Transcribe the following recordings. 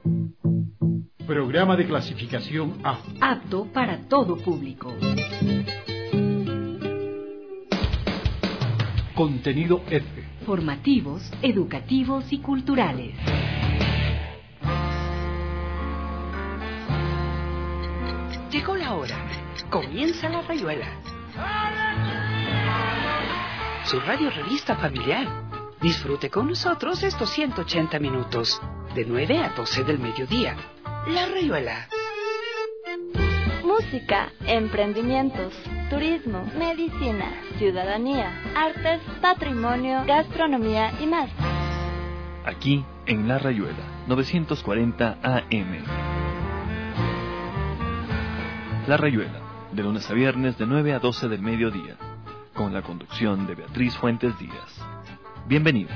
Programa de clasificación A. Apto para todo público. Contenido F. Formativos, educativos y culturales. Llegó la hora. Comienza La Rayuela. Su radio revista familiar. Disfrute con nosotros estos 180 minutos, de 9 a 12 del mediodía. La Rayuela. Música, emprendimientos, turismo, medicina, ciudadanía, artes, patrimonio, gastronomía y más. Aquí en La Rayuela, 940 AM. La Rayuela, de lunes a viernes de 9 a 12 del mediodía, con la conducción de Beatriz Fuentes Díaz. Bienvenidos.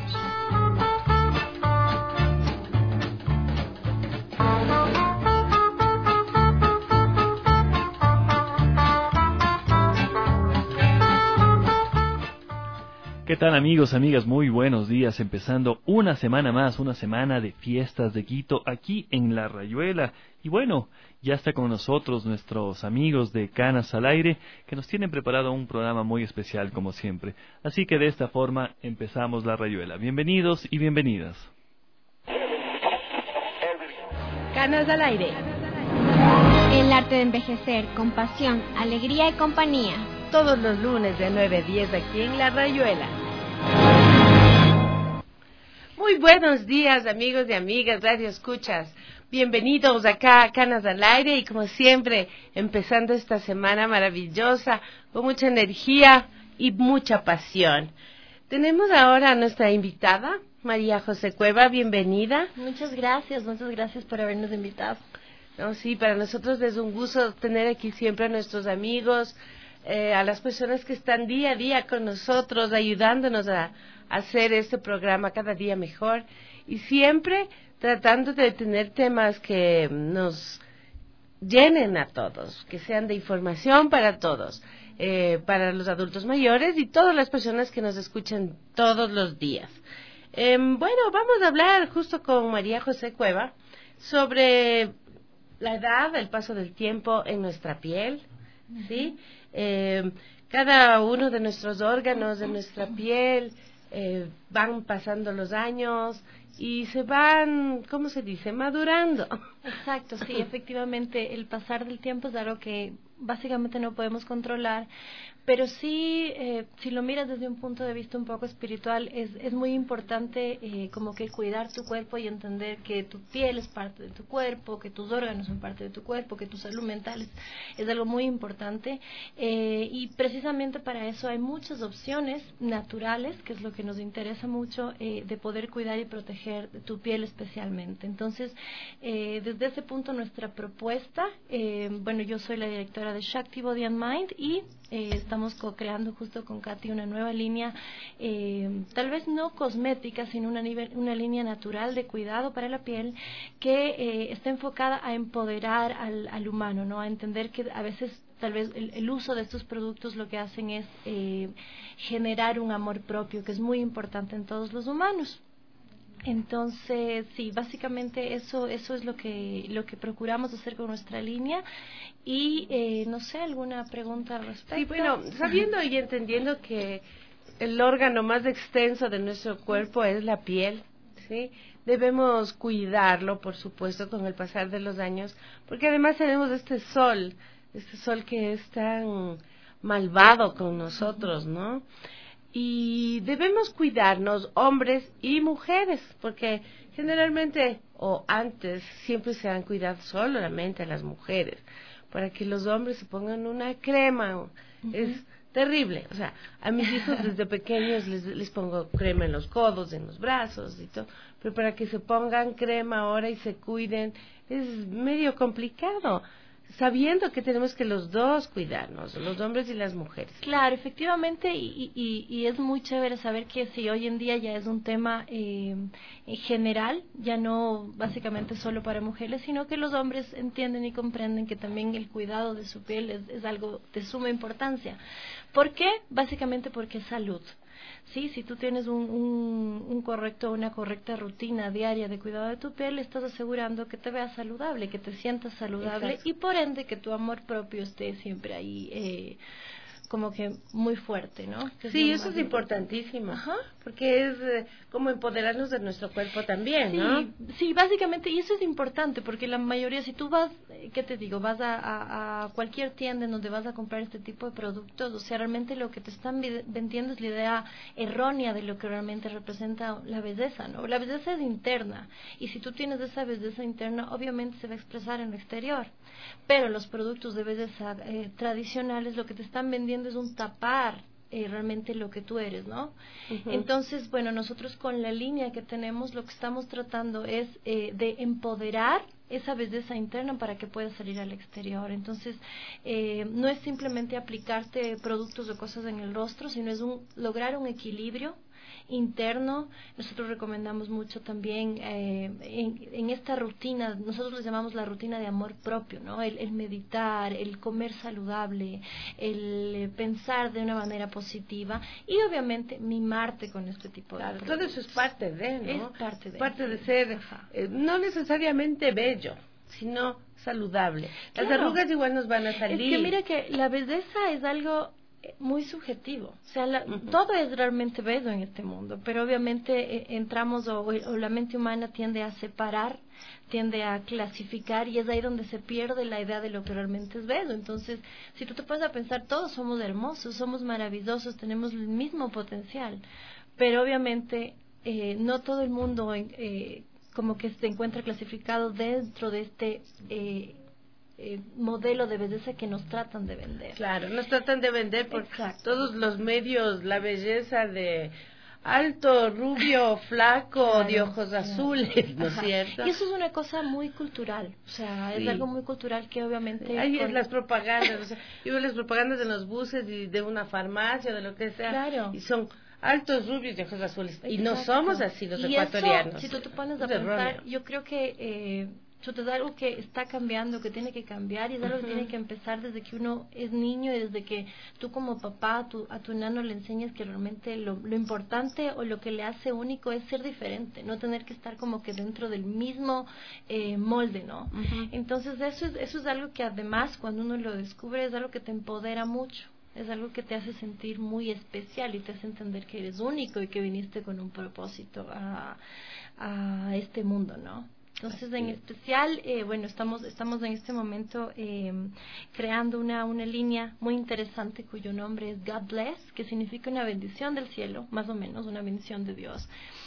¿Qué tal, amigos, amigas? Muy buenos días, empezando una semana más, una semana de fiestas de Quito aquí en La Rayuela. Y bueno, ya está con nosotros nuestros amigos de Canas al Aire, que nos tienen preparado un programa muy especial como siempre. Así que de esta forma empezamos La Rayuela. Bienvenidos y bienvenidas. Canas al Aire. El arte de envejecer, con pasión, alegría y compañía. Todos los lunes de 9 a 10 aquí en La Rayuela. Muy buenos días, amigos y amigas, Radio Escuchas. Bienvenidos acá a Canas al Aire y como siempre, empezando esta semana maravillosa, con mucha energía y mucha pasión. Tenemos ahora a nuestra invitada, María José Cueva, bienvenida. Muchas gracias por habernos invitado. No, sí, para nosotros es un gusto tener aquí siempre a nuestros amigos, a las personas que están día a día con nosotros, ayudándonos a hacer este programa cada día mejor y siempre tratando de tener temas que nos llenen a todos, que sean de información para todos, para los adultos mayores y todas las personas que nos escuchan todos los días. Bueno, vamos a hablar justo con María José Cueva sobre la edad, el paso del tiempo en nuestra piel, ¿sí? Cada uno de nuestros órganos, de nuestra piel, van pasando los años y se van, ¿cómo se dice?, madurando. Exacto, sí, efectivamente, el pasar del tiempo es algo que básicamente no podemos controlar, pero sí, si lo miras desde un punto de vista un poco espiritual, es muy importante como que cuidar tu cuerpo y entender que tu piel es parte de tu cuerpo, que tus órganos son parte de tu cuerpo, que tu salud mental es algo muy importante, y precisamente para eso hay muchas opciones naturales, que es lo que nos interesa mucho, de poder cuidar y proteger tu piel especialmente. Entonces, desde ese punto nuestra propuesta, bueno, yo soy la directora de Shakti Body and Mind y estamos co-creando justo con Katy una nueva línea, tal vez no cosmética, sino una línea natural de cuidado para la piel que está enfocada a empoderar al humano, ¿no? A entender que a veces tal vez el uso de estos productos lo que hacen es generar un amor propio, que es muy importante en todos los humanos. Entonces, sí, básicamente eso es lo que procuramos hacer con nuestra línea y no sé, alguna pregunta al respecto. Sí, bueno, sabiendo y entendiendo que el órgano más extenso de nuestro cuerpo es la piel, ¿sí? Debemos cuidarlo, por supuesto, con el pasar de los años, porque además tenemos este sol que es tan malvado con nosotros, ¿no? Y debemos cuidarnos, hombres y mujeres, porque generalmente, o antes, siempre se han cuidado solamente a las mujeres, para que los hombres se pongan una crema. Es terrible. O sea, a mis hijos desde pequeños les pongo crema en los codos, en los brazos y todo, pero para que se pongan crema ahora y se cuiden, es medio complicado, sabiendo que tenemos que los dos cuidarnos, los hombres y las mujeres. Claro, efectivamente, y es muy chévere saber que si hoy en día ya es un tema en general, ya no básicamente solo para mujeres, sino que los hombres entienden y comprenden que también el cuidado de su piel es algo de suma importancia. ¿Por qué? Básicamente porque es salud. Sí, si tú tienes una correcta rutina diaria de cuidado de tu piel, estás asegurando que te veas saludable, que te sientas saludable. Exacto. Y por ende que tu amor propio esté siempre ahí como que muy fuerte, ¿no? Sí, eso es importantísimo. Ajá. Porque es como empoderarnos de nuestro cuerpo también, sí, ¿no? Sí, básicamente, y eso es importante, porque la mayoría, si tú vas, ¿qué te digo? Vas a cualquier tienda en donde vas a comprar este tipo de productos, o sea, realmente lo que te están vendiendo es la idea errónea de lo que realmente representa la belleza, ¿no? La belleza es interna, y si tú tienes esa belleza interna, obviamente se va a expresar en lo exterior, pero los productos de belleza tradicionales lo que te están vendiendo es un tapar realmente lo que tú eres, ¿no? Uh-huh. Entonces, bueno, nosotros con la línea que tenemos lo que estamos tratando es de empoderar esa belleza interna para que pueda salir al exterior. Entonces, no es simplemente aplicarte productos o cosas en el rostro, sino es lograr un equilibrio interno. Nosotros recomendamos mucho también en esta rutina, nosotros les llamamos la rutina de amor propio, ¿no? El meditar, el comer saludable, el pensar de una manera positiva y obviamente mimarte con este tipo de productos. Todo eso es parte de, ¿no? Es parte de ser, no necesariamente bello, sino saludable. Las arrugas igual nos van a salir. Es que mira que la belleza es algo muy subjetivo, o sea, todo es realmente bello en este mundo, pero obviamente entramos o la mente humana tiende a separar, tiende a clasificar y es ahí donde se pierde la idea de lo que realmente es bello. Entonces, si tú te pones a pensar, todos somos hermosos, somos maravillosos, tenemos el mismo potencial, pero obviamente no todo el mundo como que se encuentra clasificado dentro de este modelo de belleza que nos tratan de vender. Claro, nos tratan de vender por todos los medios, la belleza de alto, rubio, flaco, claro, de ojos azules, ¿no es cierto? Y eso es una cosa muy cultural, o sea, es algo muy cultural que obviamente... Ahí es las propagandas, o sea, yo veo las propagandas de los buses y de una farmacia, de lo que sea, claro, y son altos, rubios y ojos azules, y no somos así los ecuatorianos. Eso, si tú te pones a pensar, yo creo que... es algo que está cambiando, que tiene que cambiar y es algo que tiene que empezar desde que uno es niño y desde que tú como papá a tu nano le enseñas que realmente lo importante o lo que le hace único es ser diferente, no tener que estar como que dentro del mismo molde, ¿no? Entonces eso es algo que además cuando uno lo descubre es algo que te empodera mucho. Es algo que te hace sentir muy especial y te hace entender que eres único y que viniste con un propósito a este mundo, ¿no? Entonces, en especial, bueno, estamos en este momento creando una línea muy interesante cuyo nombre es God Bless, que significa una bendición del cielo, más o menos, una bendición de Dios.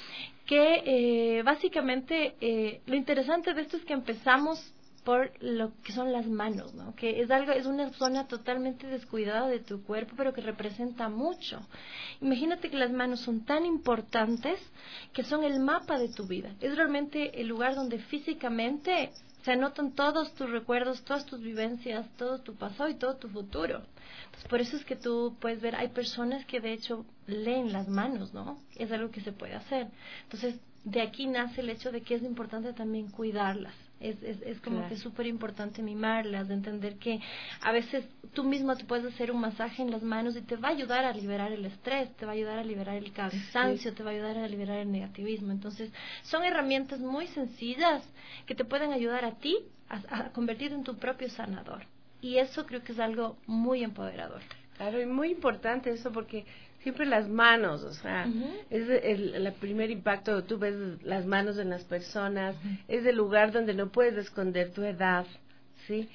Que básicamente lo interesante de esto es que empezamos por lo que son las manos, ¿no? Que es una zona totalmente descuidada de tu cuerpo, pero que representa mucho. Imagínate que las manos son tan importantes que son el mapa de tu vida. Es realmente el lugar donde físicamente se anotan todos tus recuerdos, todas tus vivencias, todo tu pasado y todo tu futuro. Entonces, por eso es que tú puedes ver, hay personas que de hecho leen las manos, ¿no? Es algo que se puede hacer. Entonces, de aquí nace el hecho de que es importante también cuidarlas. Es como que es súper importante mimarlas, de entender que a veces tú mismo te puedes hacer un masaje en las manos y te va a ayudar a liberar el estrés, te va a ayudar a liberar el cansancio, te va a ayudar a liberar el negativismo. Entonces, son herramientas muy sencillas que te pueden ayudar a ti a convertirte en tu propio sanador. Y eso creo que es algo muy empoderador. Claro, y muy importante eso porque siempre las manos, o sea, es el primer impacto, tú ves las manos en las personas, es el lugar donde no puedes esconder tu edad, ¿sí?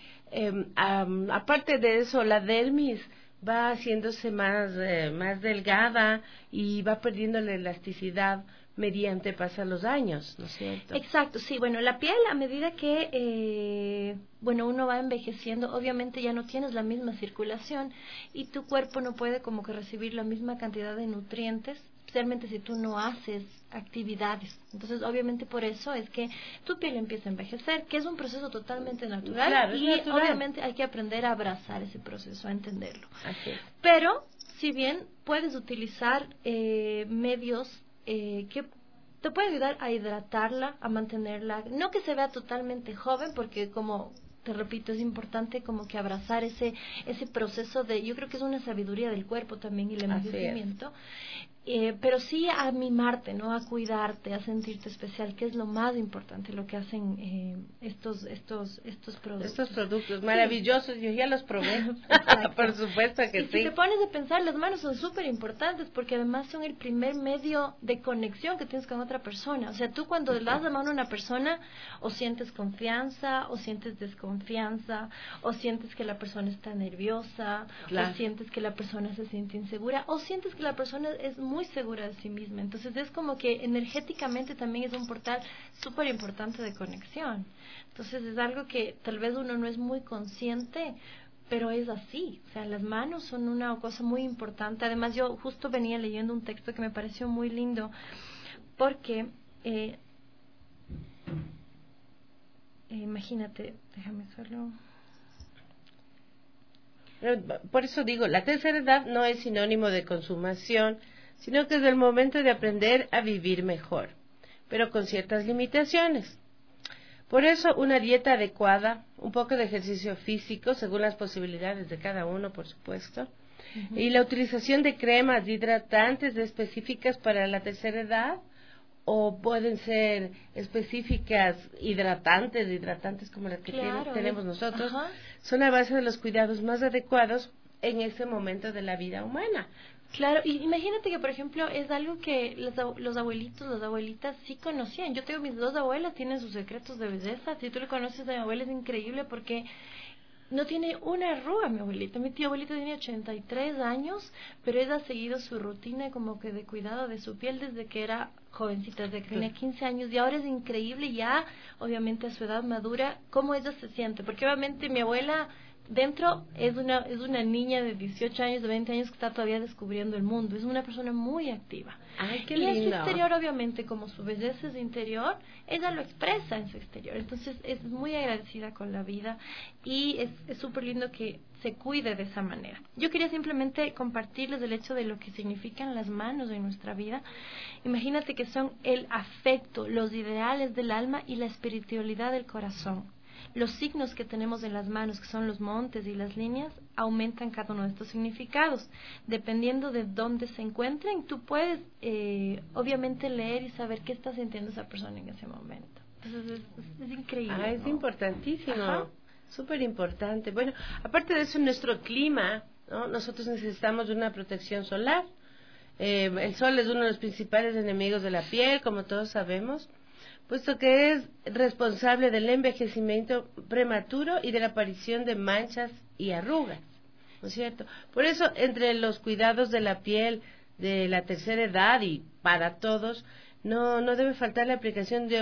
Aparte de eso, la dermis va haciéndose más delgada y va perdiendo la elasticidad mediante pasan los años, ¿no es cierto? Exacto, sí, bueno, la piel a medida que uno va envejeciendo, obviamente ya no tienes la misma circulación y tu cuerpo no puede como que recibir la misma cantidad de nutrientes, especialmente si tú no haces actividades. Entonces, obviamente por eso es que tu piel empieza a envejecer, que es un proceso totalmente natural, claro, y natural. Obviamente hay que aprender a abrazar ese proceso, a entenderlo. Así es. Pero, si bien puedes utilizar medios que te puede ayudar a hidratarla, a mantenerla, no que se vea totalmente joven, porque como te repito, es importante como que abrazar ese proceso de, yo creo que es una sabiduría del cuerpo también y el envejecimiento. Pero sí a mimarte, ¿no? A cuidarte, a sentirte especial, que es lo más importante, lo que hacen estos productos. Estos productos maravillosos, yo ya los probé. Por supuesto que y sí. Si te pones a pensar, las manos son súper importantes porque además son el primer medio de conexión que tienes con otra persona. O sea, tú cuando le das la mano a una persona, o sientes confianza, o sientes desconfianza, o sientes que la persona está nerviosa, Claro. o sientes que la persona se siente insegura, o sientes que la persona es muy segura de sí misma. Entonces es como que energéticamente también es un portal súper importante de conexión. Entonces es algo que tal vez uno no es muy consciente, pero es así. O sea, las manos son una cosa muy importante. Además, yo justo venía leyendo un texto que me pareció muy lindo, porque imagínate, déjame solo... Por eso digo, la tercera edad no es sinónimo de consumación, sino que es el momento de aprender a vivir mejor, pero con ciertas limitaciones. Por eso una dieta adecuada, un poco de ejercicio físico, según las posibilidades de cada uno, por supuesto, y la utilización de cremas hidratantes específicas para la tercera edad, o pueden ser específicas hidratantes como las que tenemos nosotros, son a base de los cuidados más adecuados en ese momento de la vida humana. Claro, y imagínate que, por ejemplo, es algo que los abuelitos, las abuelitas sí conocían. Yo tengo mis 2 abuelas, tienen sus secretos de belleza. Si tú le conoces a mi abuela es increíble porque no tiene una arruga, mi abuelita. Mi tía abuelita tiene 83 años, pero ella ha seguido su rutina como que de cuidado de su piel desde que era jovencita, desde que tenía 15 años. Y ahora es increíble ya, obviamente a su edad madura, cómo ella se siente. Porque obviamente mi abuela... dentro es una niña de 18 años, de 20 años que está todavía descubriendo el mundo. Es una persona muy activa. Ay, qué y lindo. en su exterior, obviamente, como su belleza es interior, ella lo expresa en su exterior. Entonces es muy agradecida con la vida y es súper lindo que se cuide de esa manera. Yo quería simplemente compartirles el hecho de lo que significan las manos en nuestra vida. Imagínate que son el afecto, los ideales del alma y la espiritualidad del corazón. Los signos que tenemos en las manos, que son los montes y las líneas, aumentan cada uno de estos significados. Dependiendo de dónde se encuentren, tú puedes obviamente leer y saber qué está sintiendo esa persona en ese momento. Entonces es increíble. Es importantísimo, súper importante. Bueno, aparte de eso, nuestro clima, ¿no? Nosotros necesitamos de una protección solar. El sol es uno de los principales enemigos de la piel, como todos sabemos, puesto que es responsable del envejecimiento prematuro y de la aparición de manchas y arrugas, ¿no es cierto? Por eso, entre los cuidados de la piel de la tercera edad y para todos, no debe faltar la aplicación de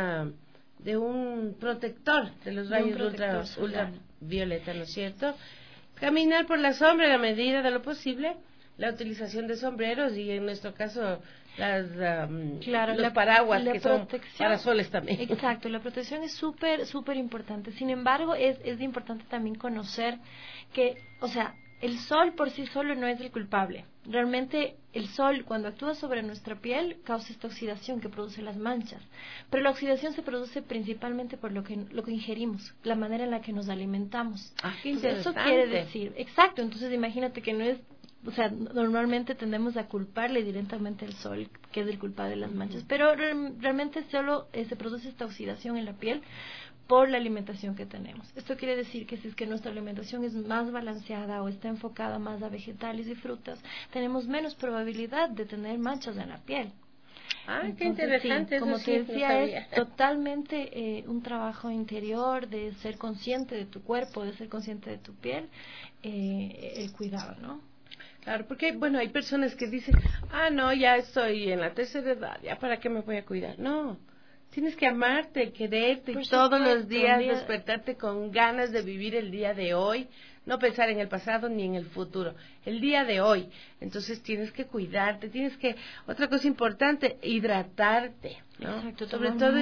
un protector de los rayos ultravioleta, ¿no es cierto? Caminar por la sombra en la medida de lo posible, la utilización de sombreros y en nuestro caso los paraguas que son parasoles también. Exacto, la protección es súper importante. Sin embargo, es importante también conocer que, o sea, el sol por sí solo no es el culpable. Realmente el sol, cuando actúa sobre nuestra piel, causa esta oxidación que produce las manchas. Pero la oxidación se produce principalmente por lo que ingerimos, la manera en la que nos alimentamos. Qué entonces, eso quiere decir, exacto, entonces imagínate que no es, o sea, normalmente tendemos a culparle directamente al sol, que es el culpable de las manchas, pero realmente solo se produce esta oxidación en la piel por la alimentación que tenemos. Esto quiere decir que si es que nuestra alimentación es más balanceada o está enfocada más a vegetales y frutas, tenemos menos probabilidad de tener manchas en la piel. Entonces, qué interesante. Sí, como eso te sí, decía, no sabía. es totalmente un trabajo interior de ser consciente de tu cuerpo, de ser consciente de tu piel, el cuidado, ¿no? Claro, porque, bueno, hay personas que dicen, no, ya estoy en la tercera edad, ya para qué me voy a cuidar. No, tienes que amarte, quererte y todos los días despertarte con ganas de vivir el día de hoy, no pensar en el pasado ni en el futuro, el día de hoy. Entonces tienes que cuidarte, otra cosa importante, hidratarte, ¿no? Exacto, sobre todo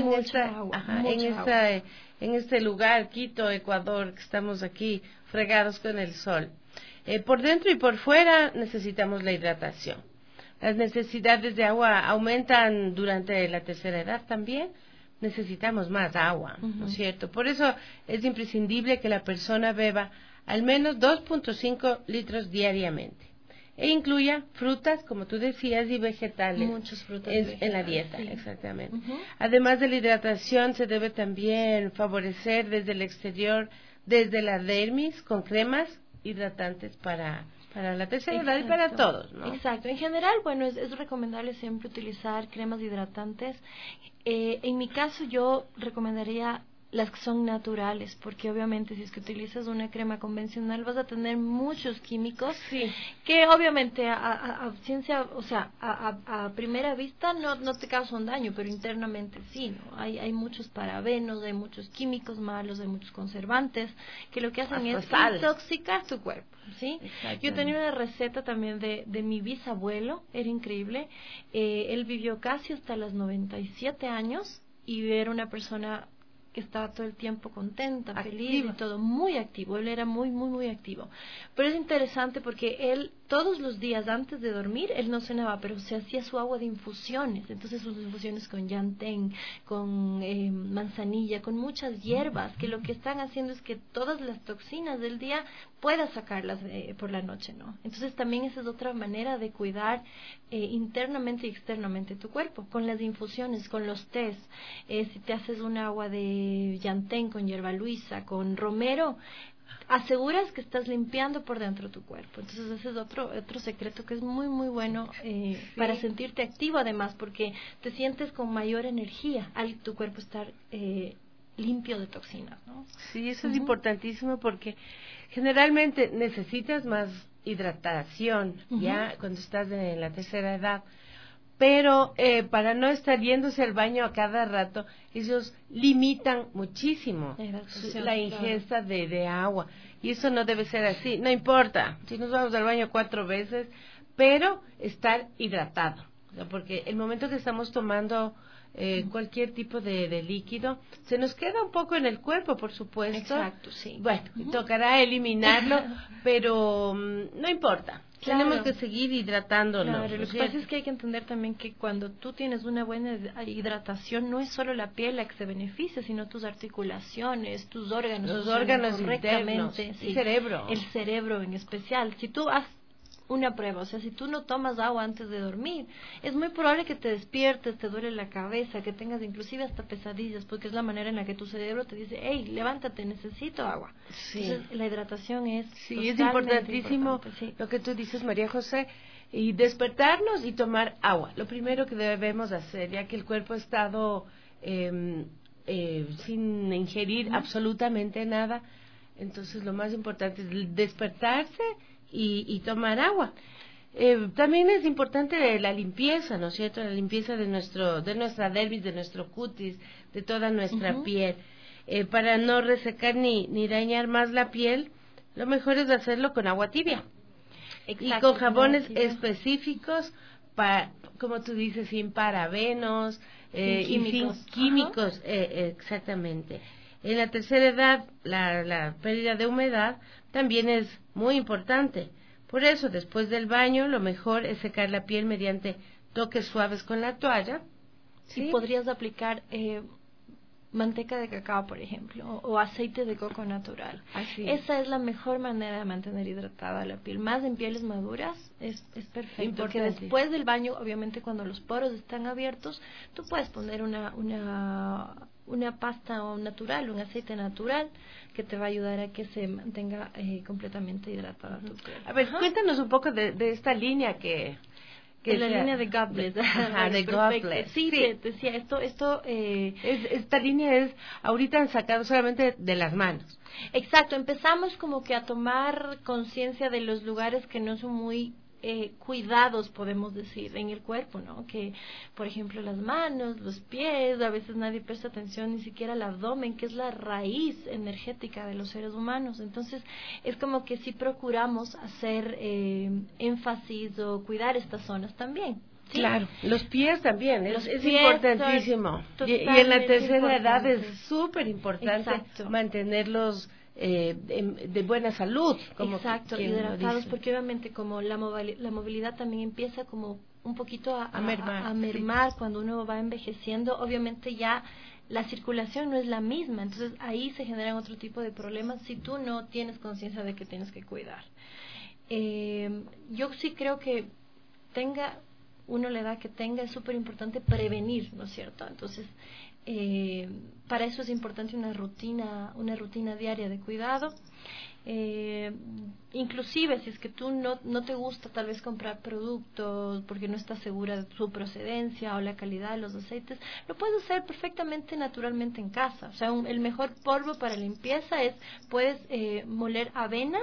en este lugar, Quito, Ecuador, que estamos aquí fregados con el sol. Por dentro y por fuera necesitamos la hidratación. Las necesidades de agua aumentan durante la tercera edad también. Necesitamos más agua, ¿no es cierto? Por eso es imprescindible que la persona beba al menos 2.5 litros diariamente. e incluya frutas, como tú decías, y vegetales. Muchos frutas en la dieta, sí. Exactamente. Uh-huh. Además de la hidratación, se debe también favorecer desde el exterior, desde la dermis, con cremas hidratantes para la tercera edad y para todos, ¿no? Exacto. En general, bueno, es recomendable siempre utilizar cremas hidratantes. En mi caso, yo recomendaría las que son naturales, porque obviamente si es que utilizas una crema convencional vas a tener muchos químicos que obviamente a ciencia, o sea, a primera vista no te causan daño, pero internamente sí, ¿no? Hay muchos parabenos, hay muchos químicos malos, hay muchos conservantes que lo que hacen es intoxicar tu cuerpo, ¿sí? Yo tenía una receta también de mi bisabuelo, era increíble, él vivió casi hasta los 97 años y era una persona que estaba todo el tiempo contenta, feliz y todo, muy activo, él era muy activo. Pero es interesante porque él todos los días antes de dormir, él no cenaba, pero se hacía su agua de infusiones, entonces sus infusiones con yantén, con manzanilla, con muchas hierbas, que lo que están haciendo es que todas las toxinas del día pueda sacarlas por la noche, ¿no? Entonces también esa es otra manera de cuidar internamente y externamente tu cuerpo, con las infusiones, con los tés, si te haces un agua de yantén con hierba luisa, con romero, aseguras que estás limpiando por dentro tu cuerpo. Entonces ese es otro secreto que es muy bueno para sentirte activo, además, porque te sientes con mayor energía al tu cuerpo estar limpio de toxinas, ¿no? Sí, eso es importantísimo porque generalmente necesitas más hidratación ya cuando estás en la tercera edad, pero para no estar yéndose al baño a cada rato, ellos limitan muchísimo la ingesta de agua, y eso no debe ser así. No importa si nos vamos al baño 4 veces, pero estar hidratado, o sea, porque el momento que estamos tomando cualquier tipo de líquido, se nos queda un poco en el cuerpo, por supuesto. Exacto, sí. Bueno, tocará eliminarlo, pero no importa. Claro. Tenemos que seguir hidratándonos. Claro, lo que pasa es que hay que entender también que cuando tú tienes una buena hidratación, no es solo la piel la que se beneficia, sino tus articulaciones, tus órganos. Los órganos correctamente, internos, el cerebro. El cerebro en especial. Si tú has una prueba, o sea, si tú no tomas agua antes de dormir, es muy probable que te despiertes, te duele la cabeza, que tengas inclusive hasta pesadillas, porque es la manera en la que tu cerebro te dice, hey, levántate, necesito agua. Sí. Entonces, la hidratación es es importantísimo lo que tú dices, María José, y despertarnos y tomar agua. Lo primero que debemos hacer, ya que el cuerpo ha estado sin ingerir absolutamente nada, entonces lo más importante es despertarse y tomar agua. También es importante la limpieza, ¿no es cierto? La limpieza de nuestra dermis, de nuestro cutis, de toda nuestra piel. Para no resecar ni dañar más la piel, lo mejor es hacerlo con agua tibia. Exacto, y con jabones específicos, como tú dices, sin parabenos y sin químicos. Exactamente. En la tercera edad, la pérdida de humedad también es muy importante. Por eso, después del baño, lo mejor es secar la piel mediante toques suaves con la toalla. ¿Sí? Podrías aplicar manteca de cacao, por ejemplo, o aceite de coco natural. Esa es la mejor manera de mantener hidratada la piel. Más en pieles maduras es perfecto. Porque después del baño, obviamente, cuando los poros están abiertos, tú puedes poner una pasta natural, un aceite natural que te va a ayudar a que se mantenga completamente hidratada tu piel. A ver, cuéntanos un poco de esta línea que la línea de Goblet. De Goblet. Sí, te decía, esta línea ahorita han sacado solamente de las manos. Exacto, empezamos como que a tomar conciencia de los lugares que no son muy cuidados, podemos decir, en el cuerpo, ¿no? Que, por ejemplo, las manos, los pies, a veces nadie presta atención ni siquiera al abdomen, que es la raíz energética de los seres humanos. Entonces, es como que sí procuramos hacer énfasis o cuidar estas zonas también. ¿Sí? Claro, los pies también, es importantísimo. Y en la tercera edad es súper importante mantenerlos de buena salud, como hidratados, porque obviamente como la movilidad también empieza como un poquito a mermar cuando uno va envejeciendo, obviamente ya la circulación no es la misma, entonces ahí se generan otro tipo de problemas si tú no tienes conciencia de que tienes que cuidar. Yo sí creo que tenga uno la edad que tenga, es súper importante prevenir, ¿no es cierto? Entonces, para eso es importante una rutina diaria de cuidado. Inclusive si es que tú no te gusta tal vez comprar productos porque no estás segura de su procedencia o la calidad de los aceites, lo puedes hacer perfectamente naturalmente en casa. O sea, el mejor polvo para limpieza es, puedes moler avena,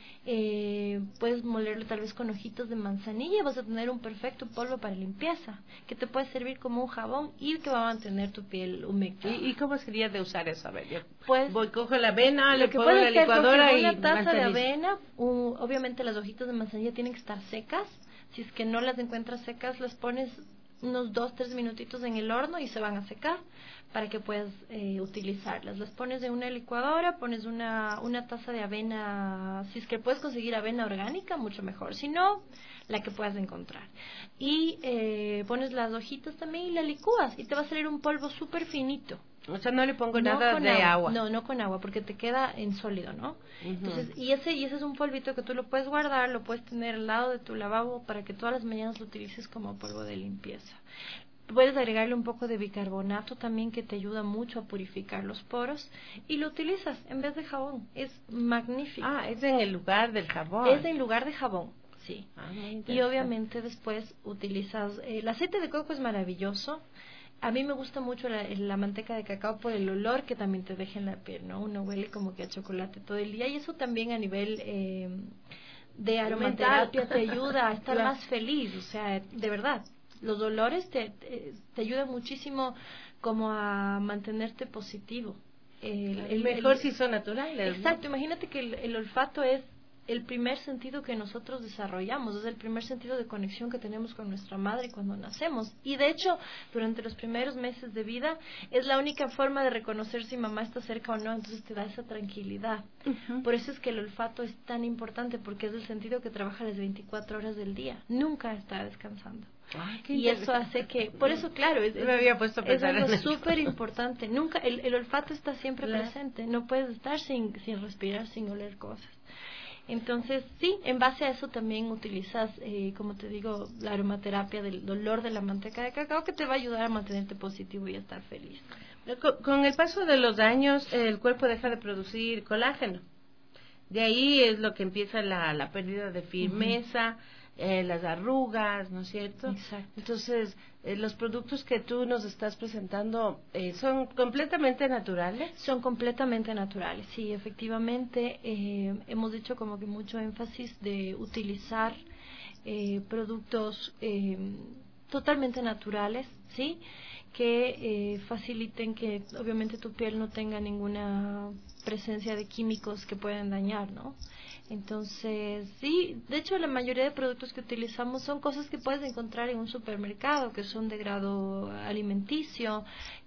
puedes molerlo tal vez con hojitas de manzanilla y vas a tener un perfecto polvo para limpieza que te puede servir como un jabón y que va a mantener tu piel humectada. ¿Y cómo sería de usar eso? A ver, yo pues, cojo la avena, le que pongo en la licuadora y una taza de manzanilla. avena, obviamente las hojitas de manzanilla tienen que estar secas. Si es que no las encuentras secas, las pones unos 2-3 minutitos en el horno y se van a secar para que puedas utilizarlas. Las pones en una licuadora, pones una taza de avena, si es que puedes conseguir avena orgánica, mucho mejor, si no, la que puedas encontrar. Y pones las hojitas también y la licúas y te va a salir un polvo súper finito. O sea, no le pongo nada de agua. No con agua, porque te queda en sólido, ¿no? Entonces, y ese es un polvito que tú lo puedes guardar, lo puedes tener al lado de tu lavabo para que todas las mañanas lo utilices como polvo de limpieza. Puedes agregarle un poco de bicarbonato también, que te ayuda mucho a purificar los poros, y lo utilizas en vez de jabón. Es magnífico. Ah, es en el lugar del jabón. Es en lugar de jabón, sí. Y obviamente después utilizas, el aceite de coco es maravilloso. A mí me gusta mucho la manteca de cacao por el olor que también te deja en la piel, ¿no? Uno huele como que a chocolate todo el día, y eso también a nivel de aromaterapia te ayuda a estar más feliz, o sea, de verdad. Los olores te ayudan muchísimo como a mantenerte positivo. Mejor si son naturales. Exacto, ¿no? Imagínate que el olfato es el primer sentido que nosotros desarrollamos, es el primer sentido de conexión que tenemos con nuestra madre cuando nacemos. Y de hecho, durante los primeros meses de vida, es la única forma de reconocer si mamá está cerca o no, entonces te da esa tranquilidad. Por eso es que el olfato es tan importante, porque es el sentido que trabaja las 24 horas del día, nunca está descansando. Y eso hace que, por eso claro, me había puesto a pensar es algo súper importante. Nunca, el olfato está siempre presente, no puedes estar sin respirar, sin oler cosas. Entonces, sí, en base a eso también utilizas, como te digo, la aromaterapia del olor de la manteca de cacao, que te va a ayudar a mantenerte positivo y a estar feliz. Con el paso de los años, el cuerpo deja de producir colágeno. De ahí es lo que empieza la pérdida de firmeza, las arrugas, ¿no es cierto? Exacto. Entonces, los productos que tú nos estás presentando son completamente naturales. Son completamente naturales, sí, efectivamente. Hemos dicho como que mucho énfasis de utilizar productos totalmente naturales, ¿sí? Que faciliten que obviamente tu piel no tenga ninguna presencia de químicos que pueden dañar, ¿no? Entonces, sí, de hecho la mayoría de productos que utilizamos son cosas que puedes encontrar en un supermercado, que son de grado alimenticio,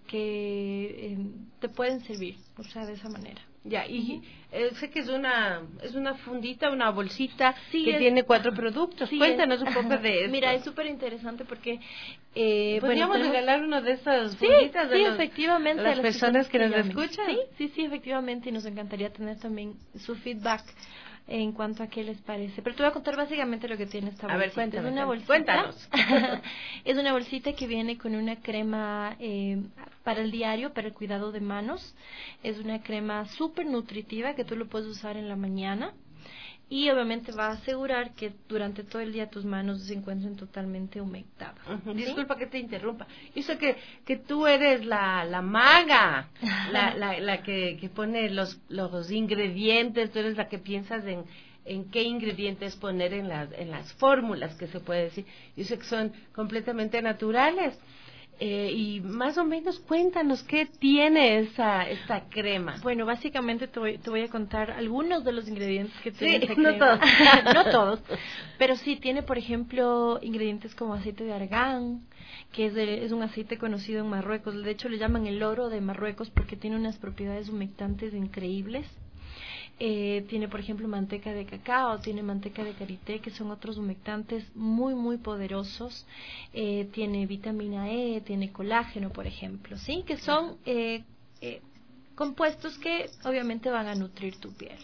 que te pueden servir, o sea, de esa manera. Ya, y sé que es una fundita, una bolsita que tiene 4 productos. Sí, cuéntanos un poco de eso. Mira, es súper interesante porque podríamos regalar uno de esas funditas efectivamente, a las personas que nos escuchan. Sí, efectivamente, y nos encantaría tener también su feedback en cuanto a qué les parece. Pero te voy a contar básicamente lo que tiene esta bolsita. A ver, cuéntame, es una bolsita, cuéntanos. Es una bolsita que viene con una crema para el diario, para el cuidado de manos. Es una crema súper nutritiva que tú lo puedes usar en la mañana. Y obviamente va a asegurar que durante todo el día tus manos se encuentren totalmente humectadas. ¿Sí? Disculpa que te interrumpa. Yo sé que tú eres la maga, la que pone los ingredientes, tú eres la que piensas en qué ingredientes poner en las fórmulas, que se puede decir. Yo sé que son completamente naturales. Y más o menos cuéntanos qué tiene esta crema. Bueno, básicamente te voy a contar algunos de los ingredientes que tiene esta crema. No todos. No todos, pero sí tiene, por ejemplo, ingredientes como aceite de argán, que es un aceite conocido en Marruecos. De hecho, le llaman el oro de Marruecos porque tiene unas propiedades humectantes increíbles. Tiene, por ejemplo, manteca de cacao, tiene manteca de karité, que son otros humectantes muy, muy poderosos. Tiene vitamina E, tiene colágeno, por ejemplo, ¿sí? Que son compuestos que obviamente van a nutrir tu piel,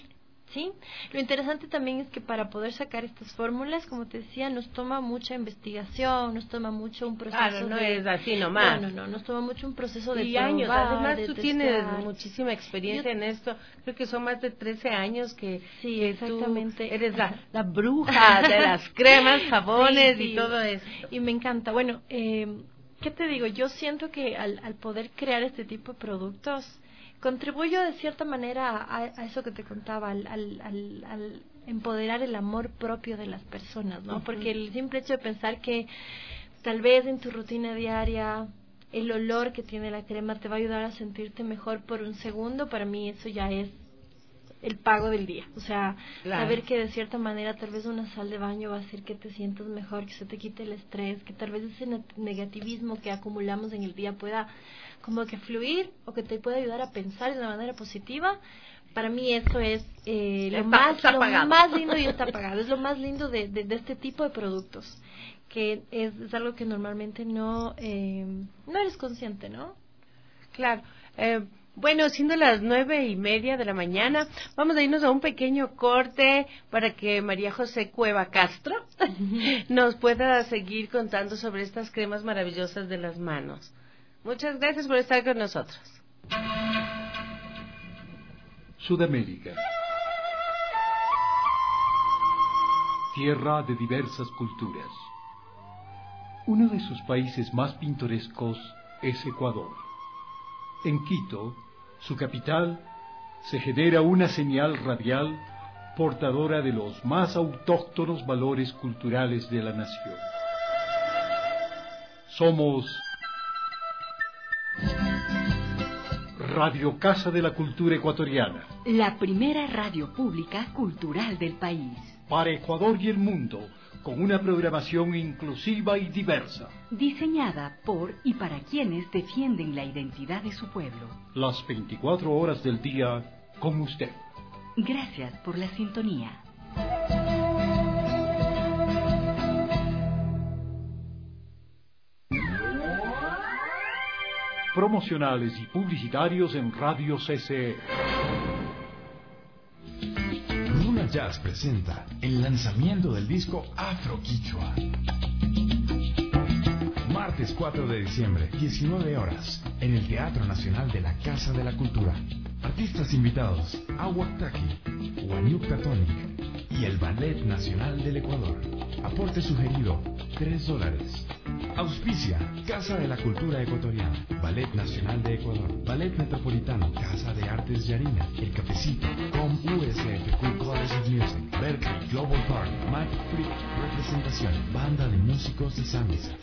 ¿Sí? Lo interesante también es que para poder sacar estas fórmulas, como te decía, nos toma mucha investigación, nos toma mucho un proceso. Claro, no es así nomás. No, nos toma mucho un proceso de y años. probar, Además, de tú testar. tienes muchísima experiencia en esto. Creo que son más de 13 años que, sí, que exactamente. tú eres la bruja de las cremas, jabones sí. y todo eso. Y me encanta. Bueno, ¿qué te digo? Yo siento que al poder crear este tipo de productos, contribuyo de cierta manera a eso que te contaba, al empoderar el amor propio de las personas, ¿no? Porque el simple hecho de pensar que tal vez en tu rutina diaria el olor que tiene la crema te va a ayudar a sentirte mejor por un segundo, para mí eso ya es el pago del día. O sea, saber que de cierta manera tal vez una sal de baño va a hacer que te sientas mejor, que se te quite el estrés, que tal vez ese negativismo que acumulamos en el día pueda como que fluir o que te pueda ayudar a pensar de una manera positiva. Para mí eso es lo más lindo y está pagado. Es lo más lindo de este tipo de productos, que es algo que normalmente no eres consciente, ¿no? Claro. Bueno, siendo las 9:30 de la mañana, vamos a irnos a un pequeño corte para que María José Cueva Castro nos pueda seguir contando sobre estas cremas maravillosas de las manos. Muchas gracias por estar con nosotros. Sudamérica. Tierra de diversas culturas. Uno de sus países más pintorescos es Ecuador. En Quito, su capital, se genera una señal radial portadora de los más autóctonos valores culturales de la nación. Somos Radio Casa de la Cultura Ecuatoriana. La primera radio pública cultural del país. Para Ecuador y el mundo, con una programación inclusiva y diversa. Diseñada por y para quienes defienden la identidad de su pueblo. Las 24 horas del día con usted. Gracias por la sintonía. Promocionales y publicitarios en Radio CCE. Luna Jazz presenta el lanzamiento del disco Afro Quichua. Martes 4 de diciembre, 19 horas, en el Teatro Nacional de la Casa de la Cultura. Artistas invitados: Awak Taki, Wanyukta Tonic y el Ballet Nacional del Ecuador. Aporte sugerido: $3. Auspicia Casa de la Cultura Ecuatoriana, Ballet Nacional de Ecuador, Ballet Metropolitano, Casa de Artes Yarina, El Cafecito, Com USFQ College of Music, Berkeley Global Park, Mac Freak, Representación, Banda de Músicos de Zambisa.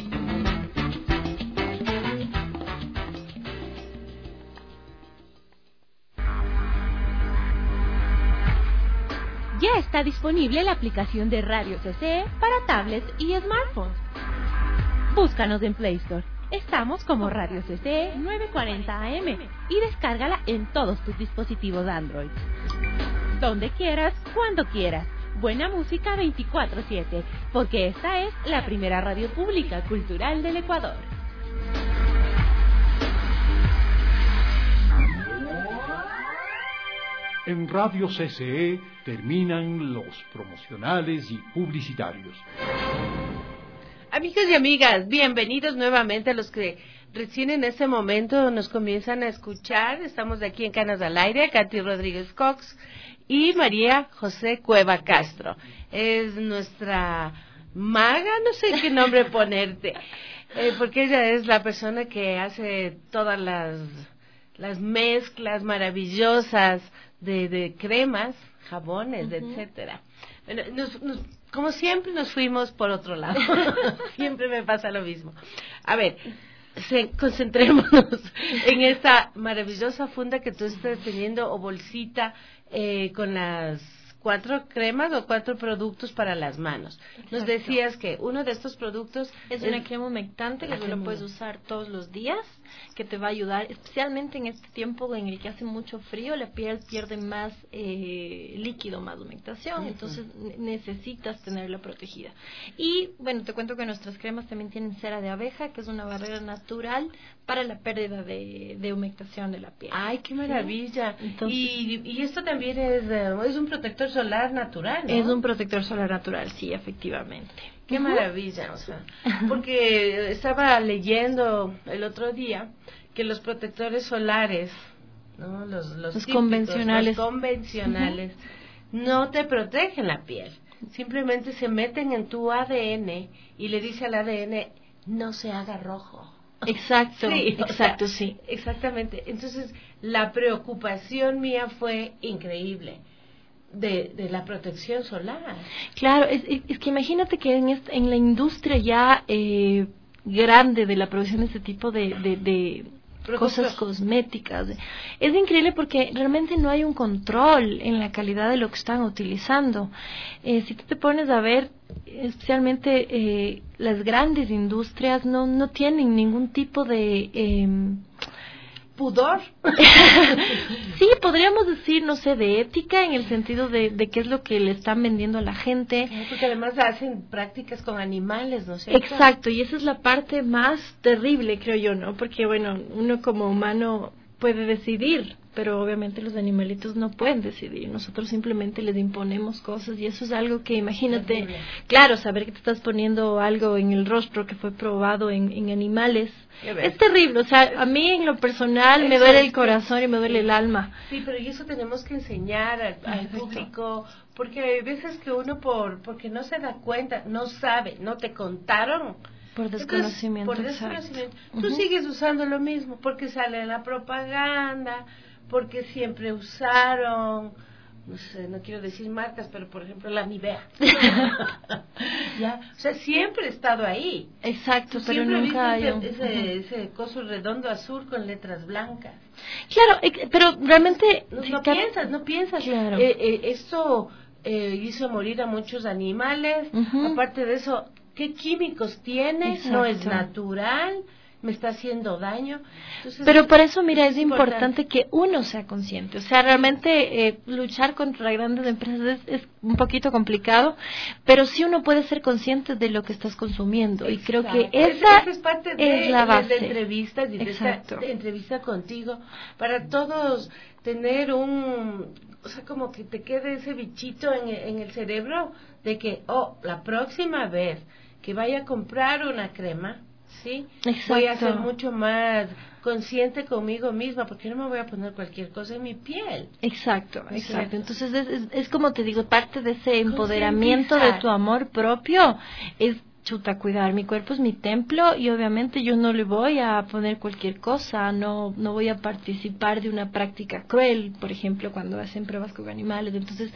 Ya está disponible la aplicación de Radio CCE para tablets y smartphones. Búscanos en Play Store. Estamos como Radio CCE 940 AM y descárgala en todos tus dispositivos Android. Donde quieras, cuando quieras. Buena música 24/7, porque esta es la primera radio pública cultural del Ecuador. En Radio CCE terminan los promocionales y publicitarios. Amigos y amigas, bienvenidos nuevamente a los que recién en este momento nos comienzan a escuchar. Estamos aquí en Canas al Aire, Katy Rodríguez Cox y María José Cueva Castro. Es nuestra maga, no sé qué nombre ponerte, porque ella es la persona que hace todas las mezclas maravillosas de cremas, jabones, etcétera. Bueno, como siempre nos fuimos por otro lado. Siempre me pasa lo mismo. A ver, concentrémonos en esta maravillosa funda que tú estás teniendo, o bolsita con las 4 cremas o 4 productos para las manos. Nos decías que uno de estos productos es una crema humectante que tú lo puedes usar todos los días, que te va a ayudar, especialmente en este tiempo en el que hace mucho frío, la piel pierde más líquido, más humectación, entonces necesitas tenerla protegida. Y bueno, te cuento que nuestras cremas también tienen cera de abeja, que es una barrera natural para la pérdida de humectación de la piel. ¡Ay, qué maravilla! ¿Sí? Entonces, y esto también es un protector solar natural, ¿no? Es un protector solar natural, sí, efectivamente. ¡Qué maravilla! O sea, porque estaba leyendo el otro día que los protectores solares, ¿no? Los típicos, convencionales, no te protegen la piel. Simplemente se meten en tu ADN y le dice al ADN, no se haga rojo. Exacto, sí, exacto, o sea, sí. Exactamente. Entonces, la preocupación mía fue increíble de la protección solar. Claro, es que imagínate que en la industria ya grande de la producción de este tipo de cosas cosméticas, es increíble porque realmente no hay un control en la calidad de lo que están utilizando. Si tú te pones a ver, especialmente las grandes industrias no tienen ningún tipo de pudor. Sí, podríamos decir, no sé, de ética, en el sentido de qué es lo que le están vendiendo a la gente. Porque además hacen prácticas con animales, ¿no es cierto? Exacto, y esa es la parte más terrible, creo yo, ¿no? Porque, bueno, uno como humano puede decidir, pero obviamente los animalitos no pueden decidir. Nosotros simplemente les imponemos cosas y eso es algo que, imagínate, claro, saber que te estás poniendo algo en el rostro que fue probado en animales, es terrible. O sea, a mí en lo personal me duele el corazón y me duele el alma. Sí, pero y eso tenemos que enseñar al público, porque hay veces que uno porque no se da cuenta, no sabe, no te contaron. Por desconocimiento. Entonces, por desconocimiento. Tú sigues usando lo mismo porque sale en la propaganda, porque siempre usaron, no sé, no quiero decir marcas, pero por ejemplo la Nivea. ¿Ya? O sea, siempre he estado ahí. Exacto, pero nunca hay ese coso redondo azul con letras blancas. Claro, pero realmente no piensas. Claro. Esto hizo morir a muchos animales. Aparte de eso, ¿qué químicos tiene? Exacto. No es natural, me está haciendo daño. Entonces, pero por eso, mira, es importante que uno sea consciente. O sea, realmente luchar contra grandes empresas es un poquito complicado, pero sí uno puede ser consciente de lo que estás consumiendo. Exacto. Y creo que esa es parte es la base. De entrevistas y de esta entrevista contigo, para todos tener o sea, como que te quede ese bichito en el cerebro de que, la próxima vez que vaya a comprar una crema, ¿sí? Exacto. Voy a ser mucho más consciente conmigo misma, porque no me voy a poner cualquier cosa en mi piel. Exacto. Entonces es como te digo, parte de ese empoderamiento de tu amor propio es cuidar mi cuerpo, es mi templo, y obviamente yo no le voy a poner cualquier cosa, no voy a participar de una práctica cruel, por ejemplo, cuando hacen pruebas con animales. Entonces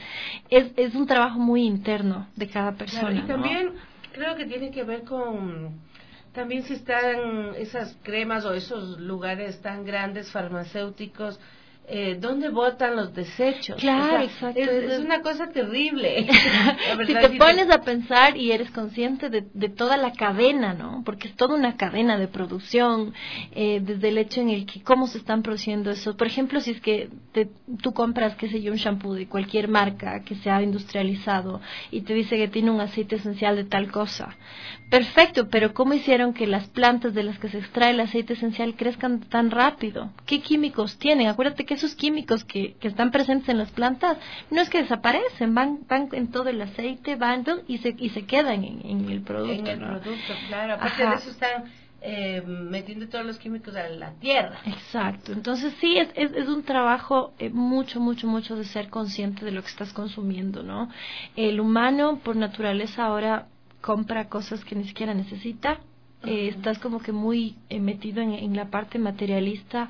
es un trabajo muy interno de cada persona. Claro, y también creo que tiene que ver con también si están esas cremas o esos lugares tan grandes farmacéuticos, ¿dónde botan los desechos? Claro, exacto. Es una cosa terrible. Si te pones a pensar y eres consciente de toda la cadena, ¿no? Porque es toda una cadena de producción, desde el hecho en el que cómo se están produciendo eso. Por ejemplo, si es que tú compras, qué sé yo, un shampoo de cualquier marca que se ha industrializado y te dice que tiene un aceite esencial de tal cosa. Perfecto, pero ¿cómo hicieron que las plantas de las que se extrae el aceite esencial crezcan tan rápido? ¿Qué químicos tienen? Acuérdate que esos químicos que están presentes en las plantas no es que desaparecen, van en todo el aceite, van y se quedan en el producto. En el producto, claro. Aparte de eso están metiendo todos los químicos a la tierra. Exacto. Entonces sí, es un trabajo mucho de ser consciente de lo que estás consumiendo, ¿no? El humano por naturaleza ahora compra cosas que ni siquiera necesita. Estás como que muy metido en la parte materialista.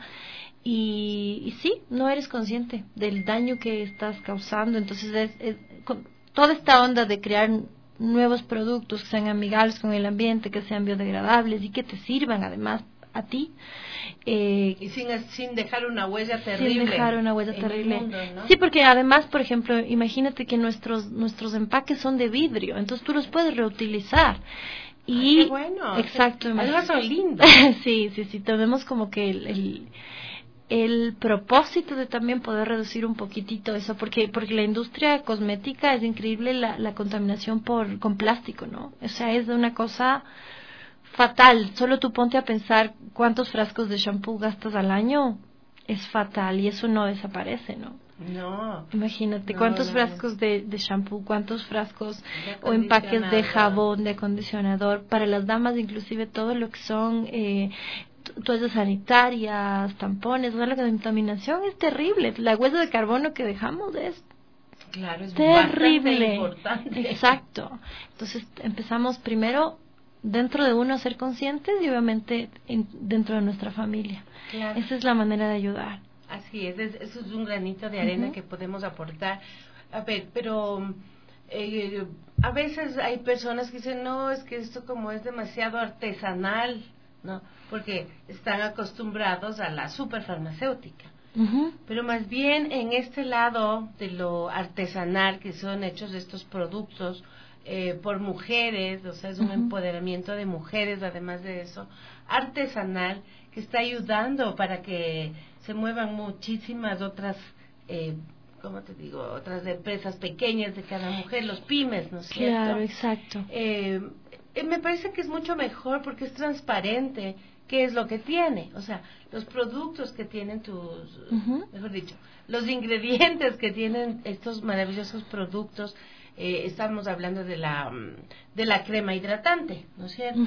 Y sí, no eres consciente del daño que estás causando. Entonces toda esta onda de crear nuevos productos que sean amigables con el ambiente, que sean biodegradables y que te sirvan además a ti. Y sin dejar una huella terrible. Sin dejar una huella terrible. Mundo, ¿no? Sí, porque además, por ejemplo, imagínate que nuestros empaques son de vidrio, entonces tú los puedes reutilizar. Y qué bueno. Exacto. Además son lindos. Sí, tenemos como que el propósito de también poder reducir un poquitito eso, porque la industria cosmética es increíble la contaminación con plástico, ¿no? O sea, es de una cosa fatal. Solo tú ponte a pensar cuántos frascos de shampoo gastas al año. Es fatal y eso no desaparece, ¿no? No. Imagínate cuántos frascos de shampoo, cuántos frascos o empaques de jabón, de acondicionador. Para las damas, inclusive todo lo que son toallas sanitarias, tampones. O sea, la contaminación es terrible. La huella de carbono que dejamos es terrible. Importante. Exacto. Entonces empezamos primero dentro de uno a ser conscientes y obviamente dentro de nuestra familia. Claro. Esa es la manera de ayudar. Así es, eso es un granito de arena que podemos aportar. A ver, pero a veces hay personas que dicen, no, es que esto como es demasiado artesanal, ¿no? Porque están acostumbrados a la superfarmacéutica. Pero más bien en este lado de lo artesanal, que son hechos estos productos por mujeres, o sea, es un empoderamiento de mujeres, además de eso, artesanal, que está ayudando para que se muevan muchísimas otras, ¿cómo te digo? Otras empresas pequeñas de cada mujer, los pymes, ¿no es cierto? Claro, exacto. Me parece que es mucho mejor porque es transparente qué es lo que tiene, o sea, los productos que tienen mejor dicho, los ingredientes que tienen estos maravillosos productos. Estamos hablando de la crema hidratante, ¿no es cierto?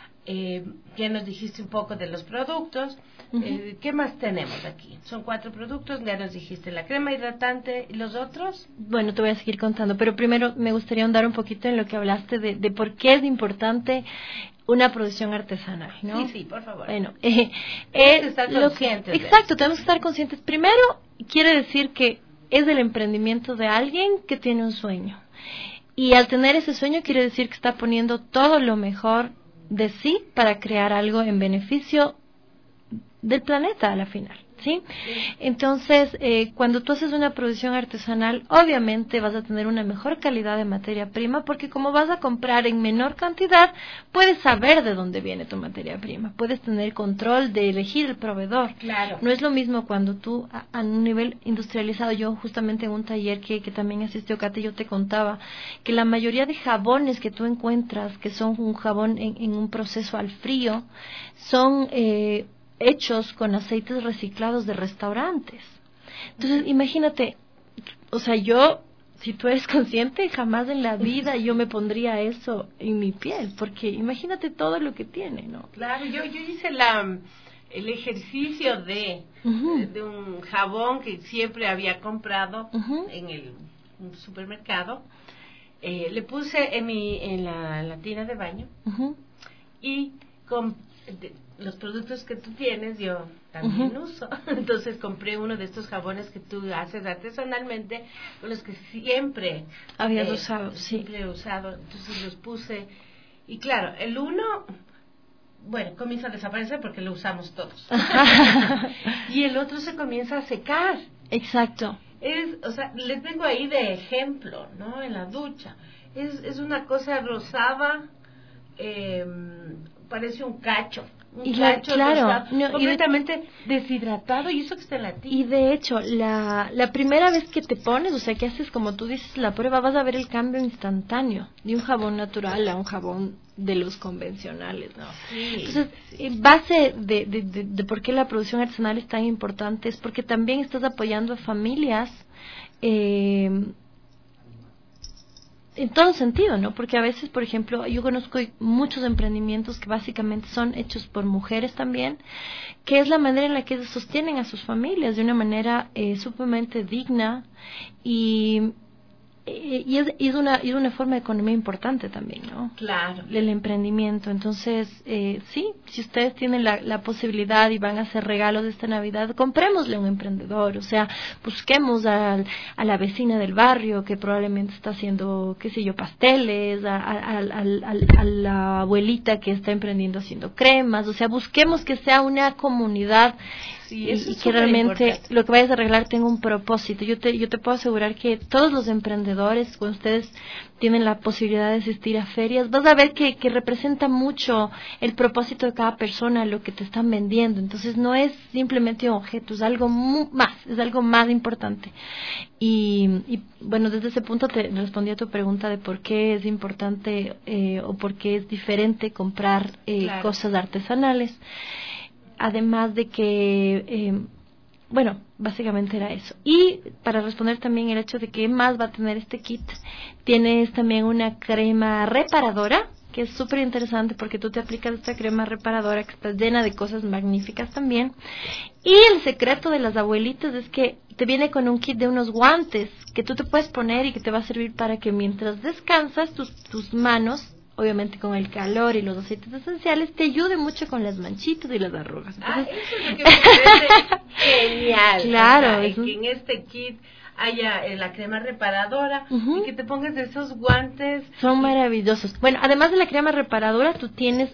Ya nos dijiste un poco de los productos. ¿Qué más tenemos aquí? Son 4 productos, ya nos dijiste la crema hidratante. ¿Y los otros? Bueno, te voy a seguir contando, pero primero me gustaría ahondar un poquito en lo que hablaste de por qué es importante una producción artesanal, ¿no? Sí, por favor. Bueno, estar conscientes. Exacto, tenemos que estar conscientes. Primero, quiere decir que es el emprendimiento de alguien que tiene un sueño. Y al tener ese sueño quiere decir que está poniendo todo lo mejor de sí para crear algo en beneficio del planeta a la final, ¿sí? Entonces, cuando tú haces una producción artesanal, obviamente vas a tener una mejor calidad de materia prima, porque como vas a comprar en menor cantidad, puedes saber de dónde viene tu materia prima, puedes tener control de elegir el proveedor. Claro. No es lo mismo cuando tú, a un nivel industrializado, yo justamente en un taller que también asistió Katy, yo te contaba que la mayoría de jabones que tú encuentras, que son un jabón en un proceso al frío, son hechos con aceites reciclados de restaurantes. Entonces, imagínate, o sea, si tú eres consciente, jamás en la vida yo me pondría eso en mi piel, porque imagínate todo lo que tiene, ¿no? Claro, yo hice el ejercicio de un jabón que siempre había comprado en el supermercado. Le puse en la tina de baño y los productos que tú tienes yo también uso. Entonces compré uno de estos jabones que tú haces artesanalmente, con los que siempre habías usado. Siempre he usado. Entonces los puse y claro, el uno, bueno, comienza a desaparecer porque lo usamos todos. Y el otro se comienza a secar. Exacto. O sea, les tengo ahí de ejemplo, ¿no? En la ducha. Es una cosa rosada, parece un cacho. Completamente deshidratado, y eso que está en la tina. Y de hecho, la primera vez que te pones, o sea, que haces como tú dices la prueba, vas a ver el cambio instantáneo de un jabón natural a un jabón de los convencionales, ¿no? Sí, entonces, base de por qué la producción artesanal es tan importante es porque también estás apoyando a familias en todo sentido, ¿no? Porque a veces, por ejemplo, yo conozco muchos emprendimientos que básicamente son hechos por mujeres también, que es la manera en la que sostienen a sus familias de una manera sumamente digna, y y es una forma de economía importante también, ¿no? Claro. El emprendimiento. Entonces, sí, si ustedes tienen la posibilidad y van a hacer regalos esta Navidad, comprémosle a un emprendedor. O sea, busquemos a la vecina del barrio que probablemente está haciendo, qué sé yo, pasteles, a la abuelita que está emprendiendo haciendo cremas. O sea, busquemos que sea una comunidad. Sí, y que realmente importante. Lo que vayas a arreglar tenga un propósito. Yo te puedo asegurar que todos los emprendedores, cuando ustedes tienen la posibilidad de asistir a ferias, vas a ver que representa mucho el propósito de cada persona, lo que te están vendiendo. Entonces no es simplemente un objeto, es algo es algo más importante. Y bueno, desde ese punto te respondí a tu pregunta de por qué es importante o por qué es diferente comprar claro. cosas artesanales. Además de que, bueno, básicamente era eso. Y para responder también el hecho de que más va a tener este kit, tienes también una crema reparadora, que es súper interesante porque tú te aplicas esta crema reparadora que está llena de cosas magníficas también. Y el secreto de las abuelitas es que te viene con un kit de unos guantes que tú te puedes poner y que te va a servir para que mientras descansas tus manos, obviamente con el calor y los aceites esenciales, te ayude mucho con las manchitas y las arrugas. Entonces, eso es lo que me parece genial. Claro. O sea, que en este kit haya la crema reparadora y que te pongas esos guantes. Son maravillosos. Bueno, además de la crema reparadora, tú tienes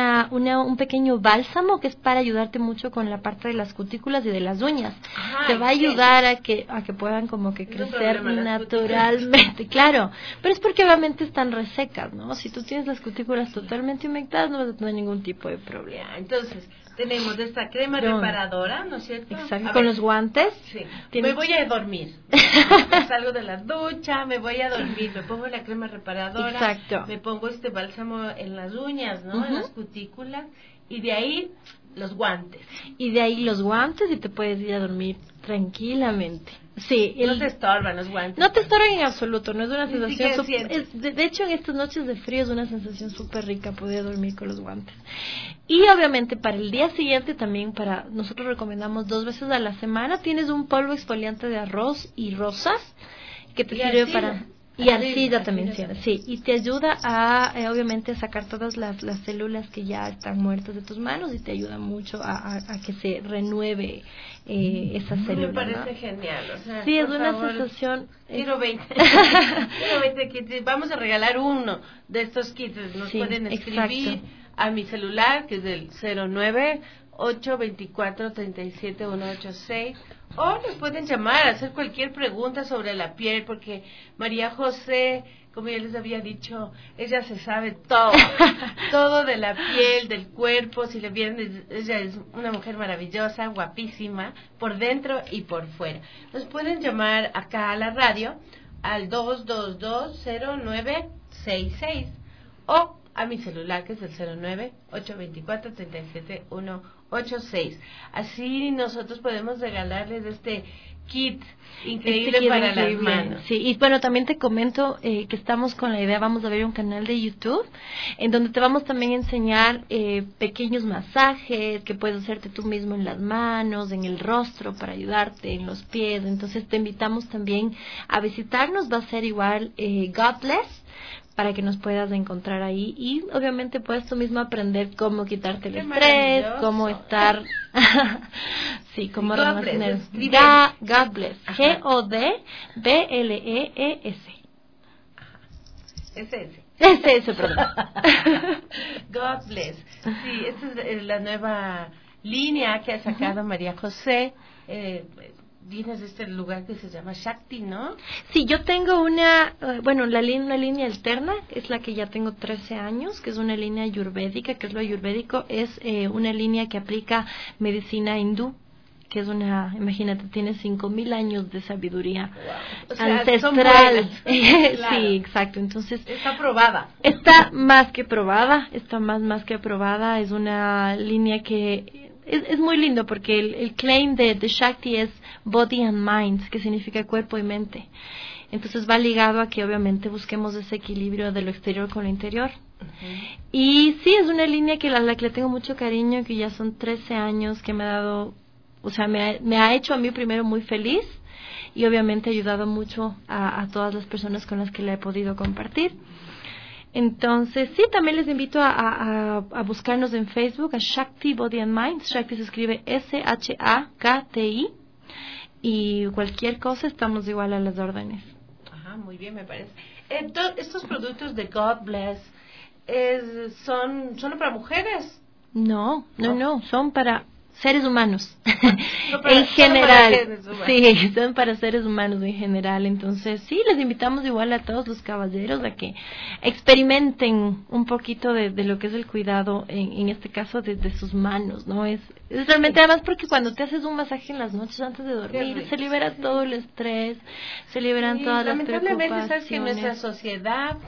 un pequeño bálsamo que es para ayudarte mucho con la parte de las cutículas y de las uñas. Te va a ayudar a que puedan como que crecer naturalmente. Claro, pero es porque obviamente están resecas, ¿no? Si tú tienes las cutículas totalmente humectadas, no vas a tener ningún tipo de problema. Entonces, tenemos esta crema reparadora, ¿no es cierto? Exacto, con los guantes. Sí. Me voy a dormir. Salgo de la ducha, me voy a dormir, me pongo la crema reparadora. Exacto. Me pongo este bálsamo en las uñas, ¿no? En las cutículas. Y de ahí los guantes. Y te puedes ir a dormir tranquilamente. Sí, no te estorban los guantes. No te estorban en absoluto, no es una sensación de hecho en estas noches de frío es una sensación súper rica poder dormir con los guantes. Y obviamente para el día siguiente también nosotros recomendamos 2 veces a la semana, tienes un polvo exfoliante de arroz y rosas que te sirve para... Y arcilla también, sí, y te ayuda a, obviamente, a sacar todas las células que ya están muertas de tus manos y te ayuda mucho a que se renueve esa célula. Me parece genial, o sea, sí, es una sensación. Quiero 20 quiero 20 kits, vamos a regalar uno de estos kits, nos pueden escribir a mi celular, que es del 09-824-37186, o nos pueden llamar, hacer cualquier pregunta sobre la piel, porque María José, como ya les había dicho, ella se sabe todo de la piel, del cuerpo. Si le vieron, ella es una mujer maravillosa, guapísima, por dentro y por fuera. Nos pueden llamar acá a la radio al 222-0966 o a mi celular, que es el 09-824-37186. Así nosotros podemos regalarles este kit increíble para las manos. Sí, y bueno, también te comento que estamos con la idea, vamos a ver un canal de YouTube en donde te vamos también a enseñar pequeños masajes que puedes hacerte tú mismo en las manos, en el rostro para ayudarte, en los pies. Entonces te invitamos también a visitarnos, va a ser igual God Bless, para que nos puedas encontrar ahí y obviamente puedes tú mismo aprender cómo quitarte el estrés, cómo estar sí, cómo God Bless, God Bless, G-O-D-B-L-E-E-S. SS, perdón. God Bless. Sí, esta es la nueva línea que ha sacado María José. Vienes de este lugar que se llama Shakti, ¿no? Sí, yo tengo una línea alterna, es la que ya tengo 13 años, que es una línea ayurvédica. ¿Qué es lo ayurvédico? Es una línea que aplica medicina hindú, que es imagínate, tiene 5,000 años de sabiduría ancestral. Claro. Sí, exacto. Entonces está probada. Está más que probada, es una línea que es muy lindo porque el claim de Shakti es body and mind, que significa cuerpo y mente. Entonces va ligado a que obviamente busquemos ese equilibrio de lo exterior con lo interior. Y sí, es una línea que la que le tengo mucho cariño, que ya son 13 años, que me ha dado, o sea, me ha hecho a mí primero muy feliz, y obviamente ha ayudado mucho a todas las personas con las que la he podido compartir. Entonces, sí, también les invito a buscarnos en Facebook, a Shakti Body and Mind. Shakti se escribe SHAKTI, y cualquier cosa estamos igual a las órdenes. Ajá, muy bien, me parece. Entonces, estos productos de God Bless son solo para mujeres. No, son para seres humanos en general. Sí, son para seres humanos en general. Entonces, sí, les invitamos igual a todos los caballeros a que experimenten un poquito de lo que es el cuidado, en este caso de sus manos, ¿no? Es realmente, además, porque cuando te haces un masaje en las noches antes de dormir, se libera todo el estrés, se liberan todas las preocupaciones. Lamentablemente, sabes que en nuestra sociedad,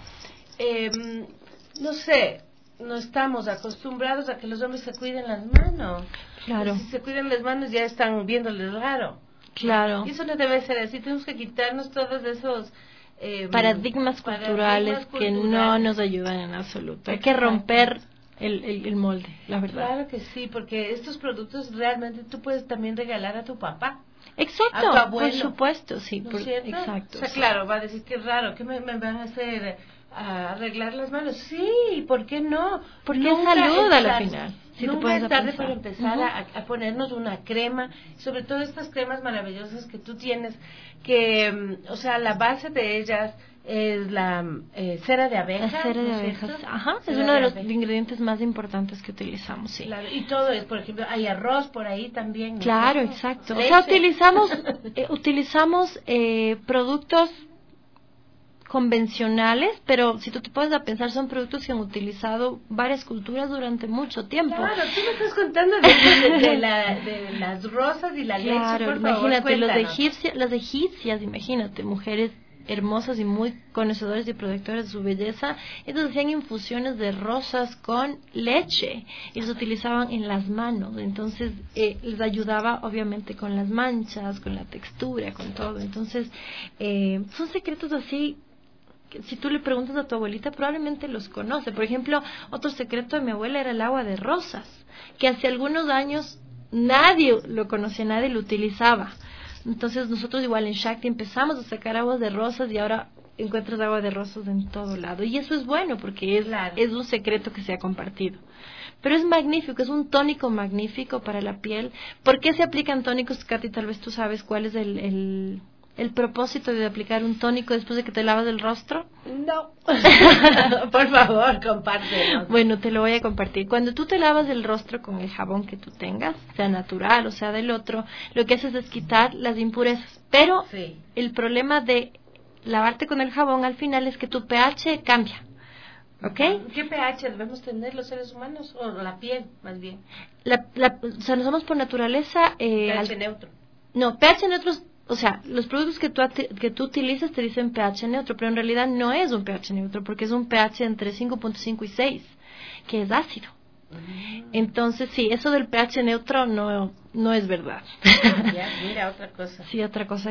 no sé, no estamos acostumbrados a que los hombres se cuiden las manos. Claro. Si se cuidan las manos ya están viéndoles raro. Claro. Y eso no debe ser así. Tenemos que quitarnos todos esos paradigmas culturales que no nos ayudan en absoluto. Hay que romper el molde, la verdad. Claro que sí, porque estos productos realmente tú puedes también regalar a tu papá. Exacto, a tu abuelo, por supuesto, sí. ¿no es cierto? Exacto. O sea, sí. Claro, va a decir que raro, que me van a hacer a arreglar las manos. Sí, ¿por qué no? Porque es salud a la final. Si nunca es tarde para empezar a ponernos una crema, sobre todo estas cremas maravillosas que tú tienes, que, o sea, la base de ellas es la cera de abejas. La cera de abejas, ajá, es uno de los ingredientes más importantes que utilizamos, sí. Claro, y todo es, por ejemplo, hay arroz por ahí también, ¿no? Claro, exacto. O sea, utilizamos productos convencionales, pero si tú te pones a pensar, son productos que han utilizado varias culturas durante mucho tiempo. Claro, tú me estás contando de las rosas y la leche, por favor, imagínate, cuéntanos. las egipcias, imagínate, mujeres hermosas y muy conocedores y protectores de su belleza, entonces hacían infusiones de rosas con leche y los utilizaban en las manos, entonces les ayudaba obviamente con las manchas, con la textura, con todo. Entonces son secretos así que si tú le preguntas a tu abuelita probablemente los conoce. Por ejemplo, otro secreto de mi abuela era el agua de rosas, que hace algunos años nadie lo conocía, nadie lo utilizaba. Entonces nosotros igual en Shakti empezamos a sacar aguas de rosas y ahora encuentras agua de rosas en todo lado. Y eso es bueno porque es un secreto que se ha compartido. Pero es magnífico, es un tónico magnífico para la piel. ¿Por qué se aplican tónicos, Katy? Tal vez tú sabes cuál es el propósito de aplicar un tónico después de que te lavas el rostro. No. Por favor, compártelo. Bueno, te lo voy a compartir. Cuando tú te lavas el rostro con el jabón que tú tengas, sea natural o sea del otro, lo que haces es quitar las impurezas. Pero el problema de lavarte con el jabón al final es que tu pH cambia. ¿Ok? ¿Qué pH debemos tener los seres humanos? O la piel, más bien. O sea, nosotros por naturaleza... pH neutro. No, pH neutro... O sea, los productos que tú utilizas te dicen pH neutro, pero en realidad no es un pH neutro, porque es un pH entre 5.5 y 6, que es ácido. Entonces, sí, eso del pH neutro no es verdad. Ya, mira, otra cosa. Sí, otra cosa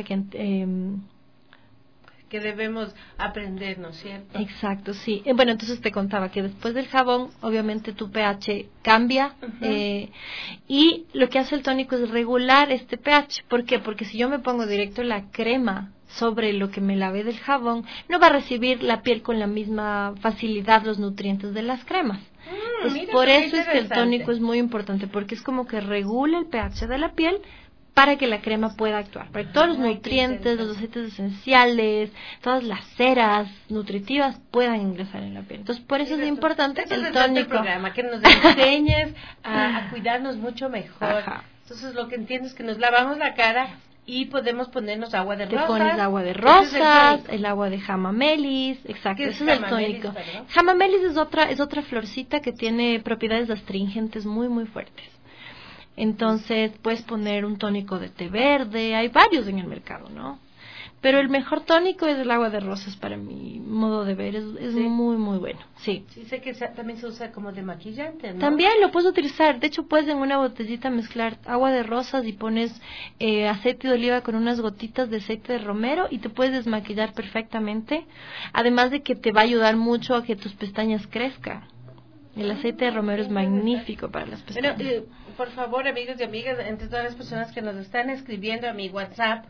que debemos aprender, ¿no es cierto? Exacto, sí. Bueno, entonces te contaba que después del jabón, obviamente tu pH cambia, y lo que hace el tónico es regular este pH. ¿Por qué? Porque si yo me pongo directo la crema sobre lo que me lavé del jabón, no va a recibir la piel con la misma facilidad los nutrientes de las cremas. Entonces, por eso es que el tónico es muy importante, porque es como que regula el pH de la piel para que la crema pueda actuar, para que todos los nutrientes, los aceites esenciales, todas las ceras nutritivas puedan ingresar en la piel. Entonces, por eso es importante el tónico. El programa, que nos enseñes a cuidarnos mucho mejor. Ajá. Entonces, lo que entiendo es que nos lavamos la cara y podemos ponernos agua de rosas. Te pones agua de rosas, el agua de hamamelis, exacto, eso es el tónico. Hamamelis es otra florcita que tiene propiedades astringentes muy, muy fuertes. Entonces, puedes poner un tónico de té verde, hay varios en el mercado, ¿no? Pero el mejor tónico es el agua de rosas para mi modo de ver, es muy, muy bueno, sí. Sí, sé que también se usa como de maquillante, ¿no? También lo puedes utilizar, de hecho puedes en una botellita mezclar agua de rosas y pones aceite de oliva con unas gotitas de aceite de romero y te puedes desmaquillar perfectamente, además de que te va a ayudar mucho a que tus pestañas crezcan. El aceite de romero es magnífico para las pestañas. Pero, por favor, amigos y amigas, entre todas las personas que nos están escribiendo a mi WhatsApp,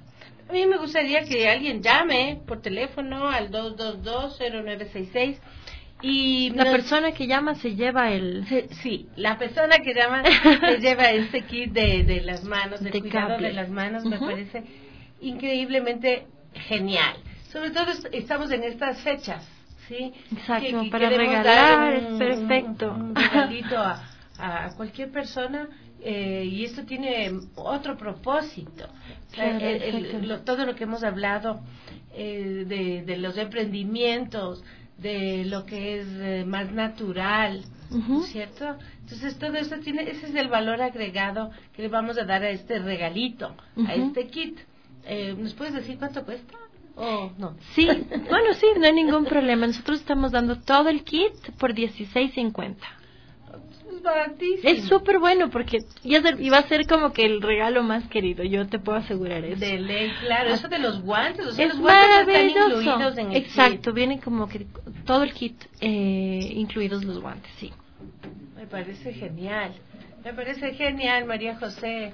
A mí me gustaría que alguien llame por teléfono al 222-0966 y la persona que llama se lleva la persona que llama se lleva este kit de las manos, de cuidado cable. de las manos. Me parece increíblemente genial. Sobre todo estamos en estas fechas, ¿sí? Exacto, que para queremos regalar, dar es perfecto. un regalito a cualquier persona. Y esto tiene otro propósito. Claro, todo lo que hemos hablado de los emprendimientos, de lo que es más natural, ¿no es cierto? Entonces todo esto ese es el valor agregado que le vamos a dar a este regalito, a este kit. ¿Nos puedes decir cuánto cuesta? ¿O no? Sí, bueno, sí, no hay ningún problema. Nosotros estamos dando todo el kit por $16.50. Es baratísimo. Es súper bueno porque va a ser como que el regalo más querido, yo te puedo asegurar eso. De ley, claro. Eso de los guantes, o sea, es los guantes están maravilloso. incluidos en el Exacto, kit. viene como que todo el kit, incluidos los guantes, sí. Me parece genial. Me parece genial, María José.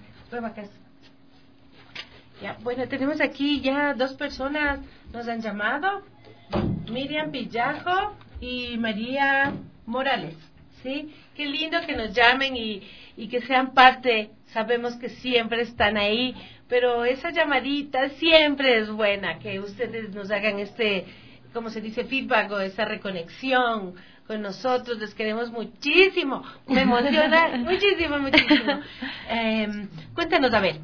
Ya, bueno, tenemos aquí ya 2 personas nos han llamado. Miriam Pillajo y María Morales. ¿Sí? Qué lindo que nos llamen y que sean parte. Sabemos que siempre están ahí, pero esa llamadita siempre es buena, que ustedes nos hagan ¿cómo se dice? Feedback o esa reconexión con nosotros. Les queremos muchísimo. Me emociona muchísimo. Cuéntanos, a ver,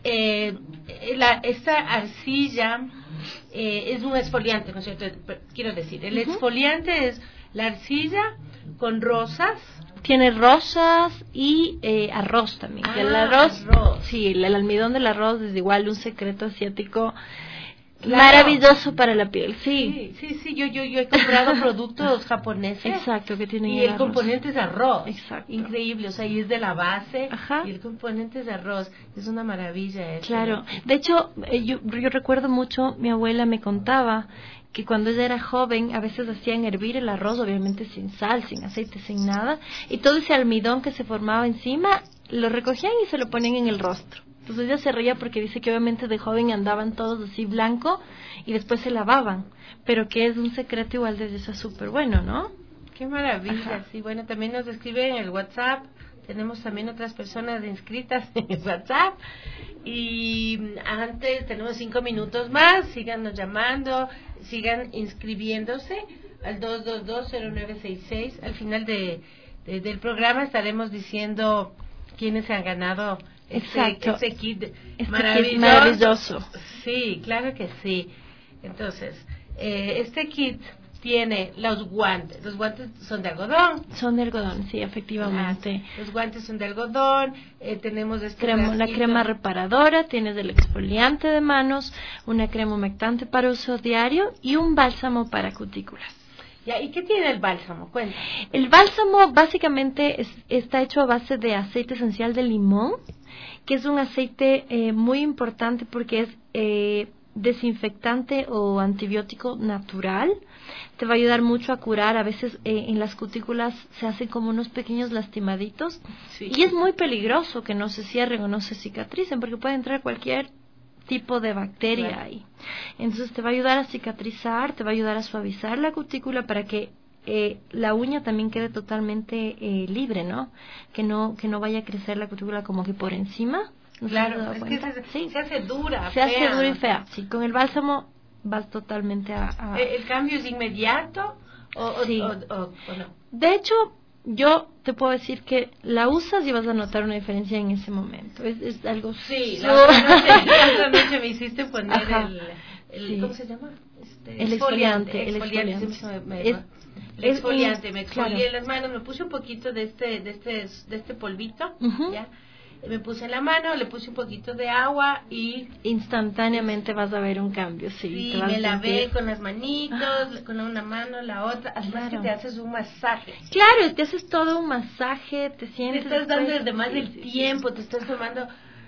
esta arcilla es un exfoliante, ¿no es cierto? Quiero decir, el exfoliante es la arcilla con rosas. Tiene rosas y arroz también. El arroz, sí, el almidón del arroz es igual un secreto asiático. Claro. Maravilloso para la piel, sí. Sí, yo he comprado productos japoneses. Exacto, que tienen y el componente es arroz. Exacto. Increíble, o sea, y es de la base. Ajá. Y el componente es arroz. Es una maravilla eso. Claro. De hecho, yo recuerdo mucho, mi abuela me contaba que cuando ella era joven a veces hacían hervir el arroz, obviamente sin sal, sin aceite, sin nada, y todo ese almidón que se formaba encima lo recogían y se lo ponían en el rostro. Entonces ella se reía porque dice que obviamente de joven andaban todos así blanco y después se lavaban, pero que es un secreto igual de eso, es súper bueno, ¿no? Qué maravilla. Ajá. Sí, bueno, también nos escriben en el WhatsApp. Tenemos también otras personas inscritas en el WhatsApp. Y antes tenemos 5 minutos más. Síganos llamando, sigan inscribiéndose al 222-0966. Al final del programa estaremos diciendo quiénes se han ganado este kit maravilloso. Sí, claro que sí. Entonces, este kit tiene los guantes. Los guantes son de algodón. Son de algodón, sí, efectivamente. Los guantes son de algodón. Tenemos la crema reparadora, tienes el exfoliante de manos, una crema humectante para uso diario y un bálsamo para cutículas. Ya, ¿y qué tiene el bálsamo? Cuéntame. El bálsamo básicamente está hecho a base de aceite esencial de limón, que es un aceite muy importante porque es desinfectante o antibiótico natural. Te va a ayudar mucho a curar. A veces en las cutículas se hacen como unos pequeños lastimaditos. Sí. Y es muy peligroso que no se cierren o no se cicatricen porque puede entrar cualquier tipo de bacteria ahí. Entonces te va a ayudar a cicatrizar, te va a ayudar a suavizar la cutícula para que la uña también quede totalmente libre, ¿no? Que no vaya a crecer la cutícula como que por encima. ¿No claro, es que se hace dura, se hace dura y fea. Sí, con el bálsamo vas totalmente a... ¿El cambio es inmediato sí. o no? De hecho, yo te puedo decir que la usas y vas a notar una diferencia en ese momento. Es algo... Sí, la otra noche me hiciste poner el ¿cómo se llama? El exfoliante. El exfoliante. Me exfolié las manos, me puse un poquito de este polvito, ¿ya? Me puse en la mano, le puse un poquito de agua y... Instantáneamente vas a ver un cambio, sí. Sí, me lavé con las manitos, con una mano, la otra. Además que te haces un masaje. Claro, te haces todo un masaje, te sientes... Te estás dando además del tiempo, te estás tomando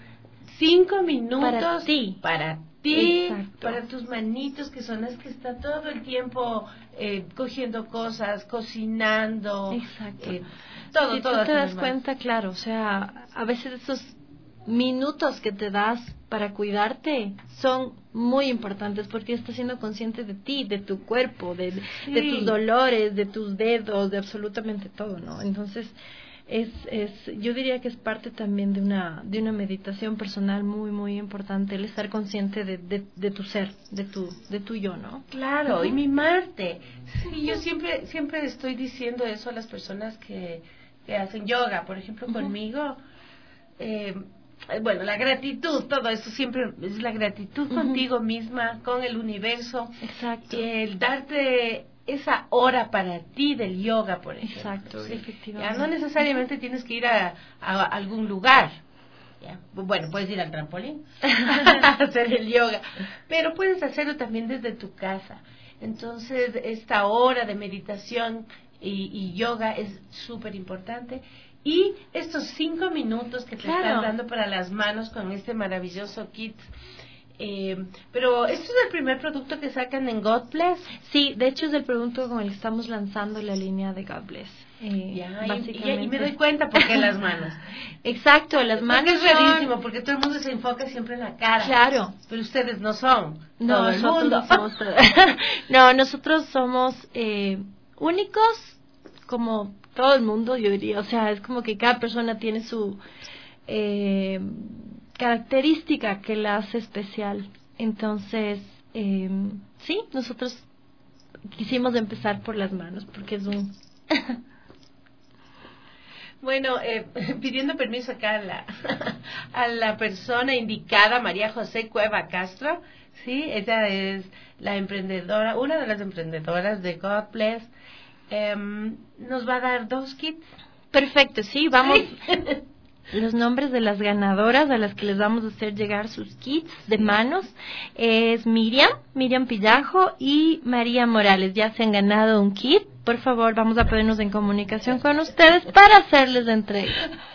5 minutos para ti, para tus manitos, que son las que están todo el tiempo cogiendo cosas, cocinando. Exacto. Todo, si tú te das cuenta, claro, o sea, a veces esos minutos que te das para cuidarte son muy importantes, porque estás siendo consciente de ti, de tu cuerpo, de tus dolores, de tus dedos, de absolutamente todo, ¿no? Entonces, yo diría que es parte también de una meditación personal muy, muy importante, el estar consciente de tu ser, de tu yo, ¿no? Claro, y mimarte. Sí, yo siempre estoy diciendo eso a las personas que hacen yoga, por ejemplo, conmigo. Bueno, la gratitud, todo eso siempre es la gratitud contigo misma, con el universo. Exacto. El darte esa hora para ti del yoga, por ejemplo. Exacto, ¿sí? efectivamente. Ya no necesariamente tienes que ir a algún lugar. ¿Ya? Bueno, puedes ir al trampolín a hacer el yoga, pero puedes hacerlo también desde tu casa. Entonces, esta hora de meditación y yoga es súper importante. Y estos 5 minutos que te están dando para las manos con este maravilloso kit. Pero ¿esto es el primer producto que sacan en God Bless? Sí, de hecho es el producto con el que estamos lanzando la línea de God Bless. Y me doy cuenta porque las manos. Exacto, las manos es rarísimo, porque todo el mundo se enfoca siempre en la cara. Claro. Pero ustedes no son. No, nosotros somos no, nosotros somos únicos como todo el mundo, yo diría. O sea, es como que cada persona tiene su característica que la hace especial. Entonces, sí, nosotros quisimos empezar por las manos, porque es un... Bueno, pidiendo permiso acá a la persona indicada, María José Cueva Castro, sí, ella es la emprendedora, una de las emprendedoras de God Bless. Nos va a dar 2 kits. Perfecto, sí, vamos. Los nombres de las ganadoras a las que les vamos a hacer llegar sus kits de manos es Miriam Pillajo y María Morales. Ya se han ganado un kit. Por favor, vamos a ponernos en comunicación con ustedes para hacerles la entrega.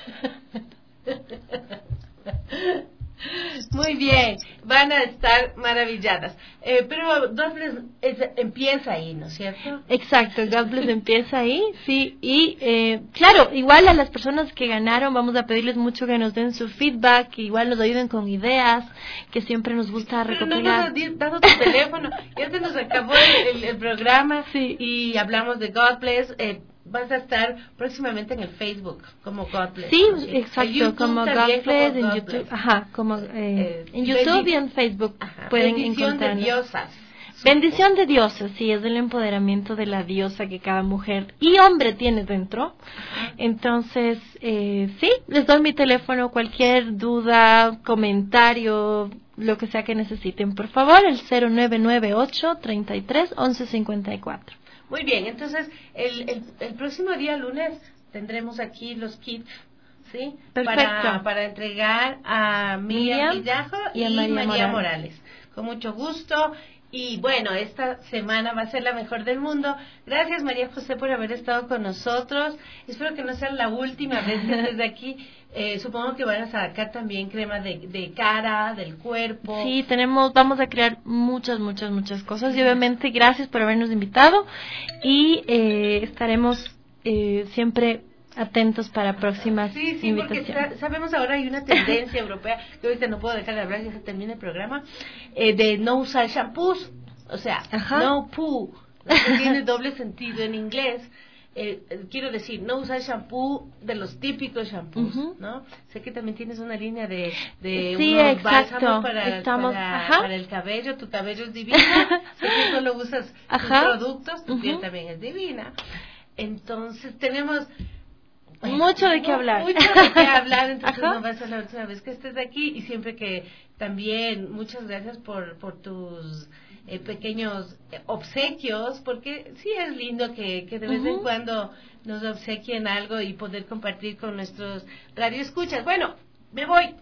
Muy bien, van a estar maravilladas. Pero God Bless empieza ahí, ¿no es cierto? Exacto, God Bless empieza ahí, sí. Y claro, igual a las personas que ganaron vamos a pedirles mucho que nos den su feedback, que igual nos ayuden con ideas, que siempre nos gusta recopilar. Pero no nos has dado tu teléfono, ya se nos acabó el programa, sí. Y hablamos de God Bless. Vas a estar próximamente en el Facebook como God Bless. Sí, exacto, como God Bless en YouTube. Ajá, como en YouTube y en Facebook pueden encontrar. Bendición de diosas. Bendición de diosas, sí, es el empoderamiento de la diosa que cada mujer y hombre tiene dentro. Entonces, sí, les doy mi teléfono, cualquier duda, comentario, lo que sea que necesiten, por favor, el 0998 33 11 54. Muy bien, entonces el próximo día lunes tendremos aquí los kits, ¿sí? Perfecto. Para entregar a Miriam Pillajo y a María Morales. Con mucho gusto. Y bueno, esta semana va a ser la mejor del mundo. Gracias, María José, por haber estado con nosotros. Espero que no sea la última vez que estés aquí. Supongo que van a sacar también crema de cara, del cuerpo. Sí, vamos a crear muchas cosas. Y obviamente, gracias por habernos invitado. Y estaremos siempre atentos para próximas invitaciones. Porque sabemos ahora hay una tendencia europea, que ahorita no puedo dejar de hablar, ya se termina el programa, de no usar shampoos, o sea, no poo, que tiene doble sentido en inglés. Quiero decir, no usar shampoo de los típicos shampoos, ¿no? Sé que también tienes una línea de unos bálsamos para el cabello. Tu cabello es divino. Sé que solo usas tus productos, tu piel también es divina. Entonces tenemos mucho de qué hablar. Entonces no va a ser la última vez que estés aquí, y siempre que también muchas gracias por tus pequeños obsequios, porque sí es lindo que de vez en cuando nos obsequien algo y poder compartir con nuestros radioescuchas. Bueno, me voy.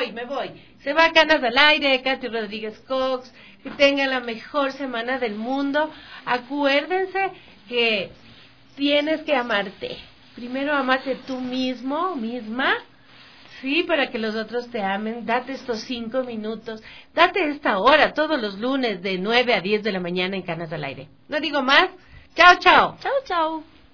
Se va Canas al Aire, Katy Rodríguez Cox. Que tengan la mejor semana del mundo. Acuérdense que tienes que amarte. Primero amate tú misma, sí, para que los otros te amen. Date estos 5 minutos, date esta hora todos los lunes de 9 a 10 de la mañana en Canas al Aire. No digo más. Chao.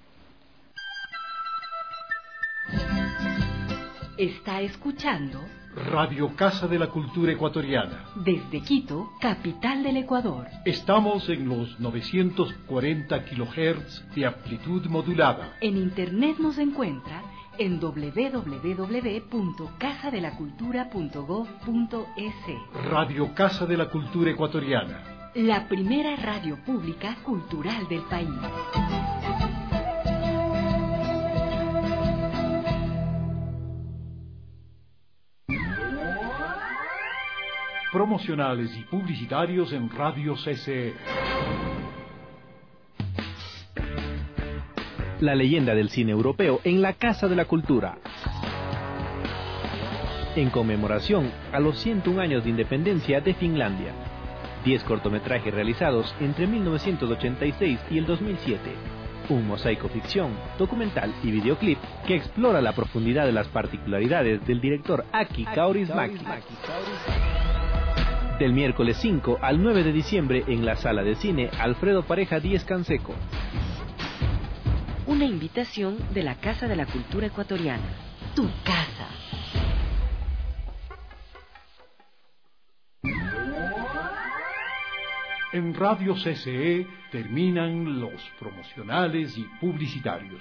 Está escuchando Radio Casa de la Cultura Ecuatoriana. Desde Quito, capital del Ecuador. Estamos en los 940 kHz de amplitud modulada. En internet nos encuentra en www.casadelacultura.gov.es. Radio Casa de la Cultura Ecuatoriana. La primera radio pública cultural del país. Promocionales y publicitarios en Radio CCE. La leyenda del cine europeo en la Casa de la Cultura. En conmemoración a los 101 años de independencia de Finlandia. 10 cortometrajes realizados entre 1986 y el 2007. Un mosaico ficción, documental y videoclip que explora la profundidad de las particularidades del director Aki Kaurismäki. Del miércoles 5 al 9 de diciembre en la Sala de Cine Alfredo Pareja Díez Canseco. Una invitación de la Casa de la Cultura Ecuatoriana. Tu casa. En Radio CCE terminan los promocionales y publicitarios.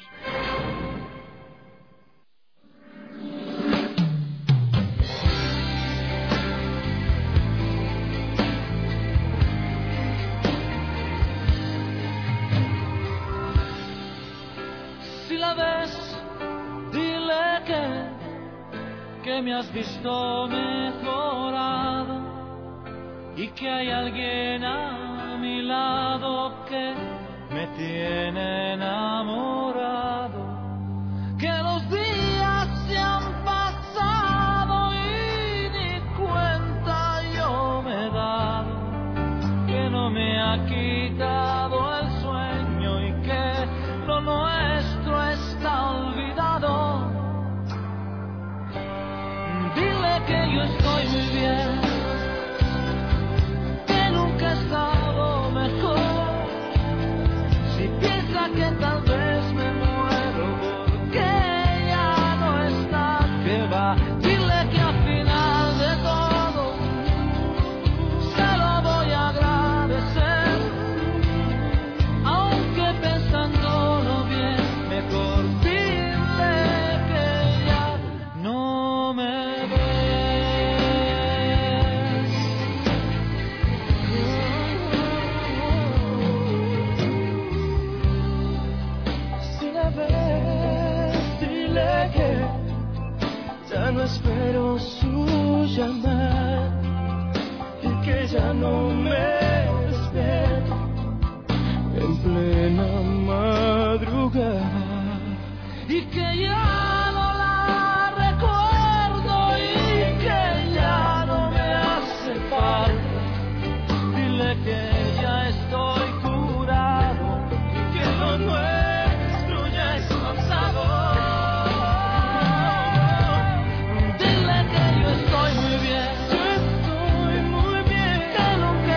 Si la ves, dile que me has visto mejorado y que hay alguien a mi lado que me tiene enamorado, que los días se han pasado y ni cuenta yo me he dado, que no me ha quitado el sueño y que lo nuestro está olvidado. Dile que yo estoy muy bien, nunca he estado mejor. Si piensa que tal vez me muero porque ya no está, que va. Dile que al final de todo se lo voy a agradecer, aunque pensándolo bien, mejor dile que ya no me ve. Ya no espero su llamada y que ya no me despierto en plena madrugada y que ya no la recuerdo y que ya no me hace falta. Dile que ya estoy curado y que lo nuestro ya es pasado. Estoy muy bien, que nunca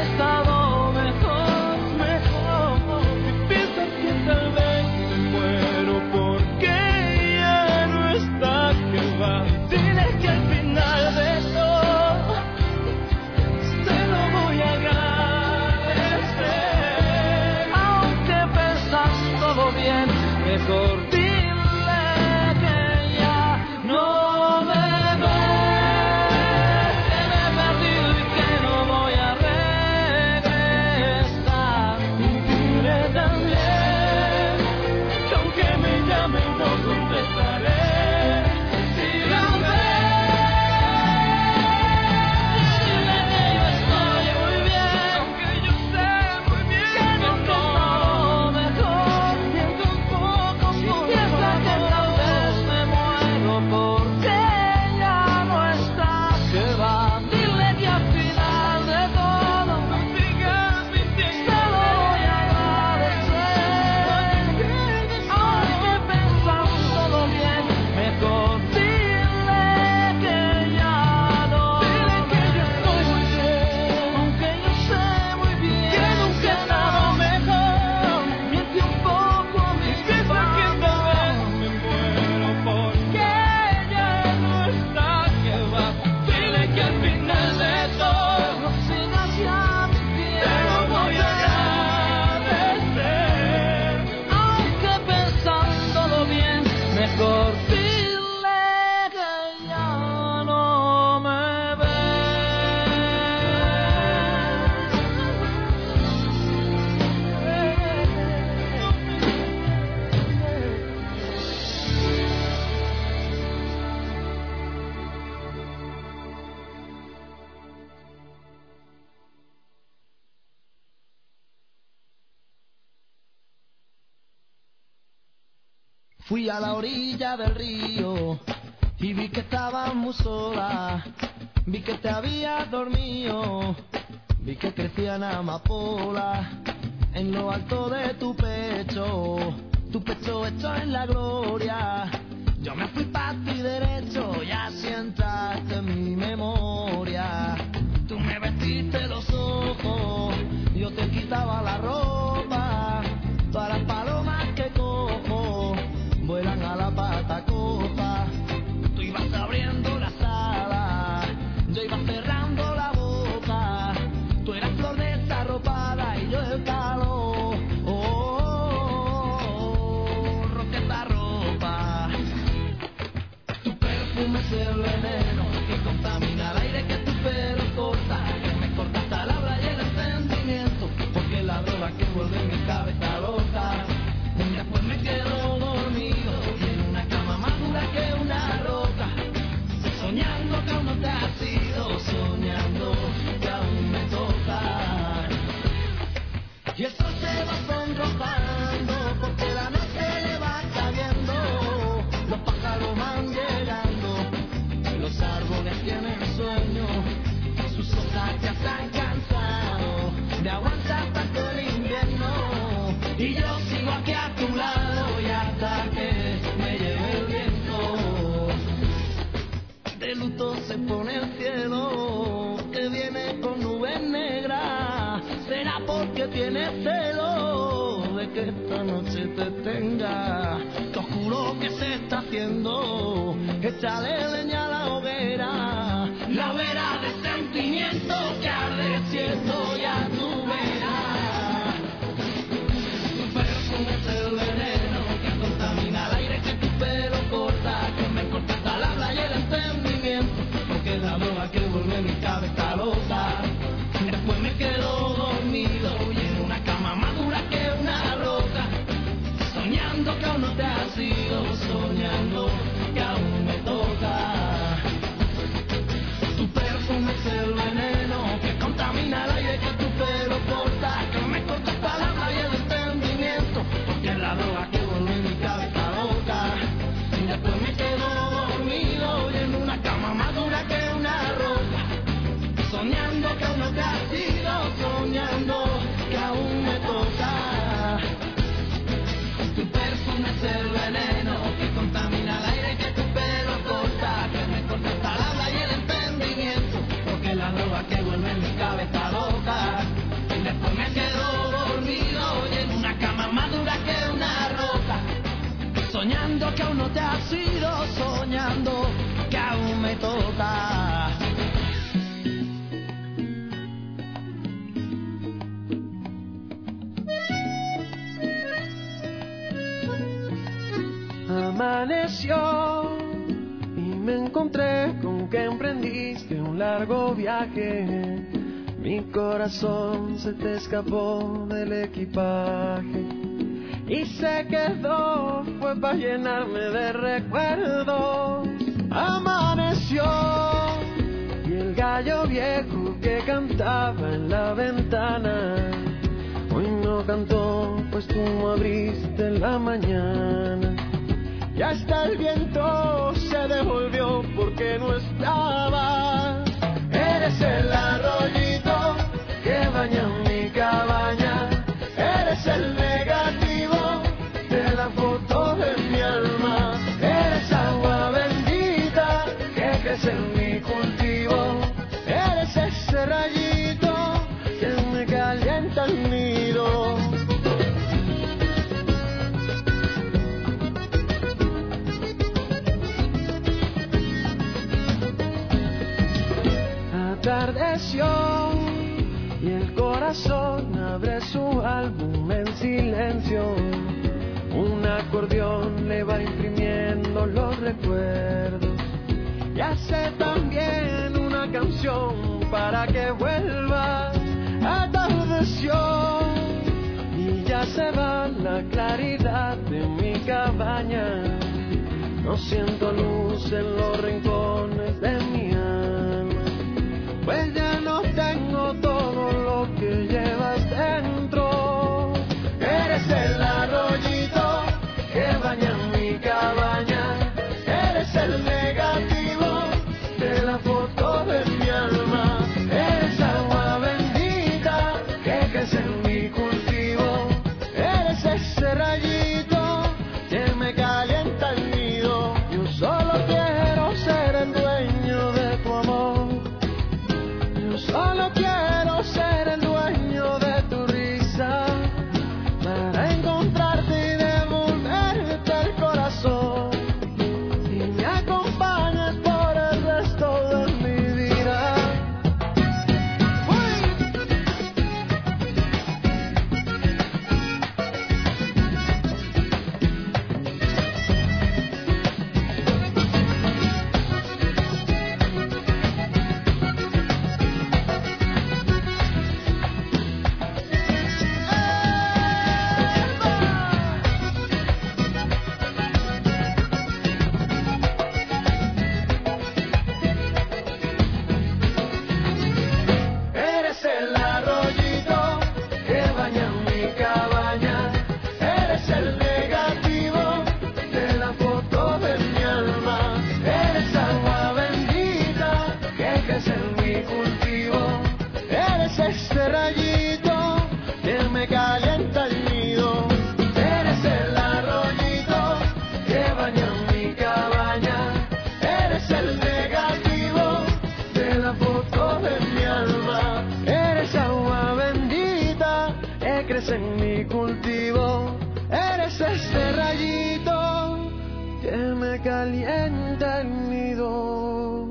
Fui a la orilla del río y vi que estabas muy sola. Vi que te habías dormido, vi que crecían amapolas en lo alto de tu pecho hecho en la gloria. Yo me fui pa' ti derecho y así entraste en mi memoria. Tú me vestiste los ojos, yo te quitaba la ropa. Todas las palomas que cojo vuelan a la pata coja. Tú ibas abriendo las alas, yo iba cerrando la boca. Tú eras flor desarropada y yo el calor. Roqueta ropa. Tu perfume es el veneno que contamina el aire que tu pelo corta. Que me corta hasta la habla y el entendimiento. Porque la droga que vuelve mi cabeza loca. Después me quedo dormido y en una cama más dura que una roca. Soñando que aún no te has ido, soñando que aún me toca. Y el sol se va sonrojando porque la noche le va cayendo. Los pájaros van llegando, los árboles tienen sueño. Sus hojas ya se han cansado de aguantar tanto el invierno. Y yo sigo aquí a tu lado y hasta que me lleve el viento. De luto se pone el cielo, que viene con nubes negras. Será porque tienes celo de que esta noche te tenga. Te oscuro que se está haciendo, échale leña a la hoguera. La hoguera de sentimiento que arde siento ya tu verás. Tu perfume es el veneno que contamina el aire que tu pelo corta. Que me corta hasta la habla y el entendimiento. Porque es la droga que vuelve mi cabeza loca. Después me quedo dormido y en una cama más dura que una roca. Soñando que aún no te has ido, soñando que aún me toca. Tu perfume es el veneno que contamina el aire que tu pelo corta. Que me corta hasta la habla y el entendimiento. Porque es la droga que vuelve mi cabeza loca. Y después me quedo dormido y en una cama más dura que una roca. Soñando que aún no te has ido, soñando que aún me toca. Tu perfume es el veneno que contamina el aire que tu pelo corta. Que me corta hasta el habla y el entendimiento. Porque es la droga que vuelve mi cabeza loca. Y después me quedo dormido y en una cama más dura que una roca. Soñando que aún no te has ido, soñando que aún me toca. Amaneció y me encontré con que emprendiste un largo viaje. Mi corazón se te escapó del equipaje y se quedó, fue para llenarme de recuerdos. Amaneció y el gallo viejo que cantaba en la ventana hoy no cantó, pues tú no abriste la mañana. Y hasta el viento se devolvió porque no estaba. Eres el arroyito que baña mi cabaña. Eres el negativo de la foto de mi alma. Eres agua bendita que crece en mi cultivo. Eres ese rayito que me calienta el nido. Atardeció y el corazón abre su álbum en silencio. Un acordeón le va imprimiendo los recuerdos y hace también una canción para que vuelva. Atardeció y ya se va la claridad de mi cabaña. No siento luz en los rincones de mi alma, pues ya no tengo todo lo que llevas dentro. Eres el arroyito que baña mi crece en mi cultivo. Eres ese rayito que me calienta el nido.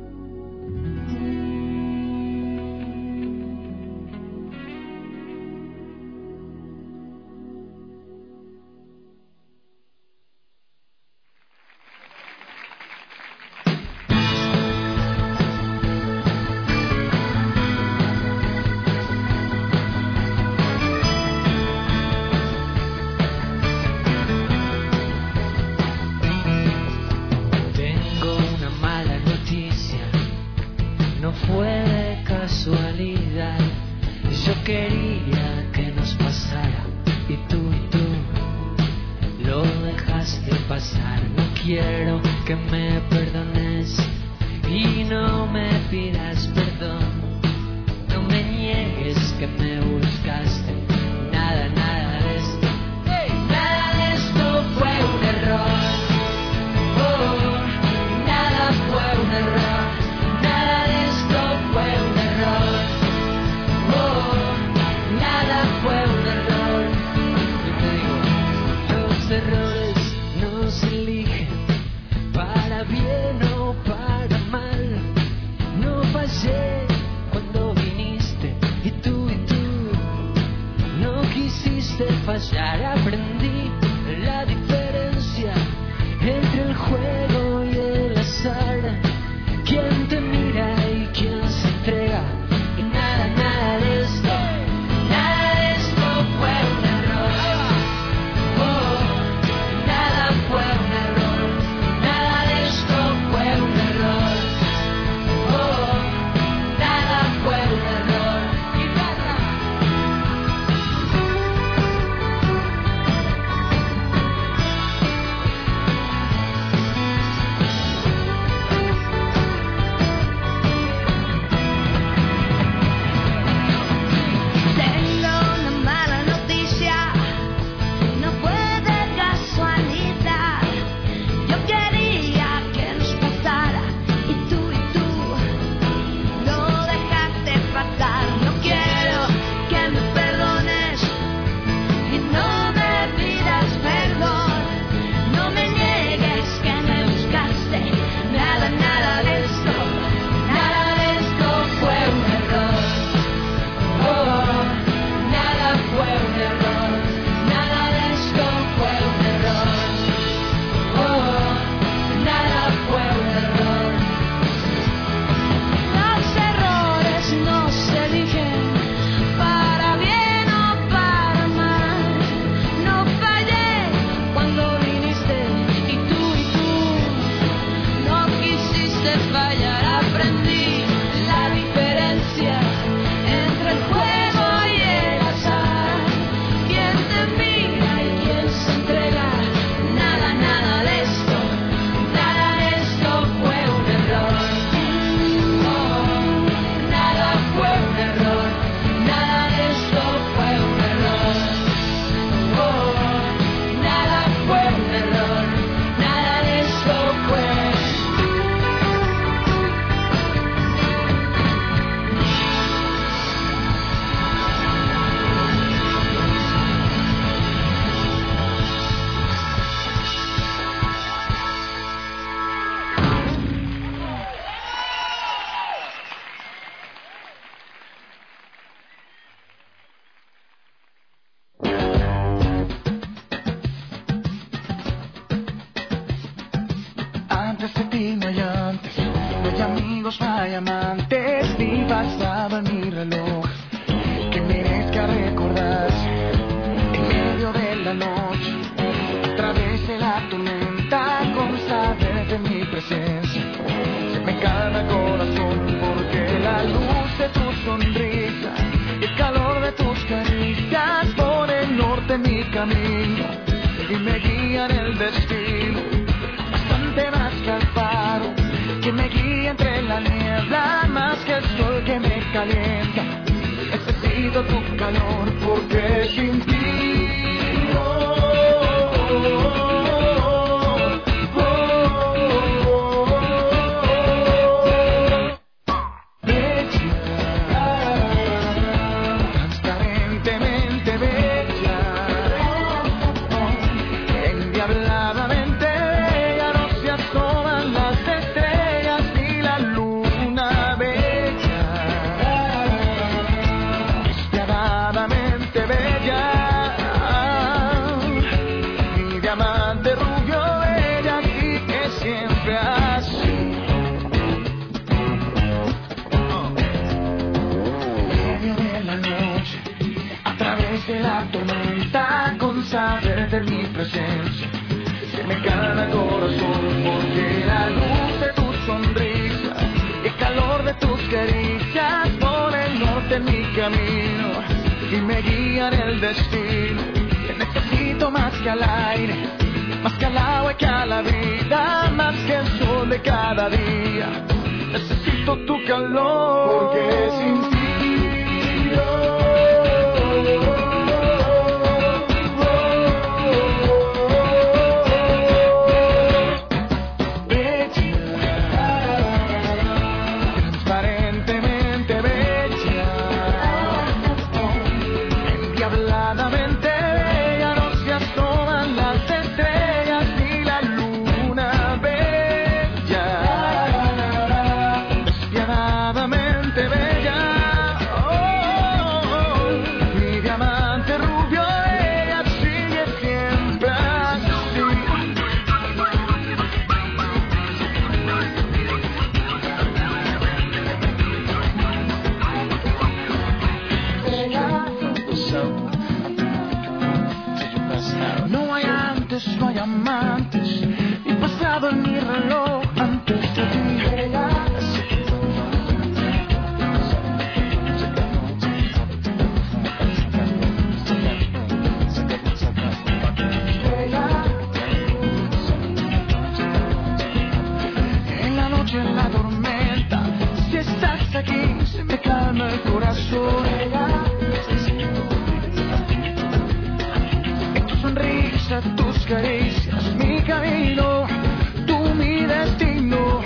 Fue de casualidad, yo quería que nos pasara y tú lo dejaste pasar. No quiero que me perdones y no me pidas perdón, no me niegues que me buscaste. Nada de esto, nada de esto fue un error. Oh, nada fue un error. Errores no se eligen para bien o para mal. No fallé cuando viniste y tú no quisiste fallar. Aprendí la diferencia entre el juego y el azar. Quién te mira y quién se entrega. Y nada de esto. amantes, ni pasaba en mi reloj que merezca recordarse en medio de la noche. Atravesé la tormenta con saber de mi presencia. Se me calma el corazón porque la luz de tu sonrisa y el calor de tus caricias por el norte mi camino y me guían el destino. Bastante más que al faro que me guía entre la niebla, más que el sol que me calienta. Necesito tu calor porque sin ti transparentemente través de la tormenta, con saber de mi presencia se me calma el corazón, porque la luz de tu sonrisa, el calor de tus caricias por el norte en mi camino y me guían el destino. Te necesito más que al aire, más que al agua y que a la vida, más que el sol de cada día. Necesito tu calor, porque sin ti no hay amantes y pasado en mi reloj antes de ti. En la noche, en la tormenta, si estás aquí, se me calma el corazón. Tus caricias, mi camino, tú mi destino.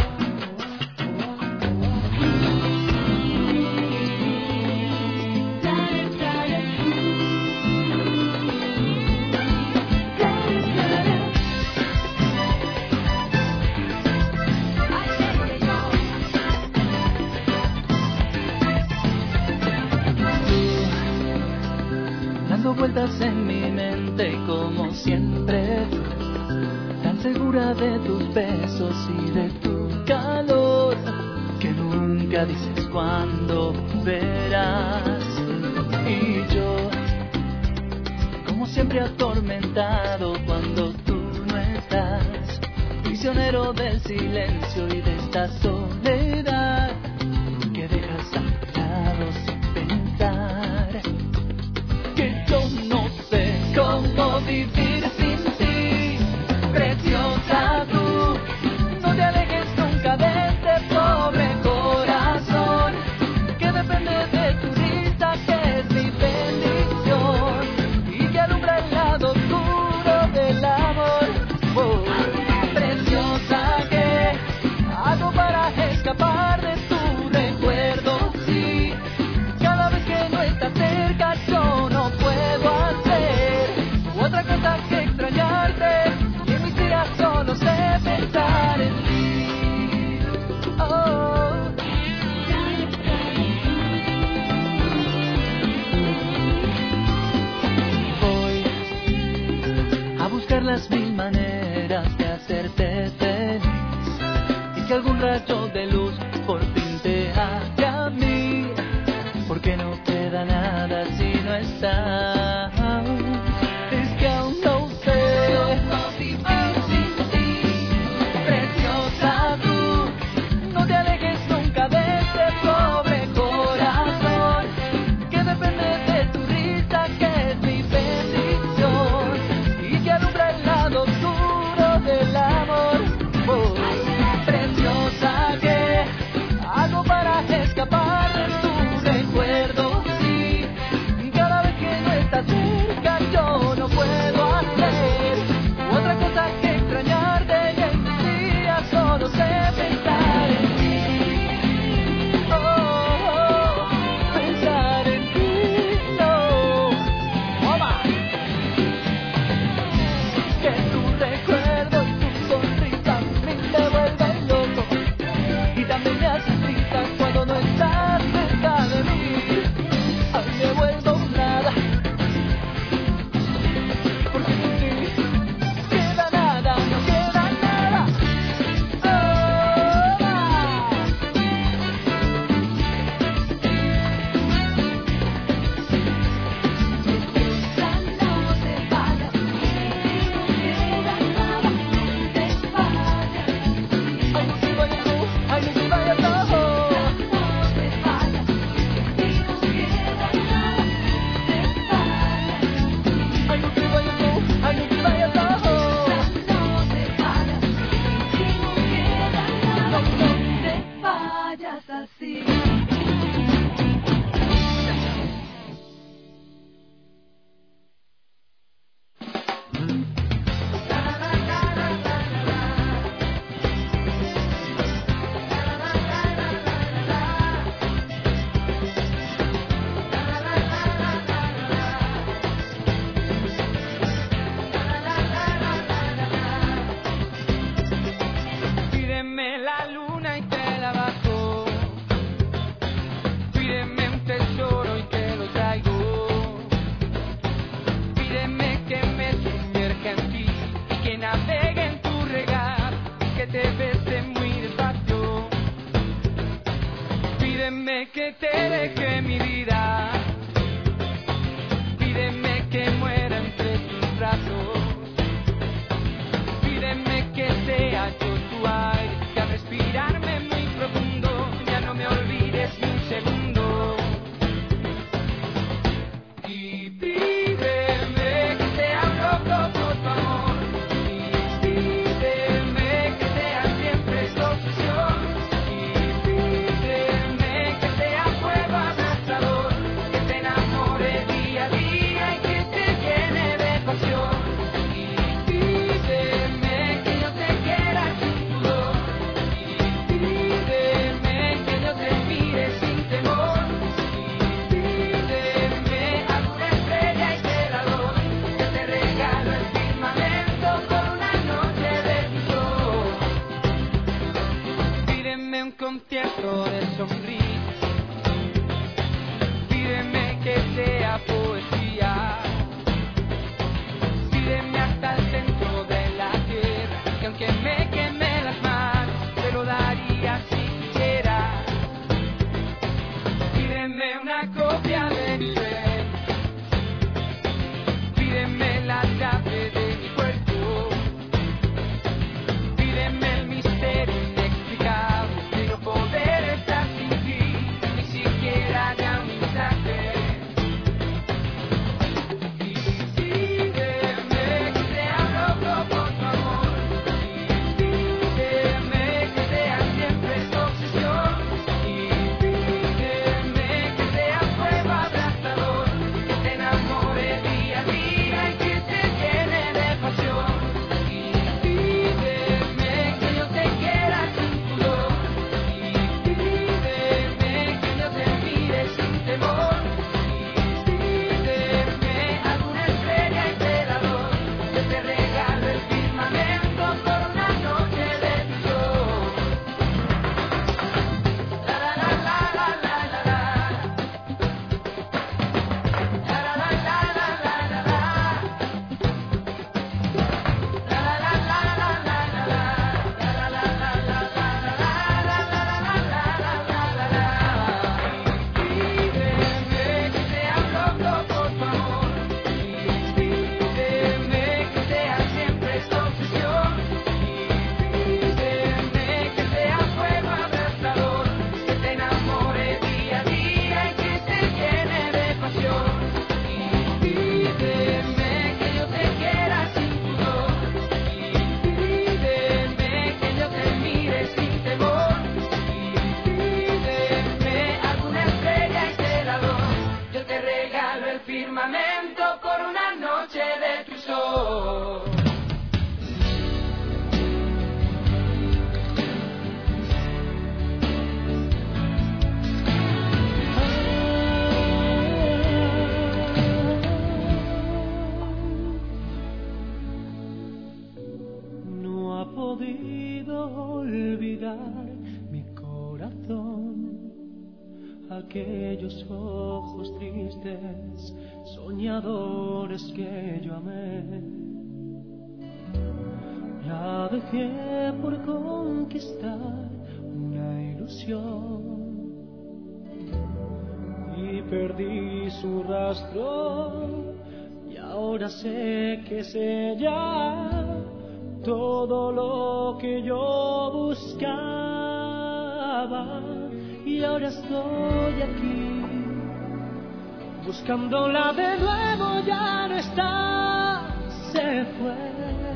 Dando vueltas en mi mente como siempre, tan segura de tus besos y de tu calor, que nunca dices cuándo verás. Y yo, como siempre atormentado cuando tú no estás, prisionero del silencio y de esta soledad que dejas a mi lado sin pensar, que yo no sé cómo vivir sin ti, preciosa tú. No te alejes nunca de este pobre corazón, que depende de tu risa, que es mi bendición y que alumbra el lado oscuro del amor. Oh, preciosa, ¿qué hago para escapar de tu recuerdo? Sí, cada vez que no estás cerca yo no puedo hacer otra cosa que extrañarte, y en mis días solo sé pensar en ti. Oh. Voy a buscar las mil maneras de hacerte feliz y que algún rayo de luz por fin te haga a mí, porque no queda nada si no estás. Es que aún no sé cómo vivir sin ti, preciosa tú. No te alejes nunca de este pobre corazón, que depende de tu risa, que es mi bendición y que alumbra el lado oscuro del amor. Oh, preciosa, ¿qué hago para escapar de tu recuerdo? Sí, cada vez que no estás Pídeme que te deje mi vida, pídeme que muera entre tus brazos, pídeme que sea yo tu aire, que al respirarme muy profundo ya no me olvides ni un segundo. Y pídeme que sea un loco por tu amor, y pídeme que sea siempre tu obsesión, y pídeme que sea fuego abrasador, que te enamore día a día y que te llene de pasión. Y pídeme que yo te quiera sin pudor, y pídeme que yo te mire sin temor, y pídeme alguna estrella y te la doy, yo te regalo el firmamento por una noche de tu sol. Pídeme un concierto de sonrisas, pídeme que sea poesía, pídeme hasta el centro de la tierra, que aunque me queme las manos, te lo daría si quisiera. Pídeme una copia de mi sueño, pídeme la llave de mi cuerpo, pídeme el misterio inexplicable de no poder estar sin ti, ni siquiera ya un instante. Y pídeme que sea loco por tu amor, y pídeme que sea siempre tu obsesión, y pídeme que sea fuego abrasador, que te enamore día a día y que te llene de pasión. Y pídeme que yo te quiera sin pudor, y pídeme que yo te mire sin temor, y pídeme alguna estrella y te la doy, yo te regalo el firmamento por una noche de tu sol. La la la la la la la la, la la la la la la la la, la la la la la la la la, la la la la la la la. Pídeme que sea un loco por tu amor, y pídeme que sea siempre tu obsesión, y pídeme que sea fuego abrasador, que te enamore día a día y que te llene de pasión. Y pídeme que yo te quiera sin pudor, y pídeme que yo te mire sin temor, y pídeme alguna estrella y te la doy, yo te regalo el firmamento por una noche de tu sol. No ha podido olvidar mi corazón aquellos ojos tristes, soñadores que yo amé. La dejé por conquistar una ilusión y perdí su rastro, y ahora sé que es ella todo lo que yo buscaba, y ahora estoy aquí buscándola de nuevo. Ya no está, se fue.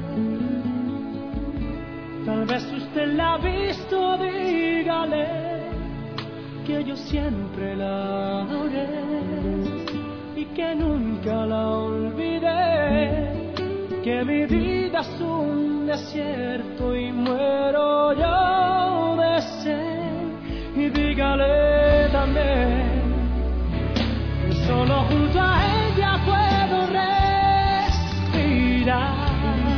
Tal vez usted la ha visto, dígale que yo siempre la adoré y que nunca la olvidé, que mi vida es un desierto y muero yo de sed. Y dígale también que solo junto a ella puedo respirar.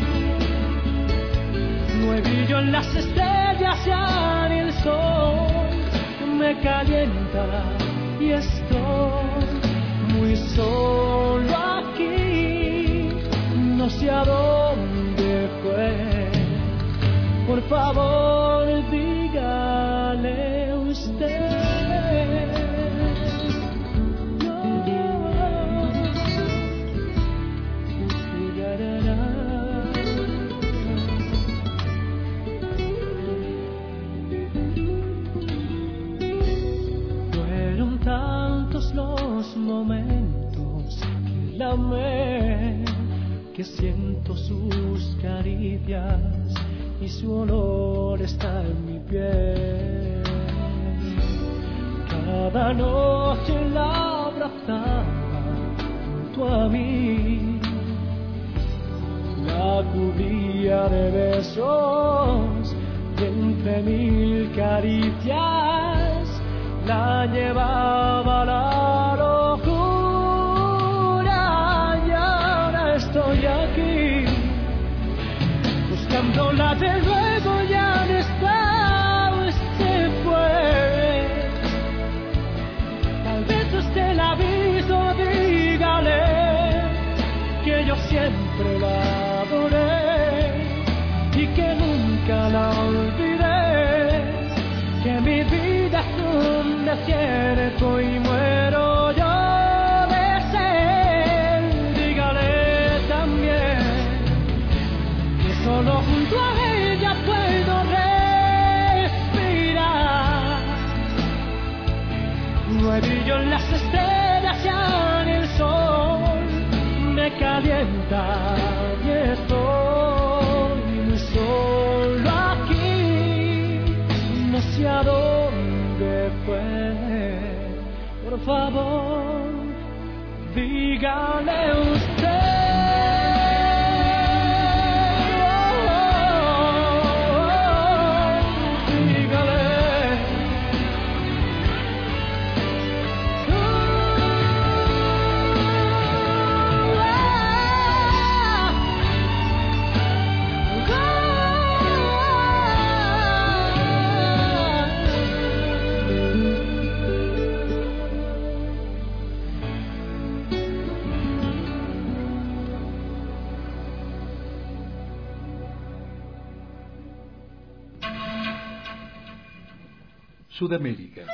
No hay brillo en las estrellas, ya ni el sol me calienta y estoy muy solo aquí. No sé a dónde fue, por favor dígale usted. que siento sus caricias y su olor está en mi piel. Cada noche la abrazaba junto a mí, la cubría de besos y entre mil caricias la llevaba a la locura. Y ahora estoy aquí buscándola de nuevo, ya no está, se fue. Tal vez usted la aviso, dígale que yo siempre la adoré y que nunca la olvidé, que mi vida es un desierto y muero yo de sed. Dígale también que solo junto a ella puedo respirar. No hay brillo en las estrellas, ya ni el sol me calienta y estoy muy solo aquí, no sé a dónde fue. Por favor, dígale usted. Sudamérica,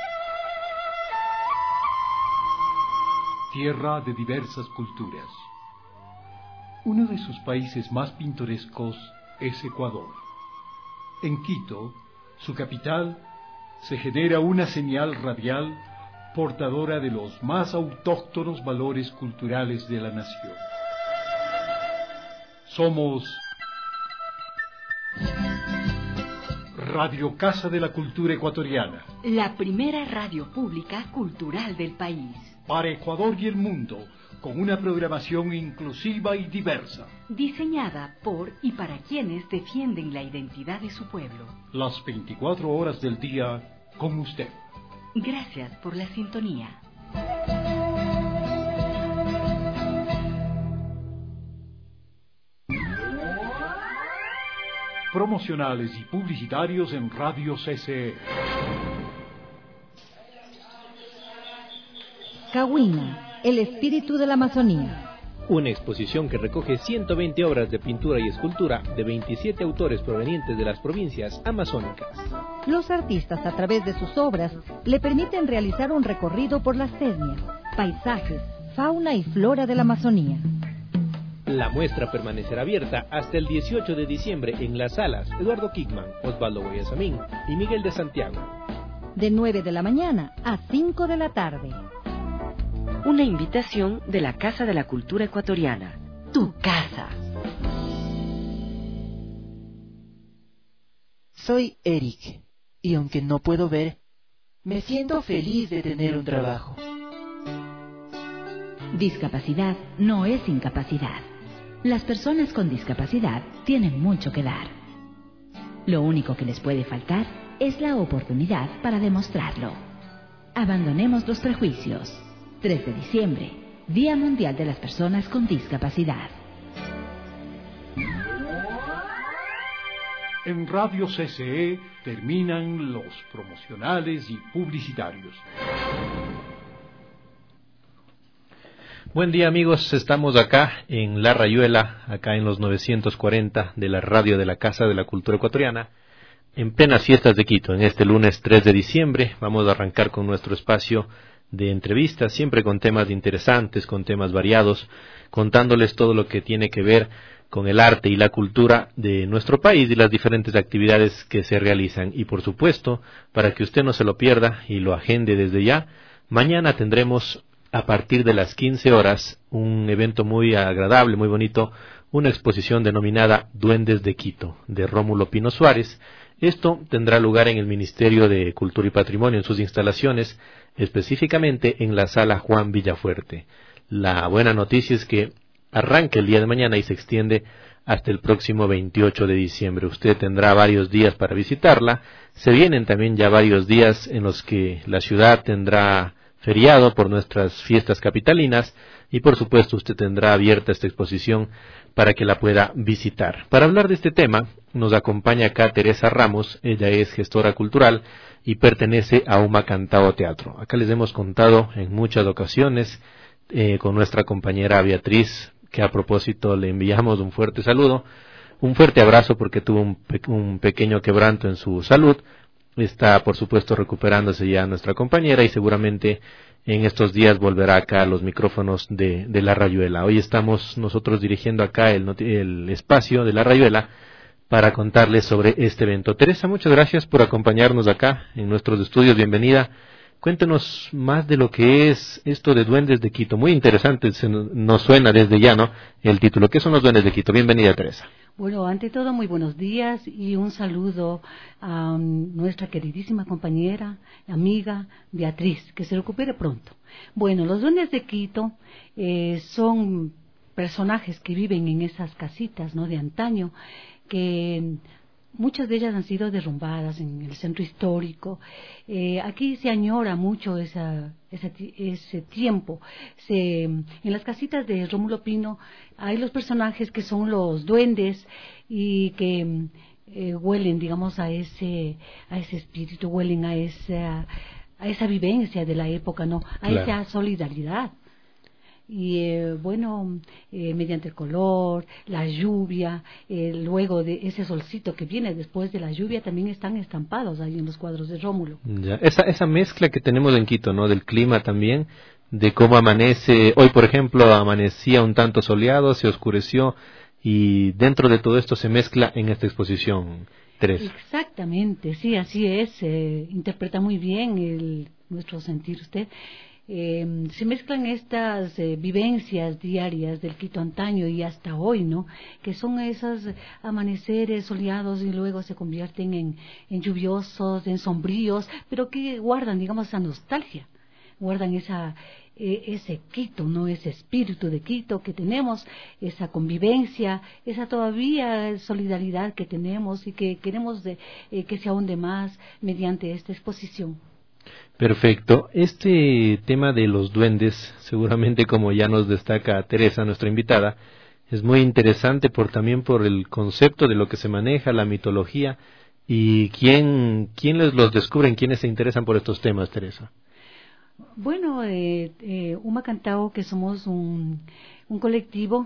tierra de diversas culturas. Uno de sus países más pintorescos es Ecuador. En Quito, su capital, se genera una señal radial portadora de los más autóctonos valores culturales de la nación. Somos Radio Casa de la Cultura Ecuatoriana, la primera radio pública cultural del país. Para Ecuador y el mundo, con una programación inclusiva y diversa. Diseñada por y para quienes defienden la identidad de su pueblo. Las 24 horas del día con usted. Gracias por la sintonía. Promocionales y publicitarios en Radio CCE. Cahuina, el espíritu de la Amazonía. Una exposición que recoge 120 obras de pintura y escultura de 27 autores provenientes de las provincias amazónicas. Los artistas, a través de sus obras, le permiten realizar un recorrido por las etnias, paisajes, fauna y flora de la Amazonía. La muestra permanecerá abierta hasta el 18 de diciembre en las salas Eduardo Kickman, Osvaldo Guayasamín y Miguel de Santiago. De 9 de la mañana a 5 de la tarde. Una invitación de la Casa de la Cultura Ecuatoriana. Tu casa. Soy Eric, y aunque no puedo ver, me siento feliz de tener un trabajo. Discapacidad no es incapacidad. Las personas con discapacidad tienen mucho que dar. Lo único que les puede faltar es la oportunidad para demostrarlo. Abandonemos los prejuicios. 3 de diciembre, Día Mundial de las Personas con Discapacidad. En Radio CCE terminan los promocionales y publicitarios. Buen día, amigos, estamos acá en La Rayuela, acá en los 940 de la radio de la Casa de la Cultura Ecuatoriana, en plenas fiestas de Quito. En este lunes 3 de diciembre vamos a arrancar con nuestro espacio de entrevistas, siempre con temas interesantes, con temas variados, contándoles todo lo que tiene que ver con el arte y la cultura de nuestro país y las diferentes actividades que se realizan. Y por supuesto, para que usted no se lo pierda y lo agende desde ya, mañana tendremos a partir de las 15 horas un evento muy agradable, muy bonito, una exposición denominada Duendes de Quito, de Rómulo Pino Suárez. Esto tendrá lugar en el Ministerio de Cultura y Patrimonio, en sus instalaciones, específicamente en la Sala Juan Villafuerte. La buena noticia es que arranca el día de mañana y se extiende hasta el próximo 28 de diciembre. Usted tendrá varios días para visitarla. Se vienen también ya varios días en los que la ciudad tendrá feriado por nuestras fiestas capitalinas y por supuesto usted tendrá abierta esta exposición para que la pueda visitar. Para hablar de este tema nos acompaña acá Teresa Ramos. Ella es gestora cultural y pertenece a Humacantao Teatro. Acá les hemos contado en muchas ocasiones con nuestra compañera Beatriz, que a propósito le enviamos un fuerte saludo, un fuerte abrazo porque tuvo un pequeño quebranto en su salud. Está por supuesto recuperándose ya nuestra compañera y seguramente en estos días volverá acá a los micrófonos de La Rayuela. Hoy estamos nosotros dirigiendo acá el espacio de La Rayuela para contarles sobre este evento. Teresa, muchas gracias por acompañarnos acá en nuestros estudios. Bienvenida. Cuéntenos más de lo que es esto de Duendes de Quito. Muy interesante, nos suena desde ya, ¿no?, el título. ¿Qué son los Duendes de Quito? Bienvenida, Teresa. Bueno, ante todo, muy buenos días y un saludo a nuestra queridísima compañera, amiga Beatriz, que se recupere pronto. Bueno, los Duendes de Quito son personajes que viven en esas casitas, ¿no?, de antaño, que muchas de ellas han sido derrumbadas en el centro histórico. Aquí se añora mucho ese tiempo. En las casitas de Rómulo Pino hay los personajes que son los duendes y que huelen, digamos, a ese espíritu, huelen a esa vivencia de la época, ¿no? A claro, esa solidaridad. Y mediante el color, la lluvia, luego de ese solcito que viene después de la lluvia, también están estampados ahí en los cuadros de Rómulo. Ya. Esa mezcla que tenemos en Quito, ¿no?, del clima también, de cómo amanece. Hoy, por ejemplo, amanecía un tanto soleado, se oscureció, y dentro de todo esto se mezcla en esta exposición, Teresa. Exactamente, sí, así es. Interpreta muy bien nuestro sentir usted. Se mezclan estas vivencias diarias del Quito antaño y hasta hoy, ¿no?, que son esos amaneceres soleados y luego se convierten en lluviosos, en sombríos, pero que guardan, digamos, esa nostalgia, guardan ese Quito, ¿no?, ese espíritu de Quito que tenemos, esa convivencia, esa todavía solidaridad que tenemos y que queremos que se ahonde más mediante esta exposición. Perfecto. Este tema de los duendes, seguramente, como ya nos destaca Teresa, nuestra invitada, es muy interesante también por el concepto de lo que se maneja, la mitología, y quiénes los descubren, quiénes se interesan por estos temas, Teresa. Bueno, Humacantao, que somos un colectivo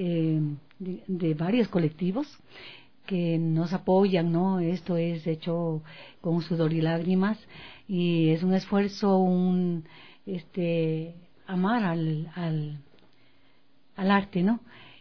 de varios colectivos que nos apoyan, ¿no? Esto es hecho con sudor y lágrimas y es un esfuerzo, amar al arte, ¿no?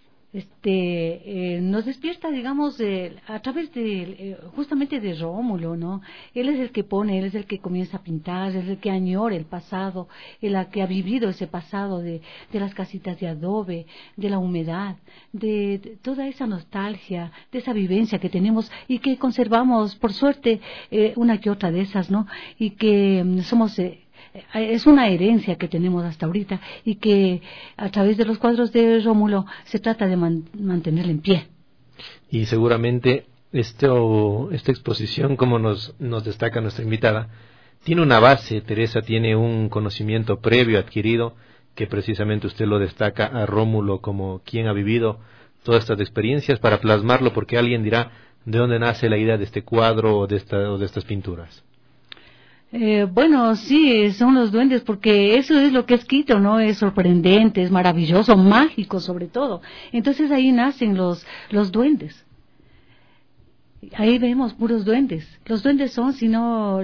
Nos despierta, digamos, a través justamente de Rómulo, ¿no? Él es el que comienza a pintar, es el que añora el pasado, el que ha vivido ese pasado de las casitas de adobe, de la humedad, de toda esa nostalgia, de esa vivencia que tenemos y que conservamos, por suerte, una que otra de esas, ¿no? Y que es una herencia que tenemos hasta ahorita y que a través de los cuadros de Rómulo se trata de mantenerla en pie. Y seguramente esta exposición, como nos destaca nuestra invitada, tiene una base, Teresa, tiene un conocimiento previo adquirido que precisamente usted lo destaca a Rómulo como quien ha vivido todas estas experiencias para plasmarlo, porque alguien dirá de dónde nace la idea de este cuadro o de estas pinturas. Bueno, sí, son los duendes, porque eso es lo que es Quito, ¿no? Es sorprendente, es maravilloso, mágico sobre todo. Entonces ahí nacen los duendes. Ahí vemos puros duendes. Los duendes son, sino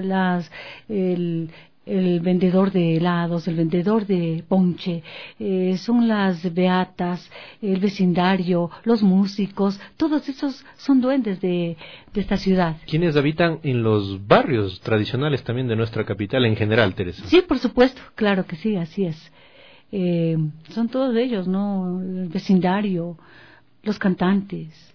el vendedor de helados, el vendedor de ponche, son las beatas, el vecindario, los músicos, todos esos son duendes de esta ciudad. ¿Quiénes habitan en los barrios tradicionales también de nuestra capital en general, Teresa? Sí, por supuesto, claro que sí, así es. Son todos ellos, ¿no? El vecindario, los cantantes,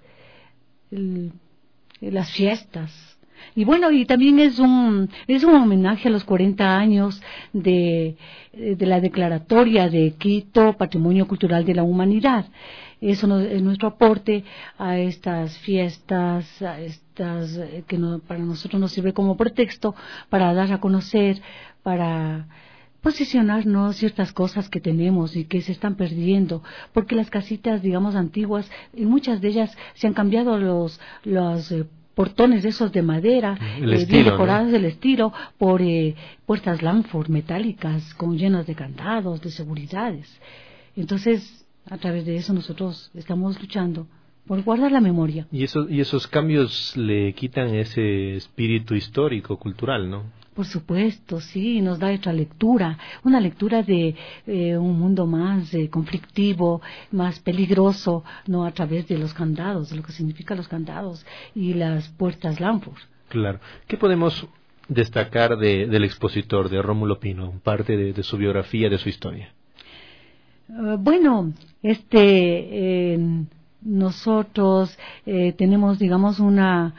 las fiestas. Y bueno, y también es un homenaje a los 40 años de la declaratoria de Quito, Patrimonio Cultural de la Humanidad. Eso es nuestro aporte a estas fiestas, que para nosotros nos sirve como pretexto para dar a conocer, para posicionarnos ciertas cosas que tenemos y que se están perdiendo, porque las casitas, digamos, antiguas, en muchas de ellas se han cambiado los portones esos de madera, bien decorados, ¿no?, del estilo, por puertas Langford metálicas llenas de candados, de seguridades. Entonces, a través de eso nosotros estamos luchando por guardar la memoria. Y esos cambios le quitan ese espíritu histórico, cultural, ¿no? Por supuesto, sí, nos da otra lectura, una lectura de un mundo más conflictivo, más peligroso, no a través de los candados, de lo que significan los candados y las puertas Langford. Claro. ¿Qué podemos destacar del expositor, de Rómulo Pino, parte de su biografía, de su historia? Bueno, nosotros tenemos, digamos, una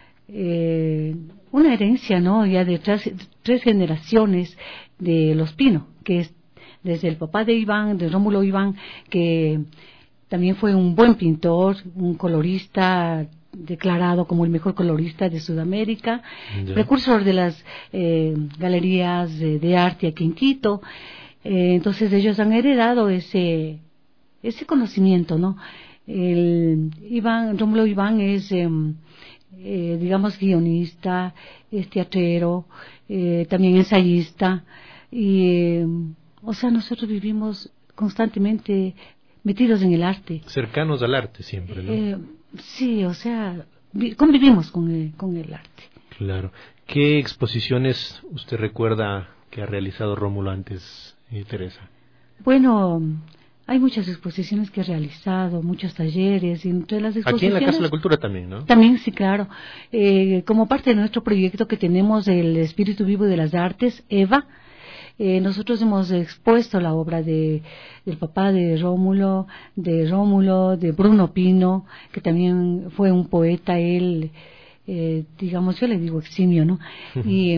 herencia, ¿no?, ya de tres generaciones de los Pino, que es desde el papá de Iván, de Rómulo Iván, que también fue un buen pintor, un colorista declarado como el mejor colorista de Sudamérica, precursor de las galerías de arte aquí en Quito. Entonces ellos han heredado ese conocimiento, ¿no? Rómulo Iván es digamos, guionista, es teatrero, también ensayista, y o sea, nosotros vivimos constantemente metidos en el arte. Cercanos al arte siempre, ¿no? Sí, o sea, convivimos con el arte. Claro. ¿Qué exposiciones usted recuerda que ha realizado Rómulo antes, Teresa? Bueno, hay muchas exposiciones que he realizado, muchos talleres, y entre las exposiciones... Aquí en la Casa de la Cultura también, ¿no? También, sí, claro. Como parte de nuestro proyecto que tenemos, el Espíritu Vivo de las Artes, EVA, nosotros hemos expuesto la obra del papá de Rómulo, de Bruno Pino, que también fue un poeta, él, digamos, yo le digo eximio, ¿no? Y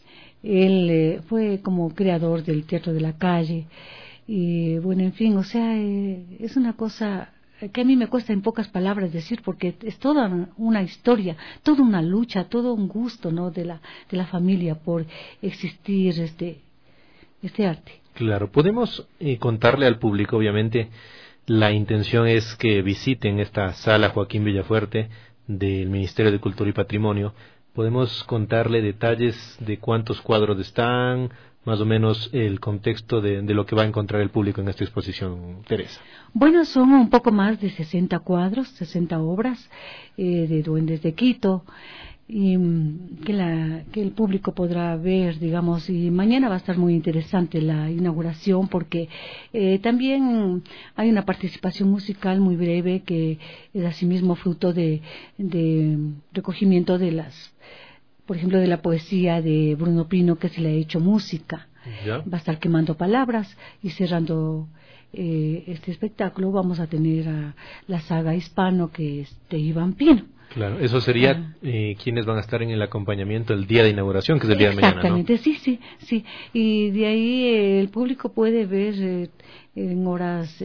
él fue como creador del Teatro de la Calle. Y bueno, en fin, o sea, es una cosa que a mí me cuesta en pocas palabras decir, porque es toda una historia, toda una lucha, todo un gusto, ¿no?, de la familia por existir este arte. Claro, podemos contarle al público, obviamente, la intención es que visiten esta sala Joaquín Villafuerte del Ministerio de Cultura y Patrimonio. Podemos contarle detalles de cuántos cuadros están, más o menos el contexto de lo que va a encontrar el público en esta exposición, Teresa. Bueno, son un poco más de 60 cuadros, 60 obras de duendes de Quito, y que el público podrá ver, digamos, y mañana va a estar muy interesante la inauguración, porque también hay una participación musical muy breve que es asimismo fruto de recogimiento de por ejemplo, de la poesía de Bruno Pino, que se le ha hecho música. ¿Ya? Va a estar quemando palabras, y cerrando este espectáculo vamos a tener a la saga Hispano, que es de Iván Pino. Claro, eso sería quienes van a estar en el acompañamiento el día de inauguración, que es el día de mañana, ¿no? Exactamente, sí. Y de ahí el público puede ver en horas...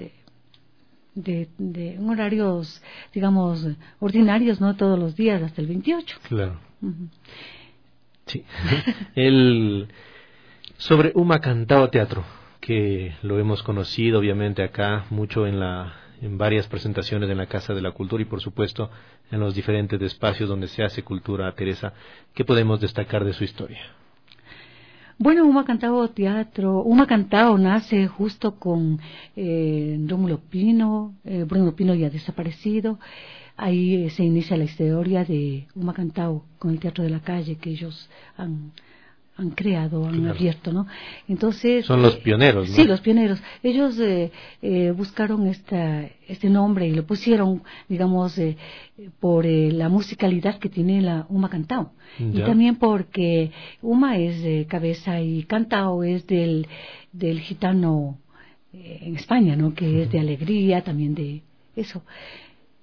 en horarios, digamos, ordinarios, no todos los días, hasta el 28. Claro. Uh-huh. Sí. Sobre Uma Cantao Teatro, que lo hemos conocido obviamente acá mucho en varias presentaciones en la Casa de la Cultura y por supuesto en los diferentes espacios donde se hace cultura. Teresa, ¿qué podemos destacar de su historia? Bueno, Uma Cantao nace justo con Rómulo Pino, Bruno Pino ya desaparecido. Ahí se inicia la historia de Uma Cantao con el Teatro de la Calle que ellos han creado, han abierto, ¿no? Entonces son los pioneros, ¿no? Sí, los pioneros. Ellos buscaron este nombre y lo pusieron, digamos, por la musicalidad que tiene la Uma Cantao. Ya. Y también porque Uma es cabeza y Cantao es del gitano en España, ¿no? Que es de alegría, también de eso.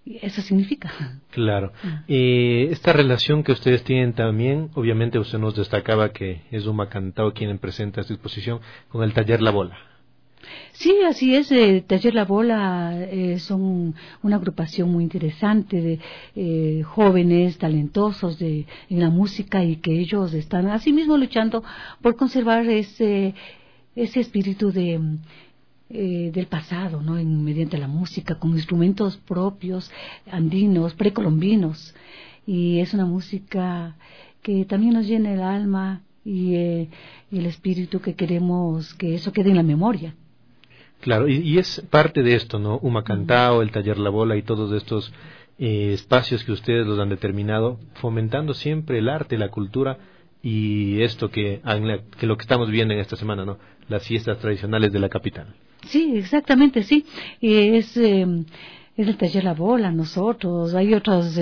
eso significa. Claro. Esta relación que ustedes tienen también, obviamente usted nos destacaba que es Uma Cantao quien presenta esta exposición con el taller La Bola. Sí, así es. Taller La Bola son una agrupación muy interesante de jóvenes talentosos en la música, y que ellos están asimismo luchando por conservar ese espíritu del pasado, ¿no? Mediante la música, con instrumentos propios, andinos, precolombinos. Y es una música que también nos llena el alma y el espíritu, que queremos que eso quede en la memoria. Claro, y es parte de esto, ¿no? Uma Cantao, el taller La Bola y todos estos espacios que ustedes los han determinado, fomentando siempre el arte, la cultura y esto que lo que estamos viendo en esta semana, ¿no? Las fiestas tradicionales de la capital. Sí, exactamente, sí. Es el taller La Bola, nosotros, hay otras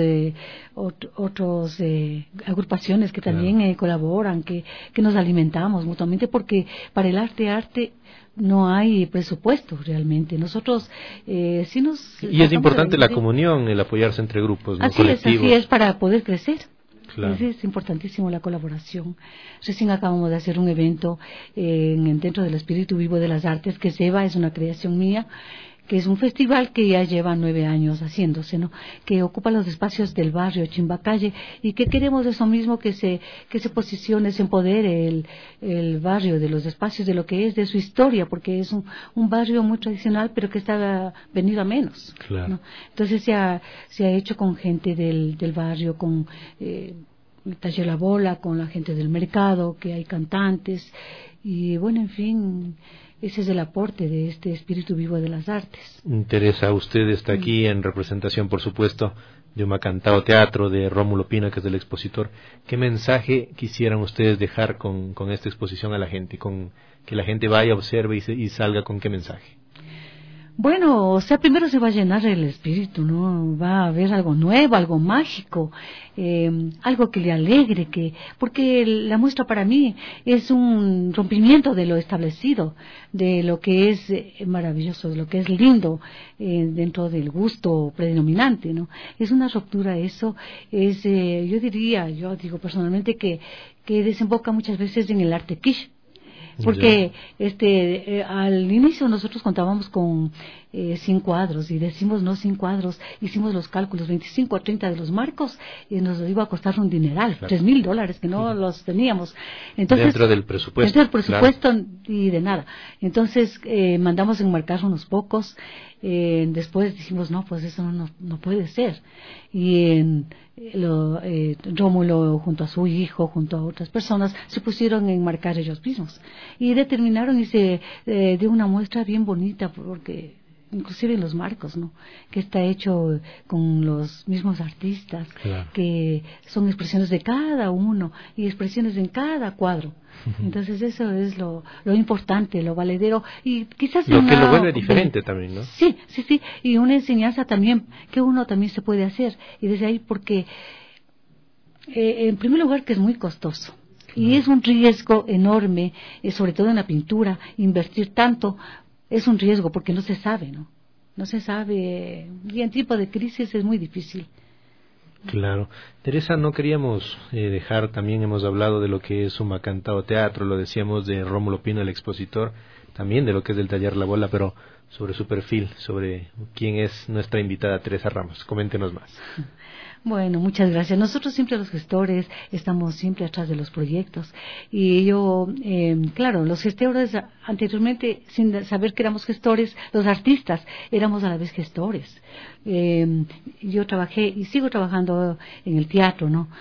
agrupaciones que también colaboran, que nos alimentamos mutuamente, porque para el arte no hay presupuesto realmente. Nosotros sí nos... Y es importante la comunión, el apoyarse entre grupos, ¿no? Colectivos. Así es, para poder crecer. Claro. Es importantísimo la colaboración. Recién acabamos de hacer un evento dentro del espíritu vivo de las artes, que SEBA es una creación mía, que es un festival que ya lleva 9 años haciéndose, ¿no? Que ocupa los espacios del barrio Chimbacalle, y que queremos eso mismo, que se posicione, se empodere el barrio de los espacios, de lo que es, de su historia, porque es un barrio muy tradicional, pero que está venido a menos. Claro. ¿No? Entonces se ha hecho con gente del barrio, con el taller La Bola, con la gente del mercado, que hay cantantes, y bueno, en fin, ese es el aporte de este espíritu vivo de las artes. Teresa, usted está aquí en representación, por supuesto, de Uma Cantao Teatro, de Rómulo Pina, que es el expositor. ¿Qué mensaje quisieran ustedes dejar con esta exposición a la gente? Con que la gente vaya, observe y salga con qué mensaje. Bueno, o sea, primero se va a llenar el espíritu, ¿no? Va a haber algo nuevo, algo mágico, algo que le alegre, porque la muestra para mí es un rompimiento de lo establecido, de lo que es maravilloso, de lo que es lindo dentro del gusto predominante, ¿no? Es una ruptura, eso es, yo digo personalmente que desemboca muchas veces en el arte kitsch. Porque al inicio nosotros contábamos con 100 cuadros, y decimos no 100 cuadros, hicimos los cálculos, 25 a 30 de los marcos, y nos iba a costar un dineral, claro. $3,000 que no los teníamos. Entonces, dentro del presupuesto. Dentro del presupuesto, claro. Y de nada. Entonces mandamos enmarcar unos pocos, después dijimos no, pues eso no puede ser. Y Rómulo junto a su hijo, junto a otras personas, se pusieron a enmarcar ellos mismos y determinaron, y se dio una muestra bien bonita, porque inclusive en los marcos, ¿no? Que está hecho con los mismos artistas, claro. Que son expresiones de cada uno y expresiones en cada cuadro. Entonces eso es lo importante, lo valedero, y quizás lo que lo vuelve diferente también, ¿no? Sí, y una enseñanza también que uno también se puede hacer, y desde ahí, porque en primer lugar que es muy costoso. Y es un riesgo enorme, sobre todo en la pintura, invertir tanto, es un riesgo porque no se sabe, ¿no? No se sabe, y en tiempo de crisis es muy difícil. Claro. Teresa, no queríamos dejar, también hemos hablado de lo que es Uma Cantao Teatro, lo decíamos de Rómulo Pino, el expositor, también de lo que es del taller La Bola, pero sobre su perfil, sobre quién es nuestra invitada Teresa Ramos. Coméntenos más. Bueno, muchas gracias. Nosotros siempre los gestores estamos siempre atrás de los proyectos, y claro, los gestores anteriormente, sin saber que éramos gestores, los artistas éramos a la vez gestores. Yo trabajé y sigo trabajando en el teatro, ¿no?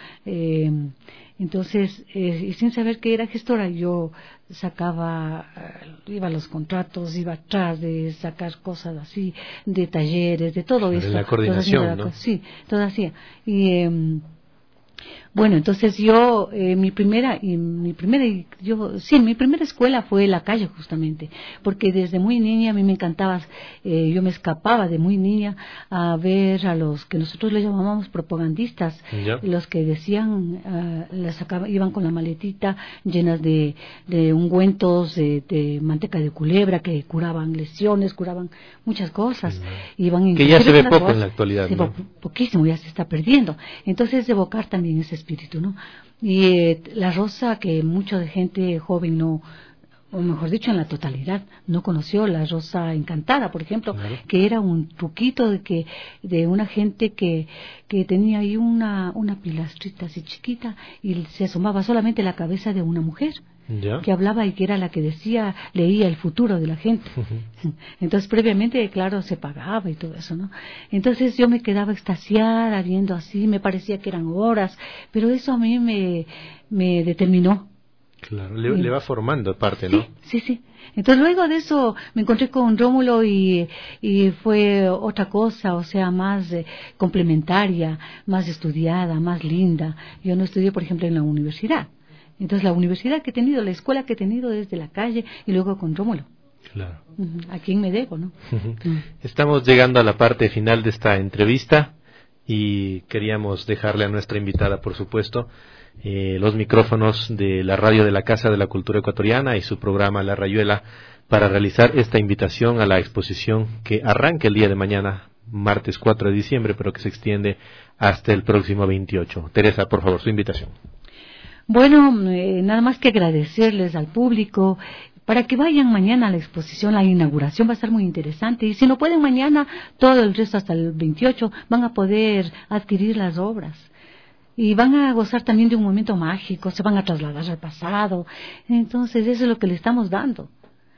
Entonces, y sin saber que era gestora, yo iba a los contratos, iba atrás de sacar cosas así, de talleres, de todo eso. De la coordinación, ¿no? Sí, todo hacía. Y Bueno, entonces yo, mi primera escuela fue la calle justamente, porque desde muy niña a mí me encantaba, yo me escapaba de muy niña a ver a los que nosotros les llamábamos propagandistas, los que decían, iban con la maletita llenas de ungüentos, de manteca de culebra, que curaban lesiones, curaban muchas cosas. Iban que ya se ve poco en la actualidad, ¿no? Poquísimo, ya se está perdiendo. Entonces evocar también ese espíritu, ¿no? Y la rosa que mucha de gente joven no, o mejor dicho en la totalidad, no conoció, la rosa encantada, por ejemplo, que era un truquito de una gente que tenía ahí una pilastrita así chiquita y se asomaba solamente la cabeza de una mujer. Que hablaba y que era la que leía el futuro de la gente. Entonces previamente, claro, se pagaba y todo eso, ¿no? Entonces yo me quedaba extasiada viendo así, me parecía que eran horas, pero eso a mí me determinó. Claro, le va formando aparte, ¿no? Sí. Entonces luego de eso me encontré con Rómulo y fue otra cosa, o sea, más complementaria, más estudiada, más linda. Yo no estudié, por ejemplo, en la universidad. Entonces la universidad que he tenido, la escuela que he tenido desde la calle y luego con Rómulo. Claro. ¿A quién me debo, no? Estamos llegando a la parte final de esta entrevista y queríamos dejarle a nuestra invitada, por supuesto, los micrófonos de la radio de la Casa de la Cultura Ecuatoriana y su programa La Rayuela para realizar esta invitación a la exposición que arranca el día de mañana, martes 4 de diciembre, pero que se extiende hasta el próximo 28. Teresa, por favor, su invitación. Bueno, nada más que agradecerles al público para que vayan mañana a la exposición. La inauguración va a estar muy interesante y si no pueden mañana, todo el resto hasta el 28 van a poder adquirir las obras y van a gozar también de un momento mágico, se van a trasladar al pasado. Entonces eso es lo que le estamos dando.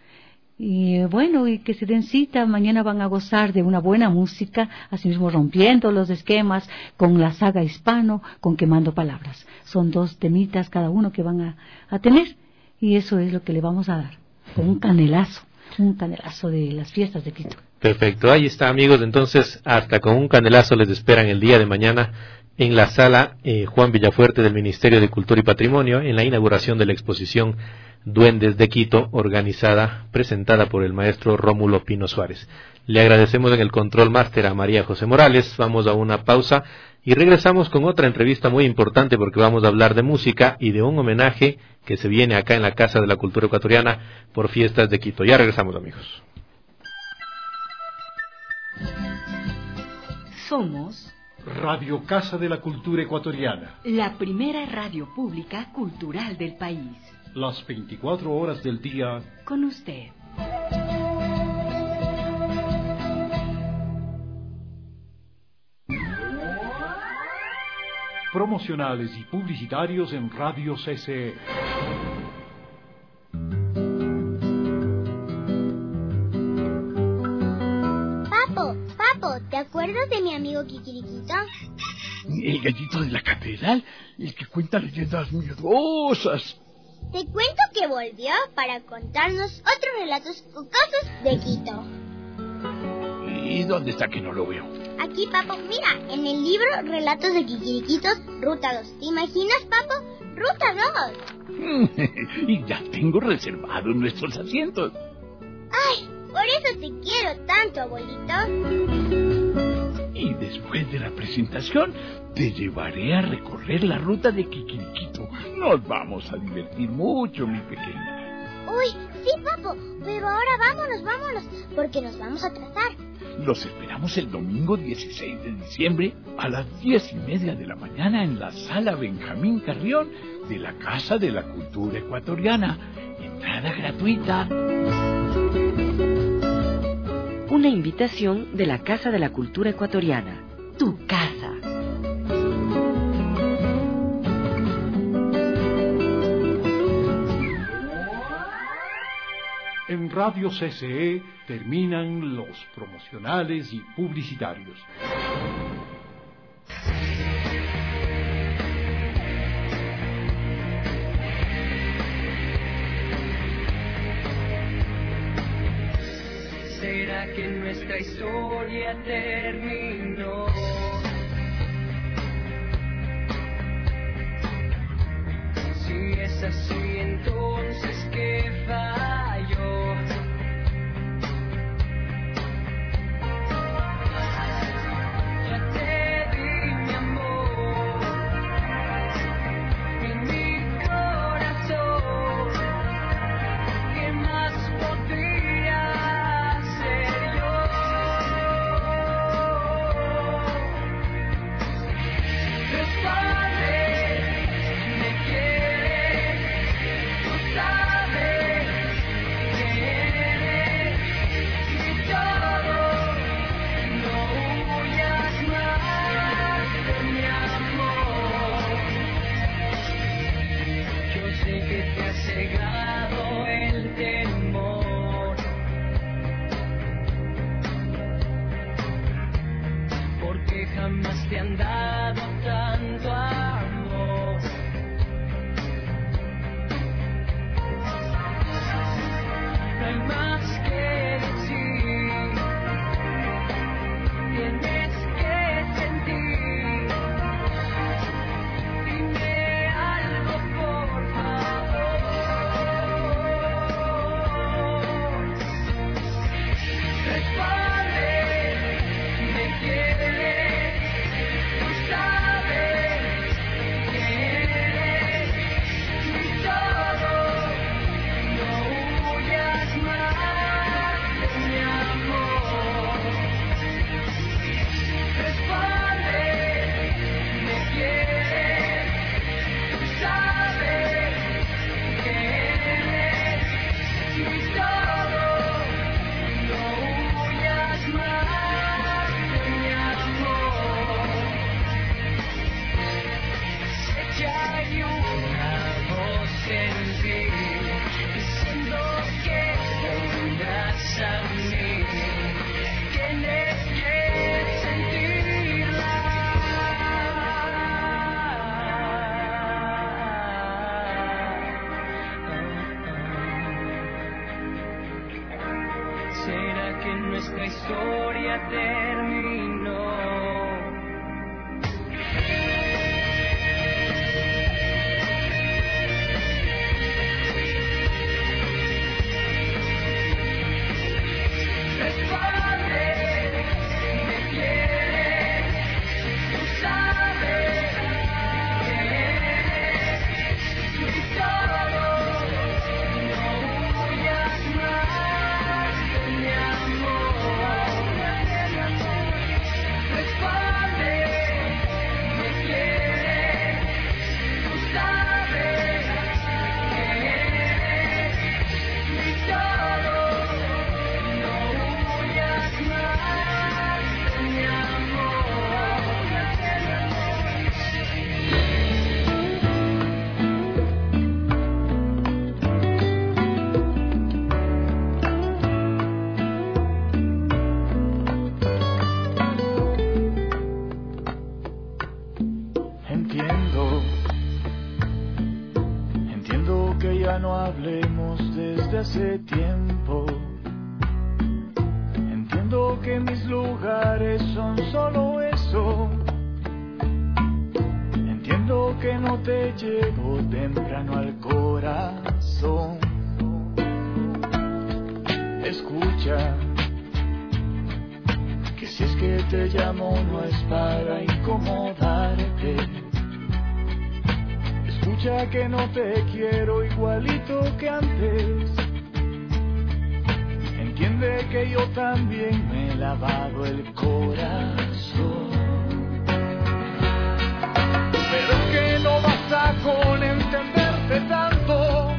Y bueno, y que se den cita, mañana van a gozar de una buena música, asimismo rompiendo los esquemas con la saga Hispano, con Quemando Palabras. Son 2 temitas cada uno que van a tener y eso es lo que le vamos a dar, con un canelazo de las fiestas de Quito. Perfecto, ahí está, amigos. Entonces, hasta con un canelazo les esperan el día de mañana en la sala Juan Villafuerte del Ministerio de Cultura y Patrimonio, en la inauguración de la exposición Duendes de Quito, presentada por el maestro Rómulo Pino Suárez. Le agradecemos en el control máster a María José Morales. Vamos a una pausa y regresamos con otra entrevista muy importante porque vamos a hablar de música y de un homenaje que se viene acá en la Casa de la Cultura Ecuatoriana por Fiestas de Quito. Ya regresamos, amigos. Somos Radio Casa de la Cultura Ecuatoriana, la primera radio pública cultural del país. Las 24 horas del día con usted. Promocionales y publicitarios en Radio CCE. Papo, ¿te acuerdas de mi amigo Kikiriquito? El gallito de la catedral, el que cuenta leyendas miedosas. Te cuento que volvió para contarnos otros relatos jocosos de Quito. ¿Y dónde está que no lo veo? Aquí, Papo, mira, en el libro Relatos de Kikiriquitos, Ruta 2. ¿Te imaginas, Papo? Ruta 2. Y ya tengo reservados nuestros asientos. Ay, por eso te quiero tanto, abuelito. Y después de la presentación, te llevaré a recorrer la ruta de Kikiriquito. Nos vamos a divertir mucho, mi pequeña. Uy, sí, Papo, pero ahora vámonos, porque nos vamos a atrasar. Los esperamos el domingo 16 de diciembre a las 10:30 de la mañana en la sala Benjamín Carrión de la Casa de la Cultura Ecuatoriana. Entrada gratuita. Una invitación de la Casa de la Cultura Ecuatoriana. Tu casa. En Radio CCE terminan los promocionales y publicitarios. ¿Será que nuestra historia terminó? jamás te han dado tanto amor. No hay más que decir, tienes que sentir. Dime algo por favor. Responde, me quieres, tú sabes que eres mi todo. No huyas más de mi amor. Responde, me quieres, tú sabes que eres mi todo. No huyas más de mi amor. Sé que hay una voz en ti diciendo que vendrás a mí. Tienes que sentirla. ¿Será que nuestra historia terminó? Responde, me quieres, tú sabes que eres mi todo. No huyas más de mi amor. Responde, me quieres, tú sabes que eres mi todo. No huyas más de mi amor. Entiendo que ya no hablemos desde hace tiempo. Entiendo que mis lugares son solo eso. Entiendo que no te llevo temprano al corazón. Escucha, que si es que te llamo no es para incomodarte. Escucha que no te quiero igualito que antes. Entiende que yo también me he lavado el corazón. Pero es que no basta con entenderte tanto.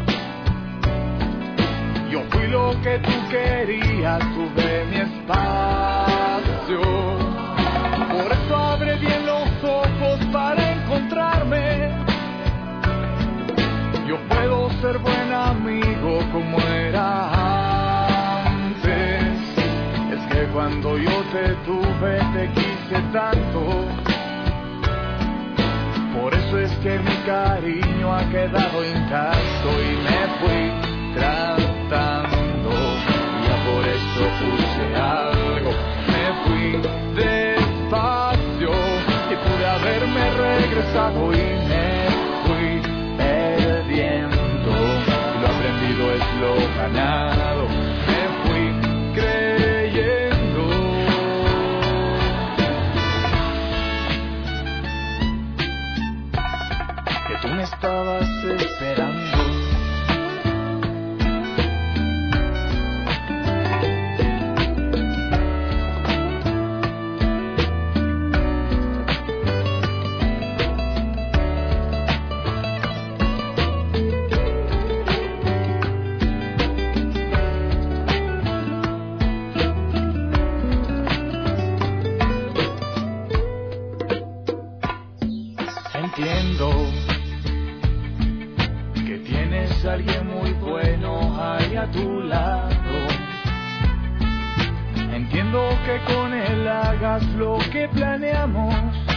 Yo fui lo que tú querías, tuve mi espacio. Por eso abre bien los ojos para encontrarme. Yo puedo ser buen amigo como era antes. Es que cuando yo te tuve te quise tanto. Por eso es que mi cariño ha quedado intacto y me fui tratando. Ya por eso puse algo, me fui despacio y pude haberme regresado y me fui perdiendo. Lo aprendido es lo ganado, me fui creyendo que tú me estabas esperando. Entiendo que tienes a alguien muy bueno ahí a tu lado. Entiendo que con él hagas más lo que planeamos.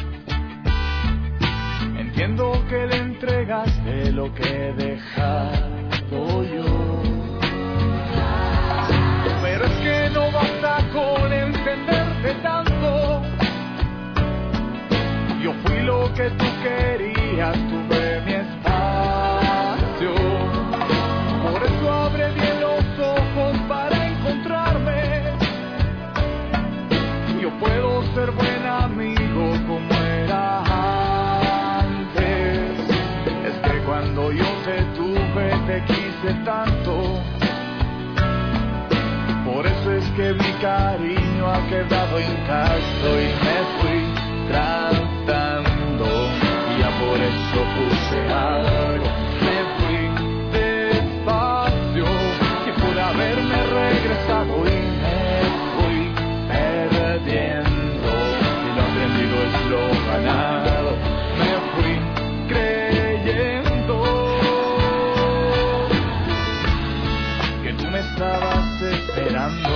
Entiendo que le entregaste lo que he dejado yo. Pero es que no basta con entenderte tanto. Yo fui lo que tú querías, tuve mi espacio. Por eso abre bien los ojos para encontrarme. Yo puedo ser buen amigo como era antes. Es que cuando yo te tuve te quise tanto. Por eso es que mi cariño ha quedado intacto y me fui tratando. Ya por eso puse algo. Me fui despacio y por haberme regresado y me fui perdiendo. Y lo aprendido es lo ganado. Me fui creyendo que tú me estabas esperando.